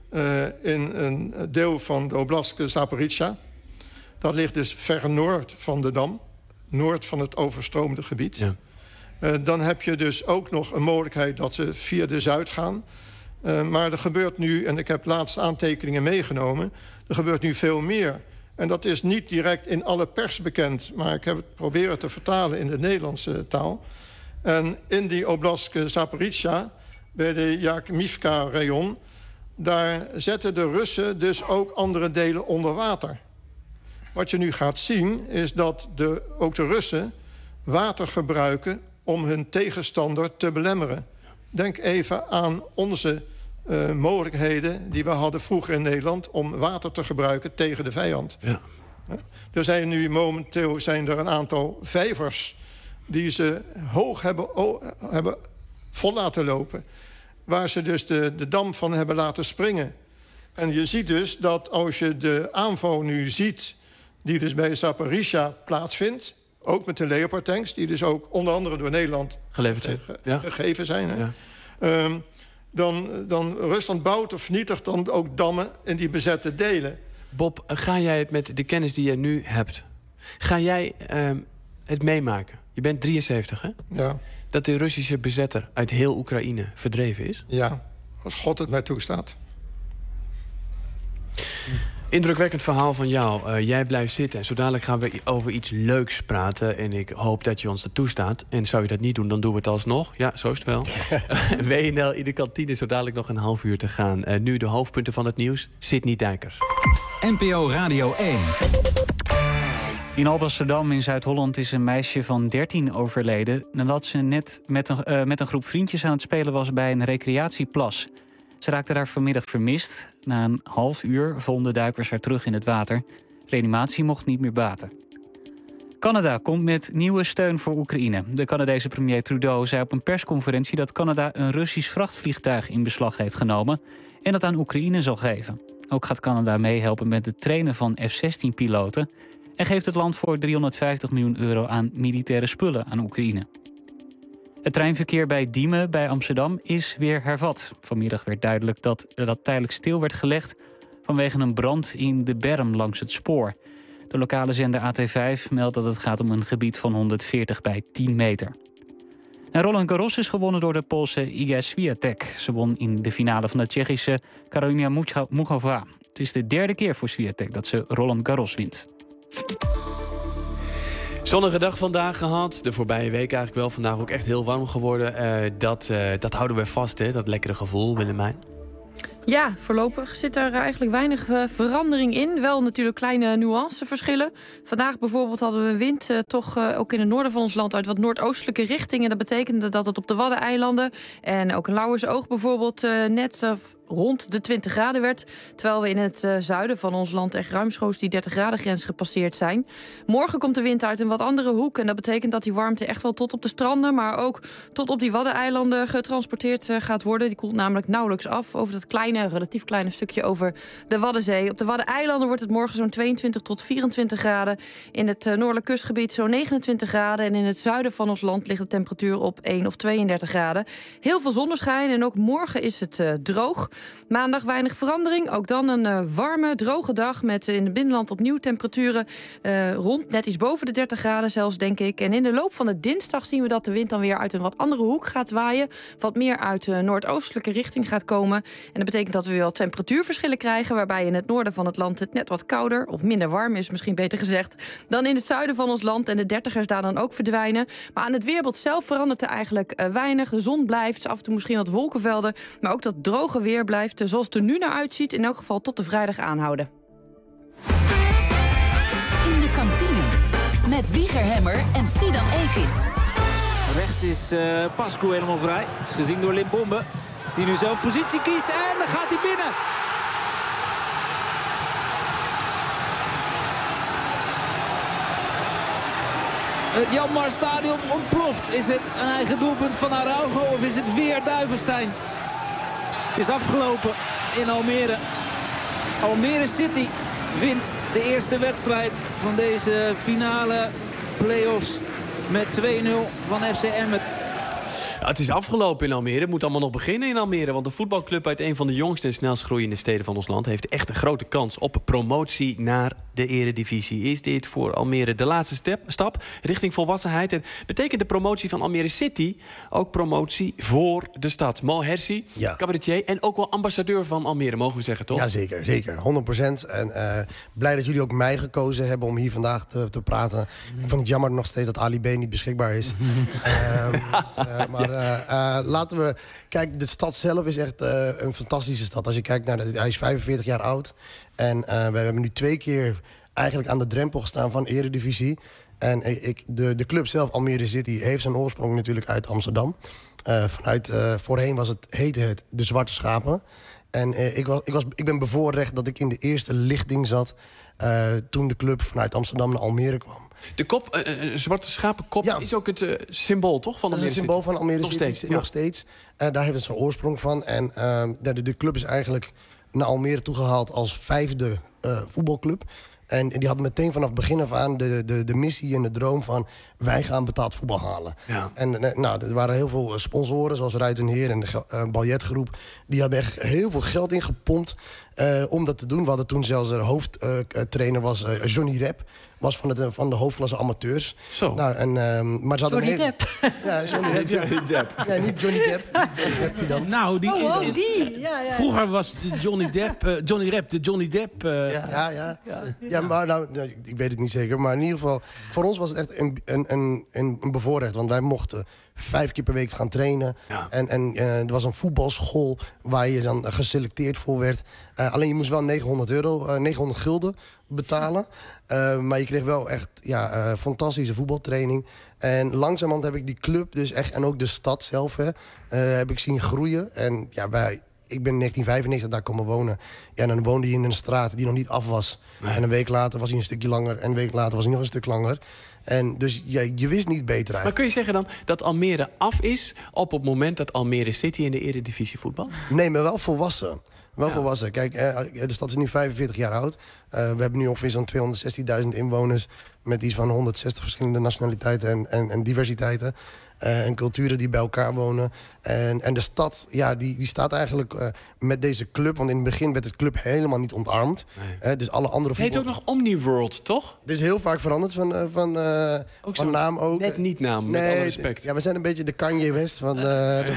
in een deel van de oblast Zaporizhzhia. Dat ligt dus ver noord van de dam... noord van het overstroomde gebied. Ja. Dan heb je dus ook nog een mogelijkheid dat ze via de Zuid gaan. Maar er gebeurt nu, en ik heb laatste aantekeningen meegenomen... er gebeurt nu veel meer. En dat is niet direct in alle pers bekend... maar ik heb het proberen te vertalen in de Nederlandse taal. En in die oblast Zaporizhzhia, bij de Yakimivka-rayon... daar zetten de Russen dus ook andere delen onder water... Wat je nu gaat zien is dat ook de Russen water gebruiken... om hun tegenstander te belemmeren. Denk even aan onze mogelijkheden die we hadden vroeger in Nederland... om water te gebruiken tegen de vijand. Ja. Er zijn nu momenteel een aantal vijvers... die ze hoog hebben vol laten lopen. Waar ze dus de dam van hebben laten springen. En je ziet dus dat als je de aanval nu ziet... die dus bij Zaporizhzhia plaatsvindt... ook met de Leopard-tanks... die dus ook onder andere door Nederland gegeven zijn. Hè? Ja. Dan Rusland bouwt of vernietigt dan ook dammen in die bezette delen. Bob, ga jij het met de kennis die je nu hebt... ga jij het meemaken? Je bent 73, hè? Ja. Dat de Russische bezetter uit heel Oekraïne verdreven is? Ja, als God het mij toestaat. Indrukwekkend verhaal van jou. Jij blijft zitten. En zo dadelijk gaan we over iets leuks praten. En ik hoop dat je ons dat toestaat. En zou je dat niet doen, dan doen we het alsnog. Ja, zo is het wel. WNL in de kantine, zo dadelijk nog een half uur te gaan. Nu de hoofdpunten van het nieuws. Sidney Dijkers. NPO Radio 1. In Alblasserdam in Zuid-Holland is een meisje van 13 overleden... nadat ze net met een groep vriendjes aan het spelen was bij een recreatieplas. Ze raakte daar vanmiddag vermist. Na een half uur vonden duikers haar terug in het water. Reanimatie mocht niet meer baten. Canada komt met nieuwe steun voor Oekraïne. De Canadese premier Trudeau zei op een persconferentie... dat Canada een Russisch vrachtvliegtuig in beslag heeft genomen... en dat aan Oekraïne zal geven. Ook gaat Canada meehelpen met het trainen van F-16-piloten... en geeft het land voor €350 miljoen aan militaire spullen aan Oekraïne. Het treinverkeer bij Diemen bij Amsterdam is weer hervat. Vanmiddag werd duidelijk dat dat tijdelijk stil werd gelegd vanwege een brand in de berm langs het spoor. De lokale zender AT5 meldt dat het gaat om een gebied van 140 bij 10 meter. En Roland Garros is gewonnen door de Poolse Iga Swiatek. Ze won in de finale van de Tsjechische Karolina Muchova. Het is de derde keer voor Swiatek dat ze Roland Garros wint. Zonnige dag vandaag gehad. De voorbije week eigenlijk wel. Vandaag ook echt heel warm geworden. Dat houden we vast, hè? Dat lekkere gevoel, Willemijn. Ja, voorlopig zit er eigenlijk weinig verandering in. Wel natuurlijk kleine nuanceverschillen. Vandaag bijvoorbeeld hadden we wind ook in het noorden van ons land uit wat noordoostelijke richting. En dat betekende dat het op de Waddeneilanden en ook in Lauwersoog bijvoorbeeld net rond de 20 graden werd. Terwijl we in het zuiden van ons land echt ruimschoots die 30 graden grens gepasseerd zijn. Morgen komt de wind uit een wat andere hoek. En dat betekent dat die warmte echt wel tot op de stranden, maar ook tot op die Waddeneilanden getransporteerd gaat worden. Die koelt namelijk nauwelijks af over dat relatief kleine stukje over de Waddenzee. Op de Waddeneilanden wordt het morgen zo'n 22 tot 24 graden. In het noordelijk kustgebied zo'n 29 graden. En in het zuiden van ons land ligt de temperatuur op 1 of 32 graden. Heel veel zonneschijn en ook morgen is het droog. Maandag weinig verandering. Ook dan een warme, droge dag met in het binnenland opnieuw temperaturen rond net iets boven de 30 graden zelfs, denk ik. En in de loop van de dinsdag zien we dat de wind dan weer uit een wat andere hoek gaat waaien. Wat meer uit de noordoostelijke richting gaat komen. En dat betekent dat we weer wat temperatuurverschillen krijgen, waarbij in het noorden van het land het net wat kouder of minder warm is, misschien beter gezegd, dan in het zuiden van ons land. En de 30ers daar dan ook verdwijnen. Maar aan het weerbeeld zelf verandert er eigenlijk weinig. De zon blijft, af en toe misschien wat wolkenvelden, maar ook dat droge weer blijft, zoals het er nu naar uitziet, in elk geval tot de vrijdag aanhouden. In de kantine met Wieger Hemmer en Fidan Ekis. Rechts is Pascu helemaal vrij. Is gezien door Limbombe, die nu zelf positie kiest en dan gaat hij binnen. Het Janmar Stadion ontploft. Is het een eigen doelpunt van Araujo of is het weer Duivenstein? Het is afgelopen in Almere. Almere City wint de eerste wedstrijd van deze finale play-offs met 2-0 van FC Emmen. Ja, het is afgelopen in Almere. Het moet allemaal nog beginnen in Almere. Want de voetbalclub uit een van de jongste en snelst groeiende steden van ons land heeft echt een grote kans op promotie naar de eredivisie. Is dit voor Almere de laatste stap richting volwassenheid? En betekent de promotie van Almere City ook promotie voor de stad? Mo Hersi, cabaretier en ook wel ambassadeur van Almere, mogen we zeggen, toch? Ja, zeker. 100%. En blij dat jullie ook mij gekozen hebben om hier vandaag te praten. Ik vond het jammer nog steeds dat Ali B niet beschikbaar is. Maar laten we... Kijk, de stad zelf is echt een fantastische stad. Als je kijkt naar... Hij is 45 jaar oud. En we hebben nu 2 keer eigenlijk aan de drempel gestaan van Eredivisie. En de club zelf, Almere City, heeft zijn oorsprong natuurlijk uit Amsterdam. Voorheen heette het de Zwarte Schapen. En ik ben bevoorrecht dat ik in de eerste lichting zat toen de club vanuit Amsterdam naar Almere kwam. De kop, zwarte schapenkop, is ook het symbool, toch? Van Almere City? Het symbool van Almere City. Steeds, nog steeds. Daar heeft het zijn oorsprong van. En de club is eigenlijk naar Almere toegehaald als 5e voetbalclub. En die hadden meteen vanaf begin af aan de missie en de droom van... wij gaan betaald voetbal halen. Ja. En er waren heel veel sponsoren, zoals Ruit en Heer en de Baljetgroep. Die hebben echt heel veel geld ingepompt om dat te doen. We hadden toen zelfs de hoofdtrainer was Johnny Rep. Was van de hoofdklasse amateurs. Zo. Maar ze hadden Johnny Depp. Ja, Johnny Depp. Ja, niet Johnny Depp. Dan. Nou, die. Ja. Vroeger was Johnny Rep de Johnny Depp. Ja, maar ik weet het niet zeker. Maar in ieder geval, voor ons was het echt een bevoorrecht. Want wij mochten 5 keer per week gaan trainen. Ja. En er was een voetbalschool waar je dan geselecteerd voor werd. Alleen je moest wel 900 gulden betalen. Maar je kreeg wel echt fantastische voetbaltraining. En langzamerhand heb ik die club dus echt, en ook de stad zelf, heb ik zien groeien. En ik ben in 1995 daar komen wonen. Ja, en dan woonde hij in een straat die nog niet af was. Nee. En een week later was hij een stukje langer. En een week later was hij nog een stuk langer. En dus je wist niet beter eigenlijk. Maar kun je zeggen dan dat Almere af is op het moment dat Almere City in de Eredivisie voetbal? Nee, maar wel volwassen. Volwassen. Kijk, de stad is nu 45 jaar oud. We hebben nu ongeveer zo'n 216.000 inwoners... met iets van 160 verschillende nationaliteiten en diversiteiten. en culturen die bij elkaar wonen. En de stad, ja, die staat eigenlijk met deze club... want in het begin werd de club helemaal niet omarmd. Dus alle andere Het heet ook nog Omniworld, toch? Het is heel vaak veranderd van naam ook. Net niet naam, met alle respect. Ja, we zijn een beetje de Kanye West van de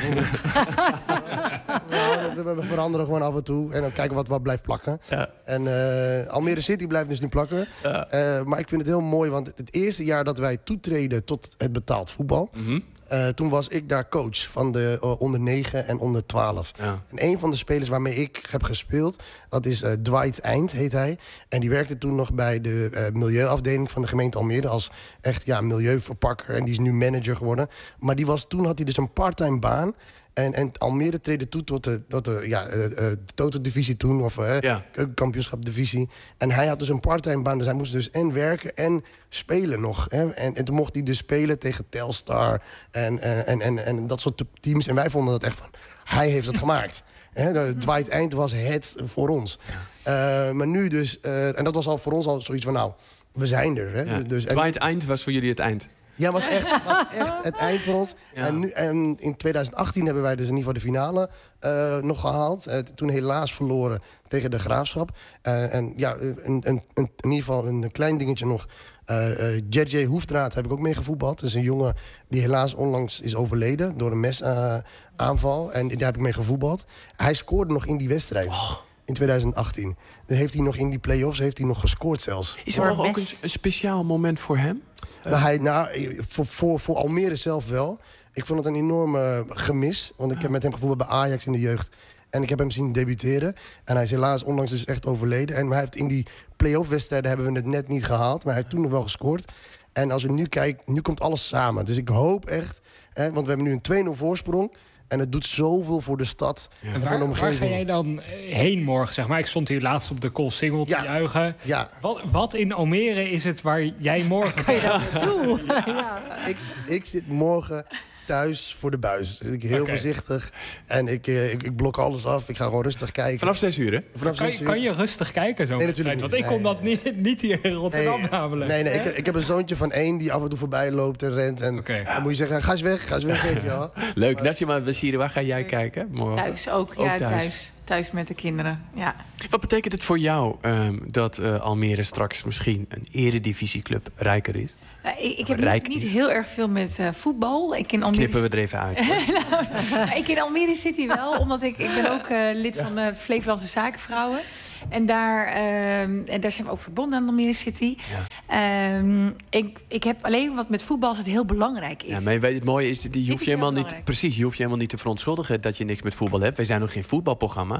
we veranderen gewoon af en toe. En dan kijken wat blijft plakken. Ja. En Almere City blijft dus nu plakken. Ja. Maar ik vind het heel mooi, want het eerste jaar dat wij toetreden tot het betaald voetbal... toen was ik daar coach van de onder 9 en onder 12. Ja. En een van de spelers waarmee ik heb gespeeld... dat is Dwight Eind, heet hij. En die werkte toen nog bij de milieuafdeling van de gemeente Almere... als echt milieuverpakker. En die is nu manager geworden. Maar toen had hij dus een parttime baan... En Almere treden toe tot de Toto-divisie toen, of keukenkampioenschap-divisie. En hij had dus een parttime baan, dus hij moest dus en werken en spelen nog. Hè. En toen mocht hij dus spelen tegen Telstar en dat soort teams. En wij vonden dat echt van, hij heeft het gemaakt. Dwight Eind was het voor ons. Maar nu dus, en dat was al voor ons al zoiets van, nou, we zijn er. Hè. Ja. Dwight Eind was voor jullie het eind. Ja, was echt het eind voor ons. Ja. En in 2018 hebben wij dus in ieder geval de finale nog gehaald. Toen helaas verloren tegen de Graafschap. In ieder geval een klein dingetje nog. JJ Hoefdraad heb ik ook mee gevoetbald. Dat is een jongen die helaas onlangs is overleden door een mesaanval. En daar heb ik mee gevoetbald. Hij scoorde nog in die wedstrijd. In 2018. Dan heeft hij nog in die play-offs nog gescoord zelfs. Is er ook een speciaal moment voor hem? Voor Almere zelf wel. Ik vond het een enorme gemis. Want ik heb met hem gevoetbald bij Ajax in de jeugd. En ik heb hem zien debuteren. En hij is helaas onlangs dus echt overleden. En hij heeft in die play-off wedstrijden hebben we het net niet gehaald. Maar hij heeft toen nog wel gescoord. En als we nu kijken, nu komt alles samen. Dus ik hoop echt, want we hebben nu een 2-0 voorsprong. En het doet zoveel voor de stad en voor de omgeving. Waar ga jij dan heen morgen, zeg maar? Ik stond hier laatst op de Koolsingel te juichen. Ja. Wat in Almere is het waar jij morgen... Kan je daar naartoe? Ik zit morgen thuis voor de buis. Dus ik heel voorzichtig. En ik blok alles af. Ik ga gewoon rustig kijken. Vanaf 6 uur, hè? Kan je rustig kijken zo? Nee, natuurlijk niet. Want ik kon dat niet hier in Rotterdam namelijk. Nee. Ik heb een zoontje van 1 die af en toe voorbij loopt en rent. En dan moet je zeggen, ga eens weg. Weet je wel. Leuk. Nassima Bashiri, waar ga jij kijken? Morgen? Thuis ook. Ja, thuis met de kinderen. Ja. Wat betekent het voor jou dat Almere straks misschien een eredivisieclub rijker is? Ik heb niet heel erg veel met voetbal. Knippen we er even uit. Ik ken Almere City wel, omdat ik ben ook lid van de Flevolandse Zakenvrouwen. En daar zijn we ook verbonden aan Almere City. Ja. Ik heb alleen wat met voetbal als het heel belangrijk is. Ja, maar het mooie is, je hoeft je helemaal niet te verontschuldigen dat je niks met voetbal hebt. Wij zijn nog geen voetbalprogramma.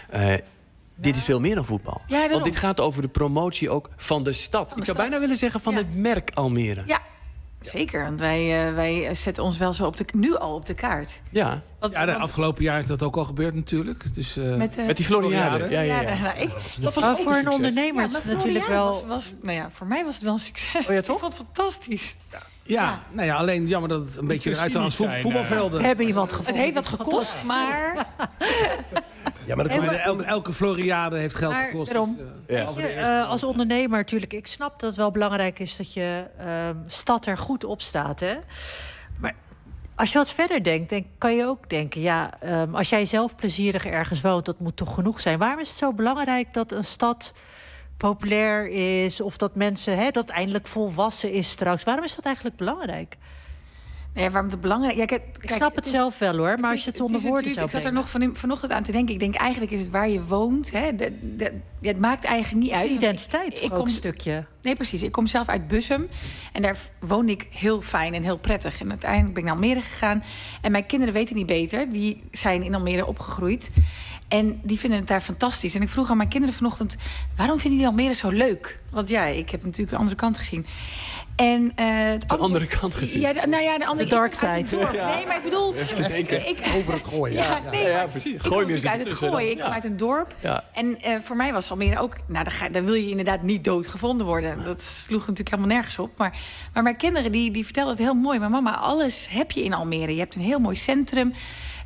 Dit is veel meer dan voetbal. Ja, want dit gaat over de promotie ook van de stad. Ik zou bijna willen zeggen van het merk Almere. Ja, zeker. Want wij zetten ons wel zo nu al op de kaart. Ja. De afgelopen jaar is dat ook al gebeurd natuurlijk. Dus, met die Floriade. Dat was voor een ondernemer natuurlijk wel... voor mij was het wel een succes. Oh ja, toch? Ik vond het fantastisch. Ja, alleen jammer dat het een beetje eruit als voetbalvelden. We hebben iemand gevonden. Het heeft wat gekost, maar... Ja, maar elke Floriade heeft geld gekost. Als ondernemer natuurlijk, ik snap dat het wel belangrijk is dat je stad er goed op staat. Hè? Maar als je wat verder denkt, kan je ook denken... als jij zelf plezierig ergens woont, dat moet toch genoeg zijn. Waarom is het zo belangrijk dat een stad populair is... of dat mensen dat eindelijk volwassen is straks? Waarom is dat eigenlijk belangrijk? Ja, waarom het belangrijk? Ja, kijk, ik snap het zelf wel hoor, maar als je het onder woorden zou brengen. Ik zat er nog vanochtend aan te denken. Ik denk eigenlijk is het waar je woont. Het maakt eigenlijk niet uit. Identiteit ook een stukje. Nee, precies. Ik kom zelf uit Bussum. En daar woonde ik heel fijn en heel prettig. En uiteindelijk ben ik naar Almere gegaan. En mijn kinderen weten niet beter. Die zijn in Almere opgegroeid. En die vinden het daar fantastisch. En ik vroeg aan mijn kinderen vanochtend... waarom vinden jullie Almere zo leuk? Want ik heb natuurlijk de andere kant gezien. En, de andere kant gezien? Ja, de andere dark side. Nee, maar ik bedoel... over het gooien. Ja, precies. Gooi me uit het gooien. Ik kom uit een dorp. Ja. En voor mij was Almere ook... daar wil je inderdaad niet dood gevonden worden. Dat sloeg natuurlijk helemaal nergens op. Maar mijn kinderen die vertelden het heel mooi. Maar mama, alles heb je in Almere. Je hebt een heel mooi centrum.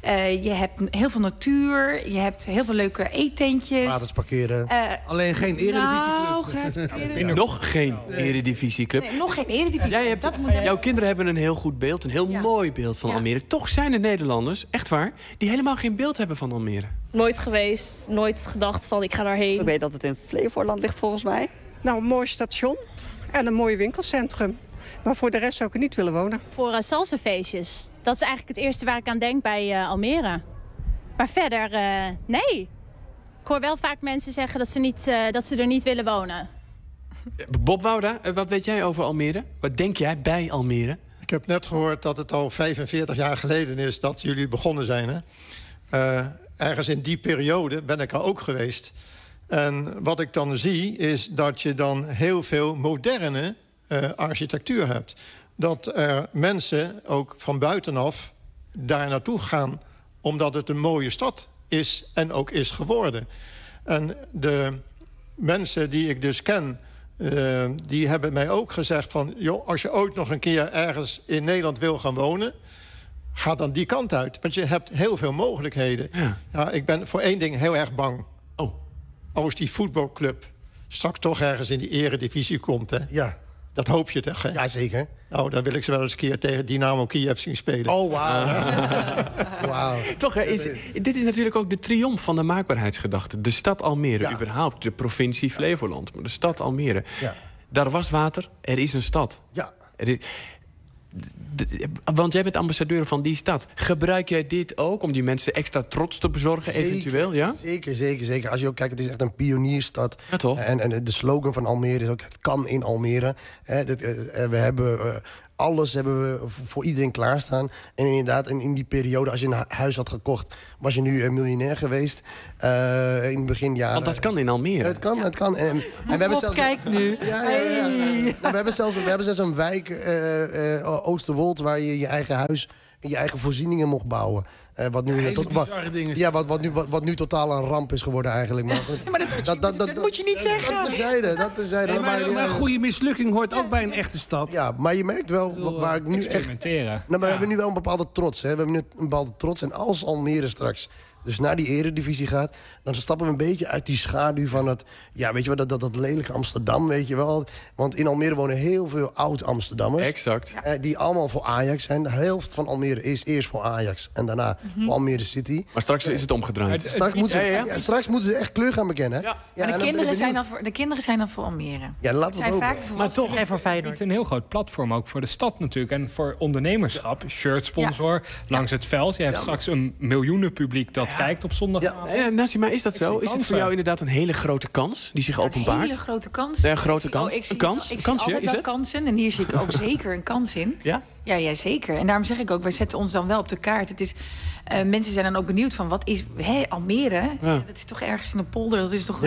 Je hebt heel veel natuur. Je hebt heel veel leuke eetentjes. Gratis parkeren. Alleen geen eredivisieclub. Nou, gratis parkeren. Nog geen eredivisieclub. Nee, nog geen eredivisie. Jouw kinderen hebben een heel goed beeld, een heel mooi beeld van Almere. Toch zijn er Nederlanders, echt waar, die helemaal geen beeld hebben van Almere. Nooit geweest, nooit gedacht van ik ga daarheen. Ik weet dat het in Flevoland ligt volgens mij. Nou, een mooi station en een mooi winkelcentrum. Maar voor de rest zou ik er niet willen wonen. Voor salsafeestjes. Dat is eigenlijk het eerste waar ik aan denk bij Almere. Maar verder, nee. Ik hoor wel vaak mensen zeggen dat ze er niet willen wonen. Bob Wouda, wat weet jij over Almere? Wat denk jij bij Almere? Ik heb net gehoord dat het al 45 jaar geleden is dat jullie begonnen zijn. Hè? Ergens in die periode ben ik er ook geweest. En wat ik dan zie is dat je dan heel veel moderne architectuur hebt. Dat er mensen ook van buitenaf daar naartoe gaan, omdat het een mooie stad is en ook is geworden. En de mensen die ik dus ken, die hebben mij ook gezegd van, joh, als je ooit nog een keer ergens in Nederland wil gaan wonen, ga dan die kant uit. Want je hebt heel veel mogelijkheden. Ja, ik ben voor één ding heel erg bang. Oh. Als die voetbalclub straks toch ergens in die eredivisie komt, hè? Ja. Dat hoop je toch, hè? Ja, zeker. Nou, dan wil ik ze wel eens een keer tegen Dynamo Kiev zien spelen. Oh, wauw. Toch, hè, dit is natuurlijk ook de triomf van de maakbaarheidsgedachte. De stad Almere, überhaupt. De provincie Flevoland, maar de stad Almere. Ja. Daar was water, er is een stad. Ja. Want jij bent ambassadeur van die stad. Gebruik jij dit ook om die mensen extra trots te bezorgen, eventueel? Ja? Zeker. Als je ook kijkt, het is echt een pionierstad. Ja, toch? En de slogan van Almere is ook, het kan in Almere. We hebben alles voor iedereen klaarstaan. En inderdaad, in die periode, als je een huis had gekocht, was je nu miljonair geweest. In het beginjaren. Want dat kan in Almere. Het kan. En we hebben zelfs, kijk nu. We hebben zelfs een wijk, Oosterwold, waar je je eigen huis en je eigen voorzieningen mocht bouwen. Wat nu totaal een ramp is geworden eigenlijk. Maar, dat moet je niet zeggen. Dat terzijde. Maar een goede mislukking hoort ook bij een echte stad. Ja, maar je merkt wel waar ik nu echt... Maar we hebben nu wel een bepaalde trots. Hè. We hebben nu een bepaalde trots. En als Almere straks dus naar die eredivisie gaat, dan stappen we een beetje uit die schaduw van het, ja, weet je wel, dat lelijke Amsterdam, weet je wel. Want in Almere wonen heel veel oud-Amsterdammers. Exact. Die allemaal voor Ajax zijn. De helft van Almere is eerst voor Ajax en daarna voor Almere City. Maar straks is het omgedraaid. Straks moeten ze echt kleur gaan bekennen. Ja. Maar de kinderen zijn dan voor Almere. Ja, laten we het hopen. Maar toch, voor Feyenoord. Een heel groot platform ook voor de stad natuurlijk. En voor ondernemerschap. Shirtsponsor langs het veld. Je hebt straks een miljoenenpubliek dat kijkt op zondag. Nassima, is dat zo? Is het voor jou inderdaad een hele grote kans die zich openbaart? Een hele grote kans. Een grote kans? Ik zie kansje, altijd is wel het? kansen. En hier zie ik ook zeker een kans in. Ja? Ja, zeker. En daarom zeg ik ook, wij zetten ons dan wel op de kaart. Het is, mensen zijn dan ook benieuwd van, wat is Almere? Ja. Dat is toch ergens in de polder? Dat is toch...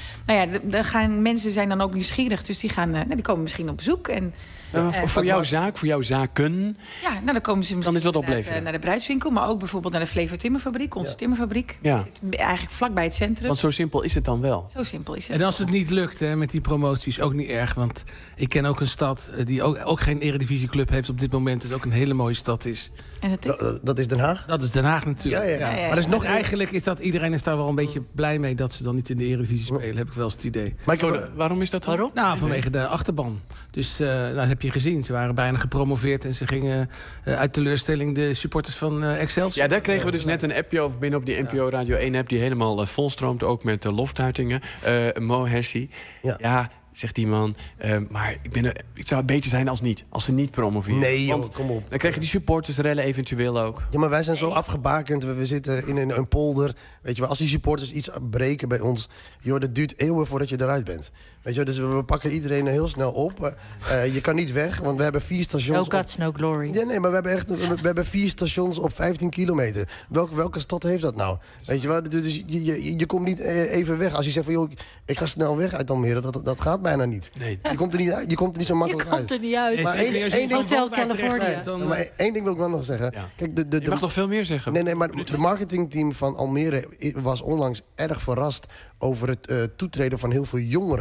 mensen zijn dan ook nieuwsgierig. Dus die komen misschien op bezoek. En, voor jouw zaken... Ja, nou, dan komen ze misschien dit opleveren? Naar de bruidswinkel. Maar ook bijvoorbeeld naar de Flevo Timmerfabriek. Onze timmerfabriek. Ja. Zit eigenlijk vlakbij het centrum. Want zo simpel is het dan wel. Zo simpel is het. En als het niet lukt met die promoties, ook niet erg. Want ik ken ook een stad die ook geen eredivisieclub heeft op dit moment. Dus ook een hele mooie stad is. En dat is Den Haag? Dat is Den Haag natuurlijk. Ja. Maar dus eigenlijk is dat iedereen is daar wel een beetje blij mee dat ze dan niet in de eredivisie spelen. Heb ik wel eens het idee. Maar waarom is dat? Waarom? Nou, vanwege de achterban. Dus dat heb je gezien. Ze waren bijna gepromoveerd en ze gingen uit teleurstelling de supporters van Excelsior. Ja, daar kregen we dus net een appje over binnen op die NPO Radio 1 app die helemaal volstroomt, ook met loftuitingen. Mo Hersi. Ja, zegt die man, maar ik zou het beter zijn als ze niet promoveren. Nee, joh, kom op. Dan krijgen die supporters rellen eventueel ook. Ja, maar wij zijn zo afgebakend. We zitten in een polder. Weet je wel, als die supporters iets breken bij ons, joh, dat duurt eeuwen voordat je eruit bent. Weet je, dus we pakken iedereen heel snel op. Je kan niet weg, want we hebben 4 stations. No guts, no glory. Ja, nee, maar we hebben 4 stations op 15 kilometer. Welke stad heeft dat nou? Weet je wel, dus je komt niet even weg. Als je zegt van, joh, ik ga snel weg uit Almere, dat gaat bijna niet. Nee. Je komt er niet uit. Je komt er niet zo makkelijk uit. Je komt er niet uit. Maar één Hotel California. Maar één ding wil ik wel nog zeggen. Ja. Kijk, je mag toch veel meer zeggen? Nee, maar de marketingteam van Almere was onlangs erg verrast over het toetreden van heel veel jongeren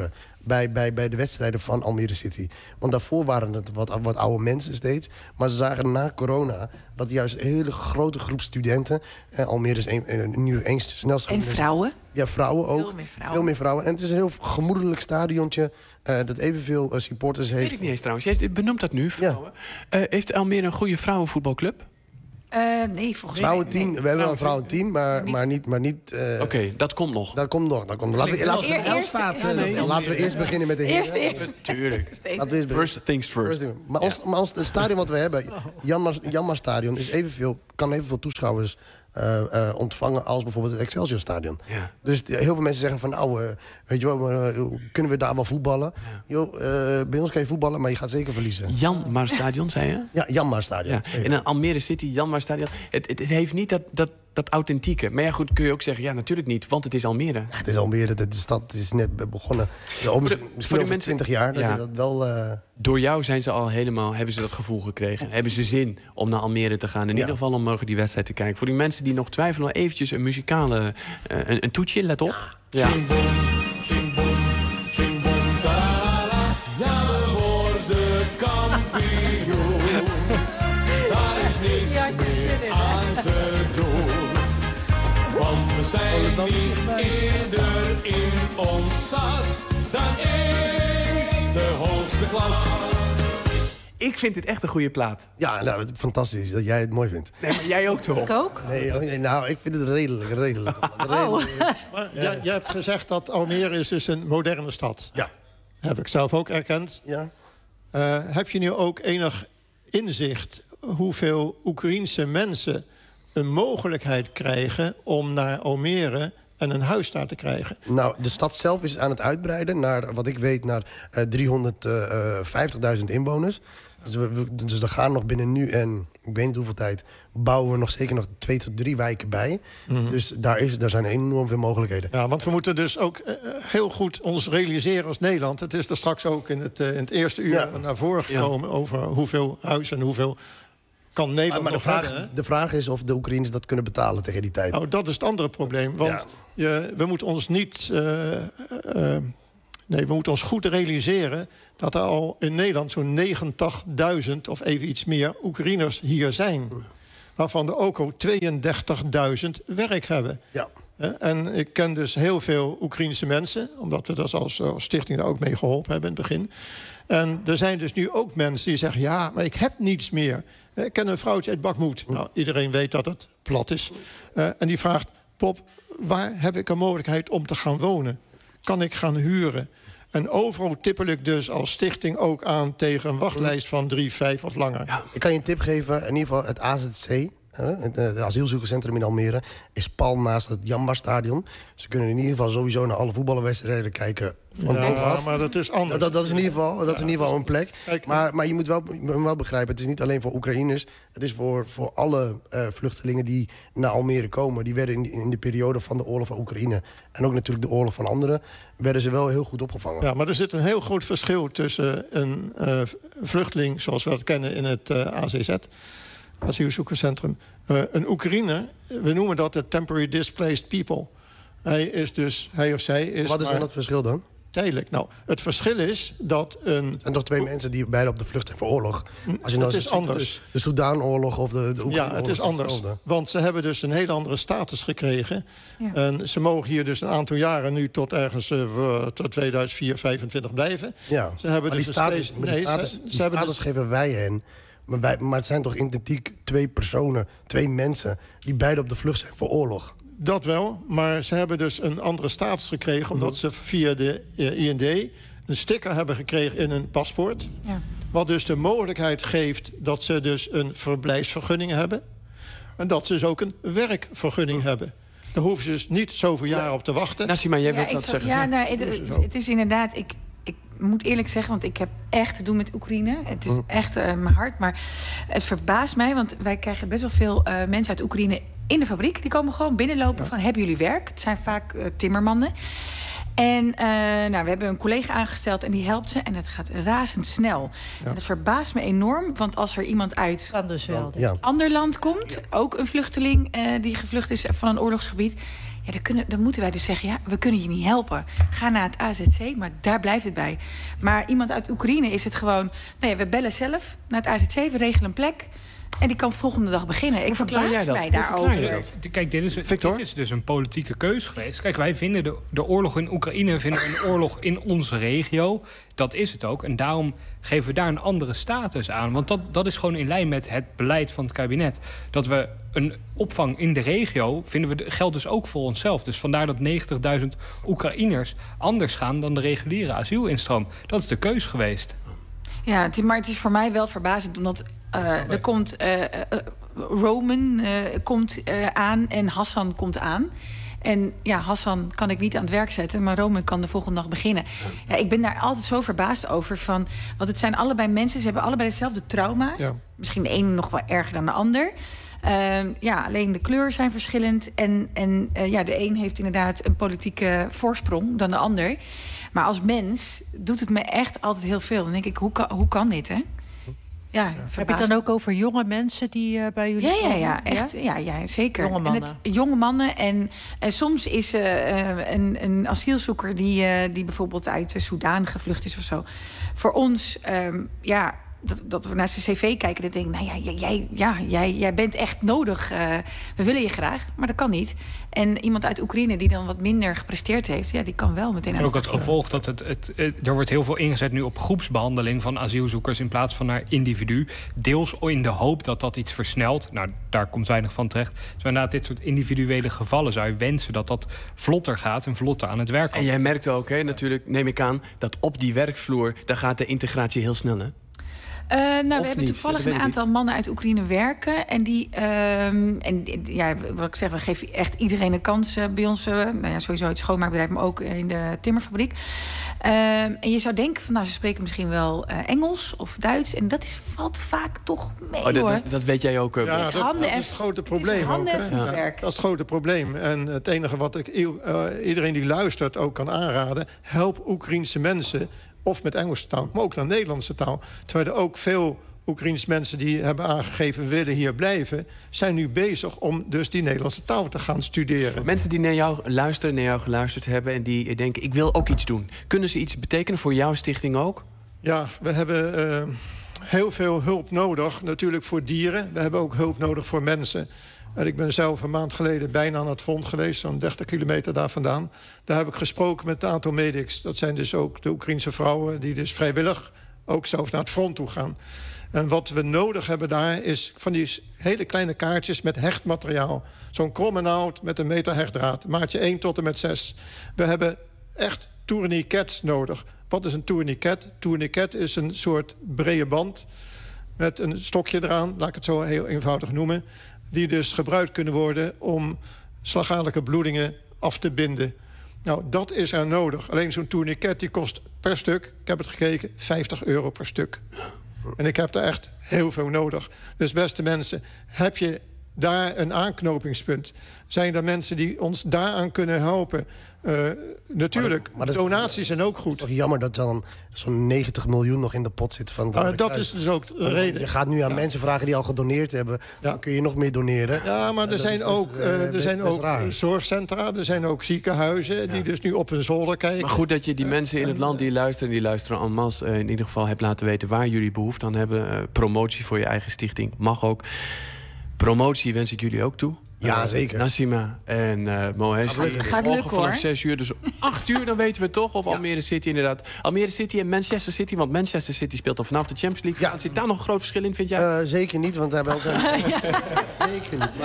bij de wedstrijden van Almere City. Want daarvoor waren het wat oude mensen steeds. Maar ze zagen na corona dat juist een hele grote groep studenten... Almere is nu eens snelste... En vrouwen? Ja, vrouwen ook. Veel meer vrouwen. En het is een heel gemoedelijk stadiontje... dat evenveel supporters heeft. Weet ik niet eens trouwens. Jij benoemt dat nu, vrouwen. Ja. Heeft Almere een goede vrouwenvoetbalclub? Nee, volgens vrouwenteam, mij. We hebben wel een vrouwenteam, maar niet... Oké, dat komt nog. Dat komt nog. Laten we eerst beginnen met de heren. Eerst. Tuurlijk. First things first. Maar ons het stadion wat we hebben, Janmar Stadion, kan evenveel toeschouwers ontvangen als bijvoorbeeld het Excelsior Stadion. Ja. Dus heel veel mensen zeggen van weet je wel, kunnen we daar wel voetballen? Ja. Bij ons kan je voetballen, maar je gaat zeker verliezen. Janmar Stadion, zei je? Ja, Janmar Stadion. Ja. En een Almere City, Janmar Stadion. Het heeft niet dat authentieke. Maar ja, goed, kun je ook zeggen, ja, natuurlijk niet, want het is Almere. Ja, het is Almere, de stad is net begonnen. Ja, misschien voor de mensen 20 jaar, ja. dat wel... Door jou zijn ze al hebben ze dat gevoel gekregen. Hebben ze zin om naar Almere te gaan. In ieder geval om morgen die wedstrijd te kijken. Voor die mensen die nog twijfelen, eventjes een muzikale... een toetje, let op. Ja. Ja, we worden kampioen. Daar is niks meer aan te doen. Want we zijn niet eerder in ons sas dan in de hoogste klas. Ik vind dit echt een goede plaat. Ja, nou, fantastisch dat jij het mooi vindt. Nee, maar jij ook toch? Ik ook. Nee, nou, ik vind het redelijk. Maar jij hebt gezegd dat Almere is dus een moderne stad. Ja. Heb ik zelf ook erkend. Ja. Heb je nu ook enig inzicht hoeveel Oekraïense mensen een mogelijkheid krijgen om naar Almere en een huis daar te krijgen? Nou, de stad zelf is aan het uitbreiden naar, wat ik weet, naar 350.000 inwoners. Dus er gaan nog binnen nu en ik weet niet hoeveel tijd... bouwen we nog zeker nog 2 tot 3 wijken bij. Mm-hmm. Dus daar zijn enorm veel mogelijkheden. Ja, want we moeten dus ook heel goed ons realiseren als Nederland. Het is er straks ook in het eerste uur naar voren gekomen... over hoeveel huis en hoeveel kan Nederland maar de vraag is of de Oekraïners dat kunnen betalen tegen die tijd. Nou, dat is het andere probleem. Want we moeten ons niet... we moeten ons goed realiseren dat er al in Nederland zo'n 89.000 of even iets meer Oekraïners hier zijn. Waarvan er ook al 32.000 werk hebben. Ja. En ik ken dus heel veel Oekraïnse mensen, omdat we dat als stichting daar ook mee geholpen hebben in het begin. En er zijn dus nu ook mensen die zeggen, ja, maar ik heb niets meer. Ik ken een vrouwtje uit Bakhmut. Nou, iedereen weet dat het plat is. En die vraagt, Pop, waar heb ik een mogelijkheid om te gaan wonen? Kan ik gaan huren? En overal tippel ik dus als stichting ook aan tegen een wachtlijst van 3, 5 of langer. Ja, ik kan je een tip geven. In ieder geval het AZC, het asielzoekerscentrum in Almere, is pal naast het Janmar Stadion. Ze kunnen in ieder geval sowieso naar alle voetbalwedstrijden kijken. Ja, maar dat is anders. Dat is in ieder geval een plek. Maar je moet wel begrijpen, het is niet alleen voor Oekraïners. Het is voor alle vluchtelingen die naar Almere komen. Die werden in de periode van de oorlog van Oekraïne... en ook natuurlijk de oorlog van anderen... werden ze wel heel goed opgevangen. Ja, maar er zit een heel groot verschil tussen een vluchteling... zoals we dat kennen in het AZC... asielzoekerscentrum. Een Oekraïner, we noemen dat de temporary displaced people. Hij of zij is... Wat is dan het verschil dan? Tijdelijk. Nou, het verschil is dat een... Er zijn toch 2 mensen die beide op de vlucht zijn voor oorlog? Als je nou het is anders. De Soedan-oorlog of de Oekraïne-oorlog. Ja, het is anders. Want ze hebben dus een heel andere status gekregen. Ja. En ze mogen hier dus een aantal jaren nu tot ergens tot 2025 blijven. Ja, ze hebben maar dus die status geven wij hen. Maar het zijn toch identiek 2 personen, 2 mensen... die beide op de vlucht zijn voor oorlog? Dat wel, maar ze hebben dus een andere status gekregen... omdat ze via de IND een sticker hebben gekregen in hun paspoort. Ja. Wat dus de mogelijkheid geeft dat ze dus een verblijfsvergunning hebben... en dat ze dus ook een werkvergunning hebben. Daar hoeven ze dus niet zoveel jaren op te wachten. Nassima, jij wilt wat zeggen. Ja, nou, het is inderdaad... Ik moet eerlijk zeggen, want ik heb echt te doen met Oekraïne. Het is echt mijn hart. Maar het verbaast mij, want wij krijgen best wel veel mensen uit Oekraïne in de fabriek. Die komen gewoon binnenlopen van, hebben jullie werk? Het zijn vaak timmermannen. En we hebben een collega aangesteld en die helpt ze. En het gaat razendsnel. Ja. En dat verbaast me enorm. Want als er iemand uit een ander land komt... ook een vluchteling die gevlucht is van een oorlogsgebied... dan moeten wij dus zeggen, we kunnen je niet helpen. Ga naar het AZC, maar daar blijft het bij. Maar iemand uit Oekraïne is het gewoon... we bellen zelf naar het AZC, we regelen een plek... en die kan volgende dag beginnen. Ik verbaas mij daarover. Kijk, dit is dus een politieke keus geweest. Kijk, wij vinden de oorlog in Oekraïne... een oorlog in onze regio. Dat is het ook. En daarom geven we daar een andere status aan. Want dat is gewoon in lijn met het beleid van het kabinet. Dat we een opvang in de regio... geldt dus ook voor onszelf. Dus vandaar dat 90.000 Oekraïners anders gaan... dan de reguliere asielinstroom. Dat is de keus geweest. Ja, maar het is voor mij wel verbazend... omdat er komt... Roman komt aan en Hassan komt aan. En Hassan kan ik niet aan het werk zetten... maar Roman kan de volgende dag beginnen. Ja, ik ben daar altijd zo verbaasd over. Want het zijn allebei mensen, ze hebben allebei dezelfde trauma's. Ja. Misschien de ene nog wel erger dan de ander. Alleen de kleuren zijn verschillend. En de een heeft inderdaad een politieke voorsprong dan de ander. Maar als mens doet het me echt altijd heel veel. Dan denk ik, hoe kan dit, hè? Ja, heb je het dan ook over jonge mensen die bij jullie komen? Ja, echt. Ja, zeker. Jonge mannen. Jonge mannen. En soms is een asielzoeker die bijvoorbeeld uit Soudaan gevlucht is of zo. Voor ons, dat we naar zijn cv kijken en denken... jij bent echt nodig. We willen je graag, maar dat kan niet. En iemand uit Oekraïne die dan wat minder gepresteerd heeft... die kan wel meteen aan ook het gevolg dat er wordt heel veel ingezet nu op groepsbehandeling van asielzoekers... in plaats van naar individu. Deels in de hoop dat dat iets versnelt. Nou, daar komt weinig van terecht. Dus inderdaad, dit soort individuele gevallen zou je wensen... dat dat vlotter gaat en vlotter aan het werk komt. En jij merkt ook, natuurlijk, neem ik aan... dat op die werkvloer, daar gaat de integratie heel snel, hè? We hebben toevallig een aantal mannen uit Oekraïne werken. En wat ik zeg, we geven echt iedereen een kans bij ons. Sowieso het schoonmaakbedrijf, maar ook in de timmerfabriek. En je zou denken, ze spreken misschien wel Engels of Duits. En dat valt vaak toch mee, hoor. Dat weet jij ook. Ja, dat is het grote probleem ook. Dat is het grote probleem. En het enige wat ik iedereen die luistert ook kan aanraden... help Oekraïense mensen... of met Engelse taal, maar ook naar Nederlandse taal. Terwijl er ook veel Oekraïense mensen die hebben aangegeven... willen hier blijven, zijn nu bezig om dus die Nederlandse taal te gaan studeren. Mensen die naar jou luisteren, naar jou geluisterd hebben... en die denken, ik wil ook iets doen. Kunnen ze iets betekenen voor jouw stichting ook? Ja, we hebben heel veel hulp nodig. Natuurlijk voor dieren. We hebben ook hulp nodig voor mensen. En ik ben zelf een maand geleden bijna aan het front geweest... zo'n 30 kilometer daar vandaan. Daar heb ik gesproken met een aantal medics. Dat zijn dus ook de Oekraïense vrouwen... die dus vrijwillig ook zelf naar het front toe gaan. En wat we nodig hebben daar is van die hele kleine kaartjes... met hechtmateriaal. Zo'n krommenhout met een meter hechtdraad. Maatje 1 tot en met 6. We hebben echt tourniquets nodig. Wat is een tourniquet? Tourniquet is een soort brede band... met een stokje eraan, laat ik het zo heel eenvoudig noemen... die dus gebruikt kunnen worden om slagadelijke bloedingen af te binden. Nou, dat is er nodig. Alleen zo'n tourniquet die kost per stuk, ik heb het gekeken, €50 per stuk. En ik heb daar echt heel veel nodig. Dus beste mensen, heb je daar een aanknopingspunt? Zijn er mensen die ons daaraan kunnen helpen? Natuurlijk, maar donaties zijn ook goed. Het is toch jammer dat dan zo'n 90 miljoen nog in de pot zit van dat is dus ook de reden. Je gaat nu aan mensen vragen die al gedoneerd hebben. Dan kun je nog meer doneren. Ja, maar er zijn ook zorgcentra, er zijn ook ziekenhuizen... die dus nu op hun zolder kijken. Maar goed dat je die mensen in het land die luisteren en masse... in ieder geval hebt laten weten waar jullie behoefte aan hebben. Promotie voor je eigen stichting mag ook. Promotie wens ik jullie ook toe. Ja, zeker. Nassima en Mohes. Gaat lukken, hoor. Vanaf 6 uur, dus 8 uur, dan weten we toch. Of Almere City inderdaad. Almere City en Manchester City. Want Manchester City speelt dan vanaf de Champions League. Ja. Zit daar nog een groot verschil in, vind jij? Zeker niet, want we hebben ook een... Zeker niet.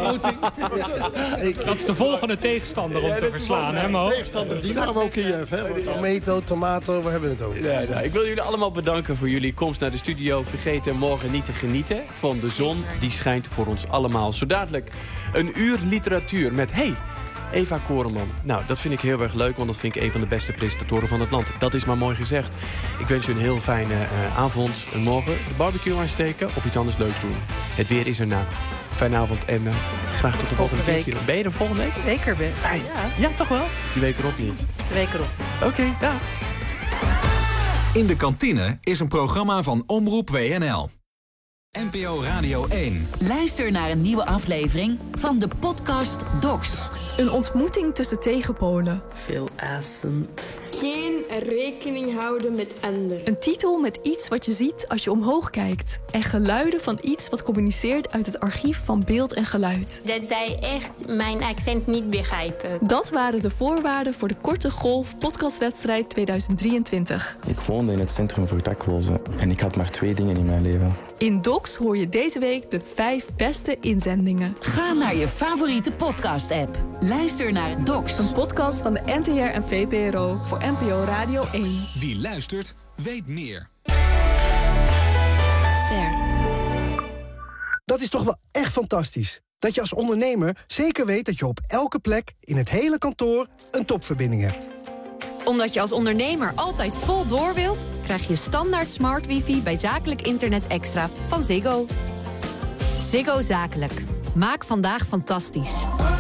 Dat is de volgende tegenstander om te verslaan, hè, Mo? Tegenstander, die naam ook hier. Tomato, tomato, we hebben het over. Ja, ik wil jullie allemaal bedanken voor jullie komst naar de studio. Vergeet morgen niet te genieten van de zon. Die schijnt voor ons allemaal. Zo dadelijk een uur literatuur met... Eva Koreman. Nou, dat vind ik heel erg leuk, want dat vind ik een van de beste presentatoren van het land. Dat is maar mooi gezegd. Ik wens je een heel fijne avond, een morgen. De barbecue aansteken of iets anders leuks doen. Het weer is erna. Fijne avond en graag tot de volgende keer. Ben je er volgende week? Zeker ben. Fijn. Ja, toch wel. Die week erop niet. De week erop. Oké, dag. In de kantine is een programma van Omroep WNL. NPO Radio 1. Luister naar een nieuwe aflevering van de podcast Docs. Een ontmoeting tussen tegenpolen. Veel accent. Geen rekening houden met anderen. Een titel met iets wat je ziet als je omhoog kijkt. En geluiden van iets wat communiceert uit het archief van beeld en geluid. Dat zij echt mijn accent niet begrijpen. Dat waren de voorwaarden voor de Korte Golf podcastwedstrijd 2023. Ik woonde in het centrum voor daklozen en ik had maar 2 dingen in mijn leven. In Docs hoor je deze week de 5 beste inzendingen. Ga naar je favoriete podcast-app. Luister naar Docs. Een podcast van de NTR en VPRO voor NPO Radio 1. Wie luistert, weet meer. Ster. Dat is toch wel echt fantastisch. Dat je als ondernemer zeker weet dat je op elke plek in het hele kantoor een topverbinding hebt. Omdat je als ondernemer altijd vol door wilt, krijg je standaard smart wifi bij zakelijk internet extra van Ziggo. Ziggo Zakelijk. Maak vandaag fantastisch.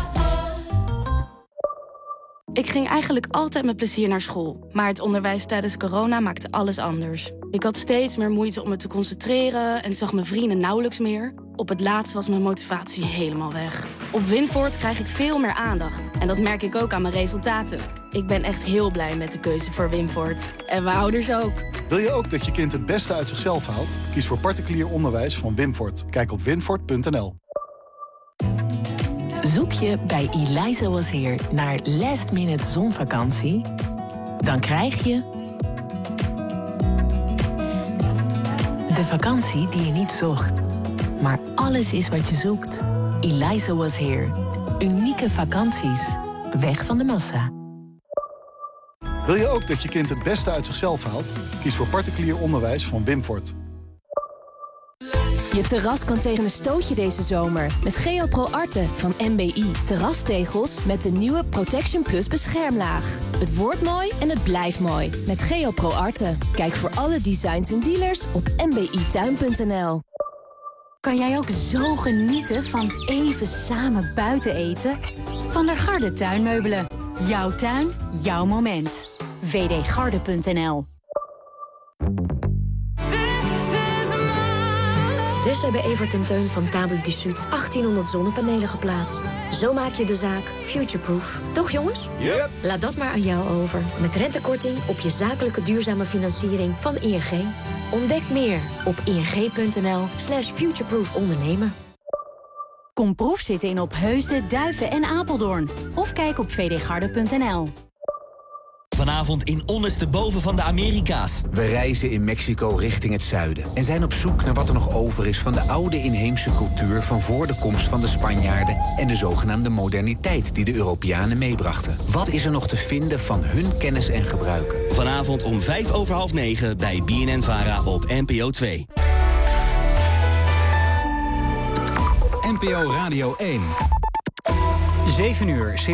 Ik ging eigenlijk altijd met plezier naar school. Maar het onderwijs tijdens corona maakte alles anders. Ik had steeds meer moeite om me te concentreren en zag mijn vrienden nauwelijks meer. Op het laatst was mijn motivatie helemaal weg. Op Winvoort krijg ik veel meer aandacht. En dat merk ik ook aan mijn resultaten. Ik ben echt heel blij met de keuze voor Winvoort. En mijn ouders ook. Wil je ook dat je kind het beste uit zichzelf haalt? Kies voor particulier onderwijs van Winvoort. Kijk op winvoort.nl. Zoek je bij Eliza Was Here naar last minute zonvakantie? Dan krijg je de vakantie die je niet zocht. Maar alles is wat je zoekt. Eliza Was Here. Unieke vakanties. Weg van de massa. Wil je ook dat je kind het beste uit zichzelf haalt? Kies voor particulier onderwijs van Winvoort. Je terras kan tegen een stootje deze zomer met Geopro Arte van MBI. Terrastegels met de nieuwe Protection Plus beschermlaag. Het wordt mooi en het blijft mooi met Geopro Arte. Kijk voor alle designs en dealers op mbituin.nl. Kan jij ook zo genieten van even samen buiten eten? Van der Garde Tuinmeubelen. Jouw tuin, jouw moment. wdgarde.nl. Dus hebben Evert en Teun van Table du Sud 1800 zonnepanelen geplaatst. Zo maak je de zaak futureproof. Toch jongens? Yep. Laat dat maar aan jou over. Met rentekorting op je zakelijke duurzame financiering van ING. Ontdek meer op ing.nl/futureproof ondernemen. Kom proefzitten in Opheusden, Duiven en Apeldoorn. Of kijk op vdgarde.nl. Vanavond in Ondersteboven van de Amerika's. We reizen in Mexico richting het zuiden. En zijn op zoek naar wat er nog over is van de oude inheemse cultuur van voor de komst van de Spanjaarden en de zogenaamde moderniteit die de Europeanen meebrachten. Wat is er nog te vinden van hun kennis en gebruiken? Vanavond om 9:05 bij BNN-Vara op NPO 2. NPO Radio 1. 7 uur.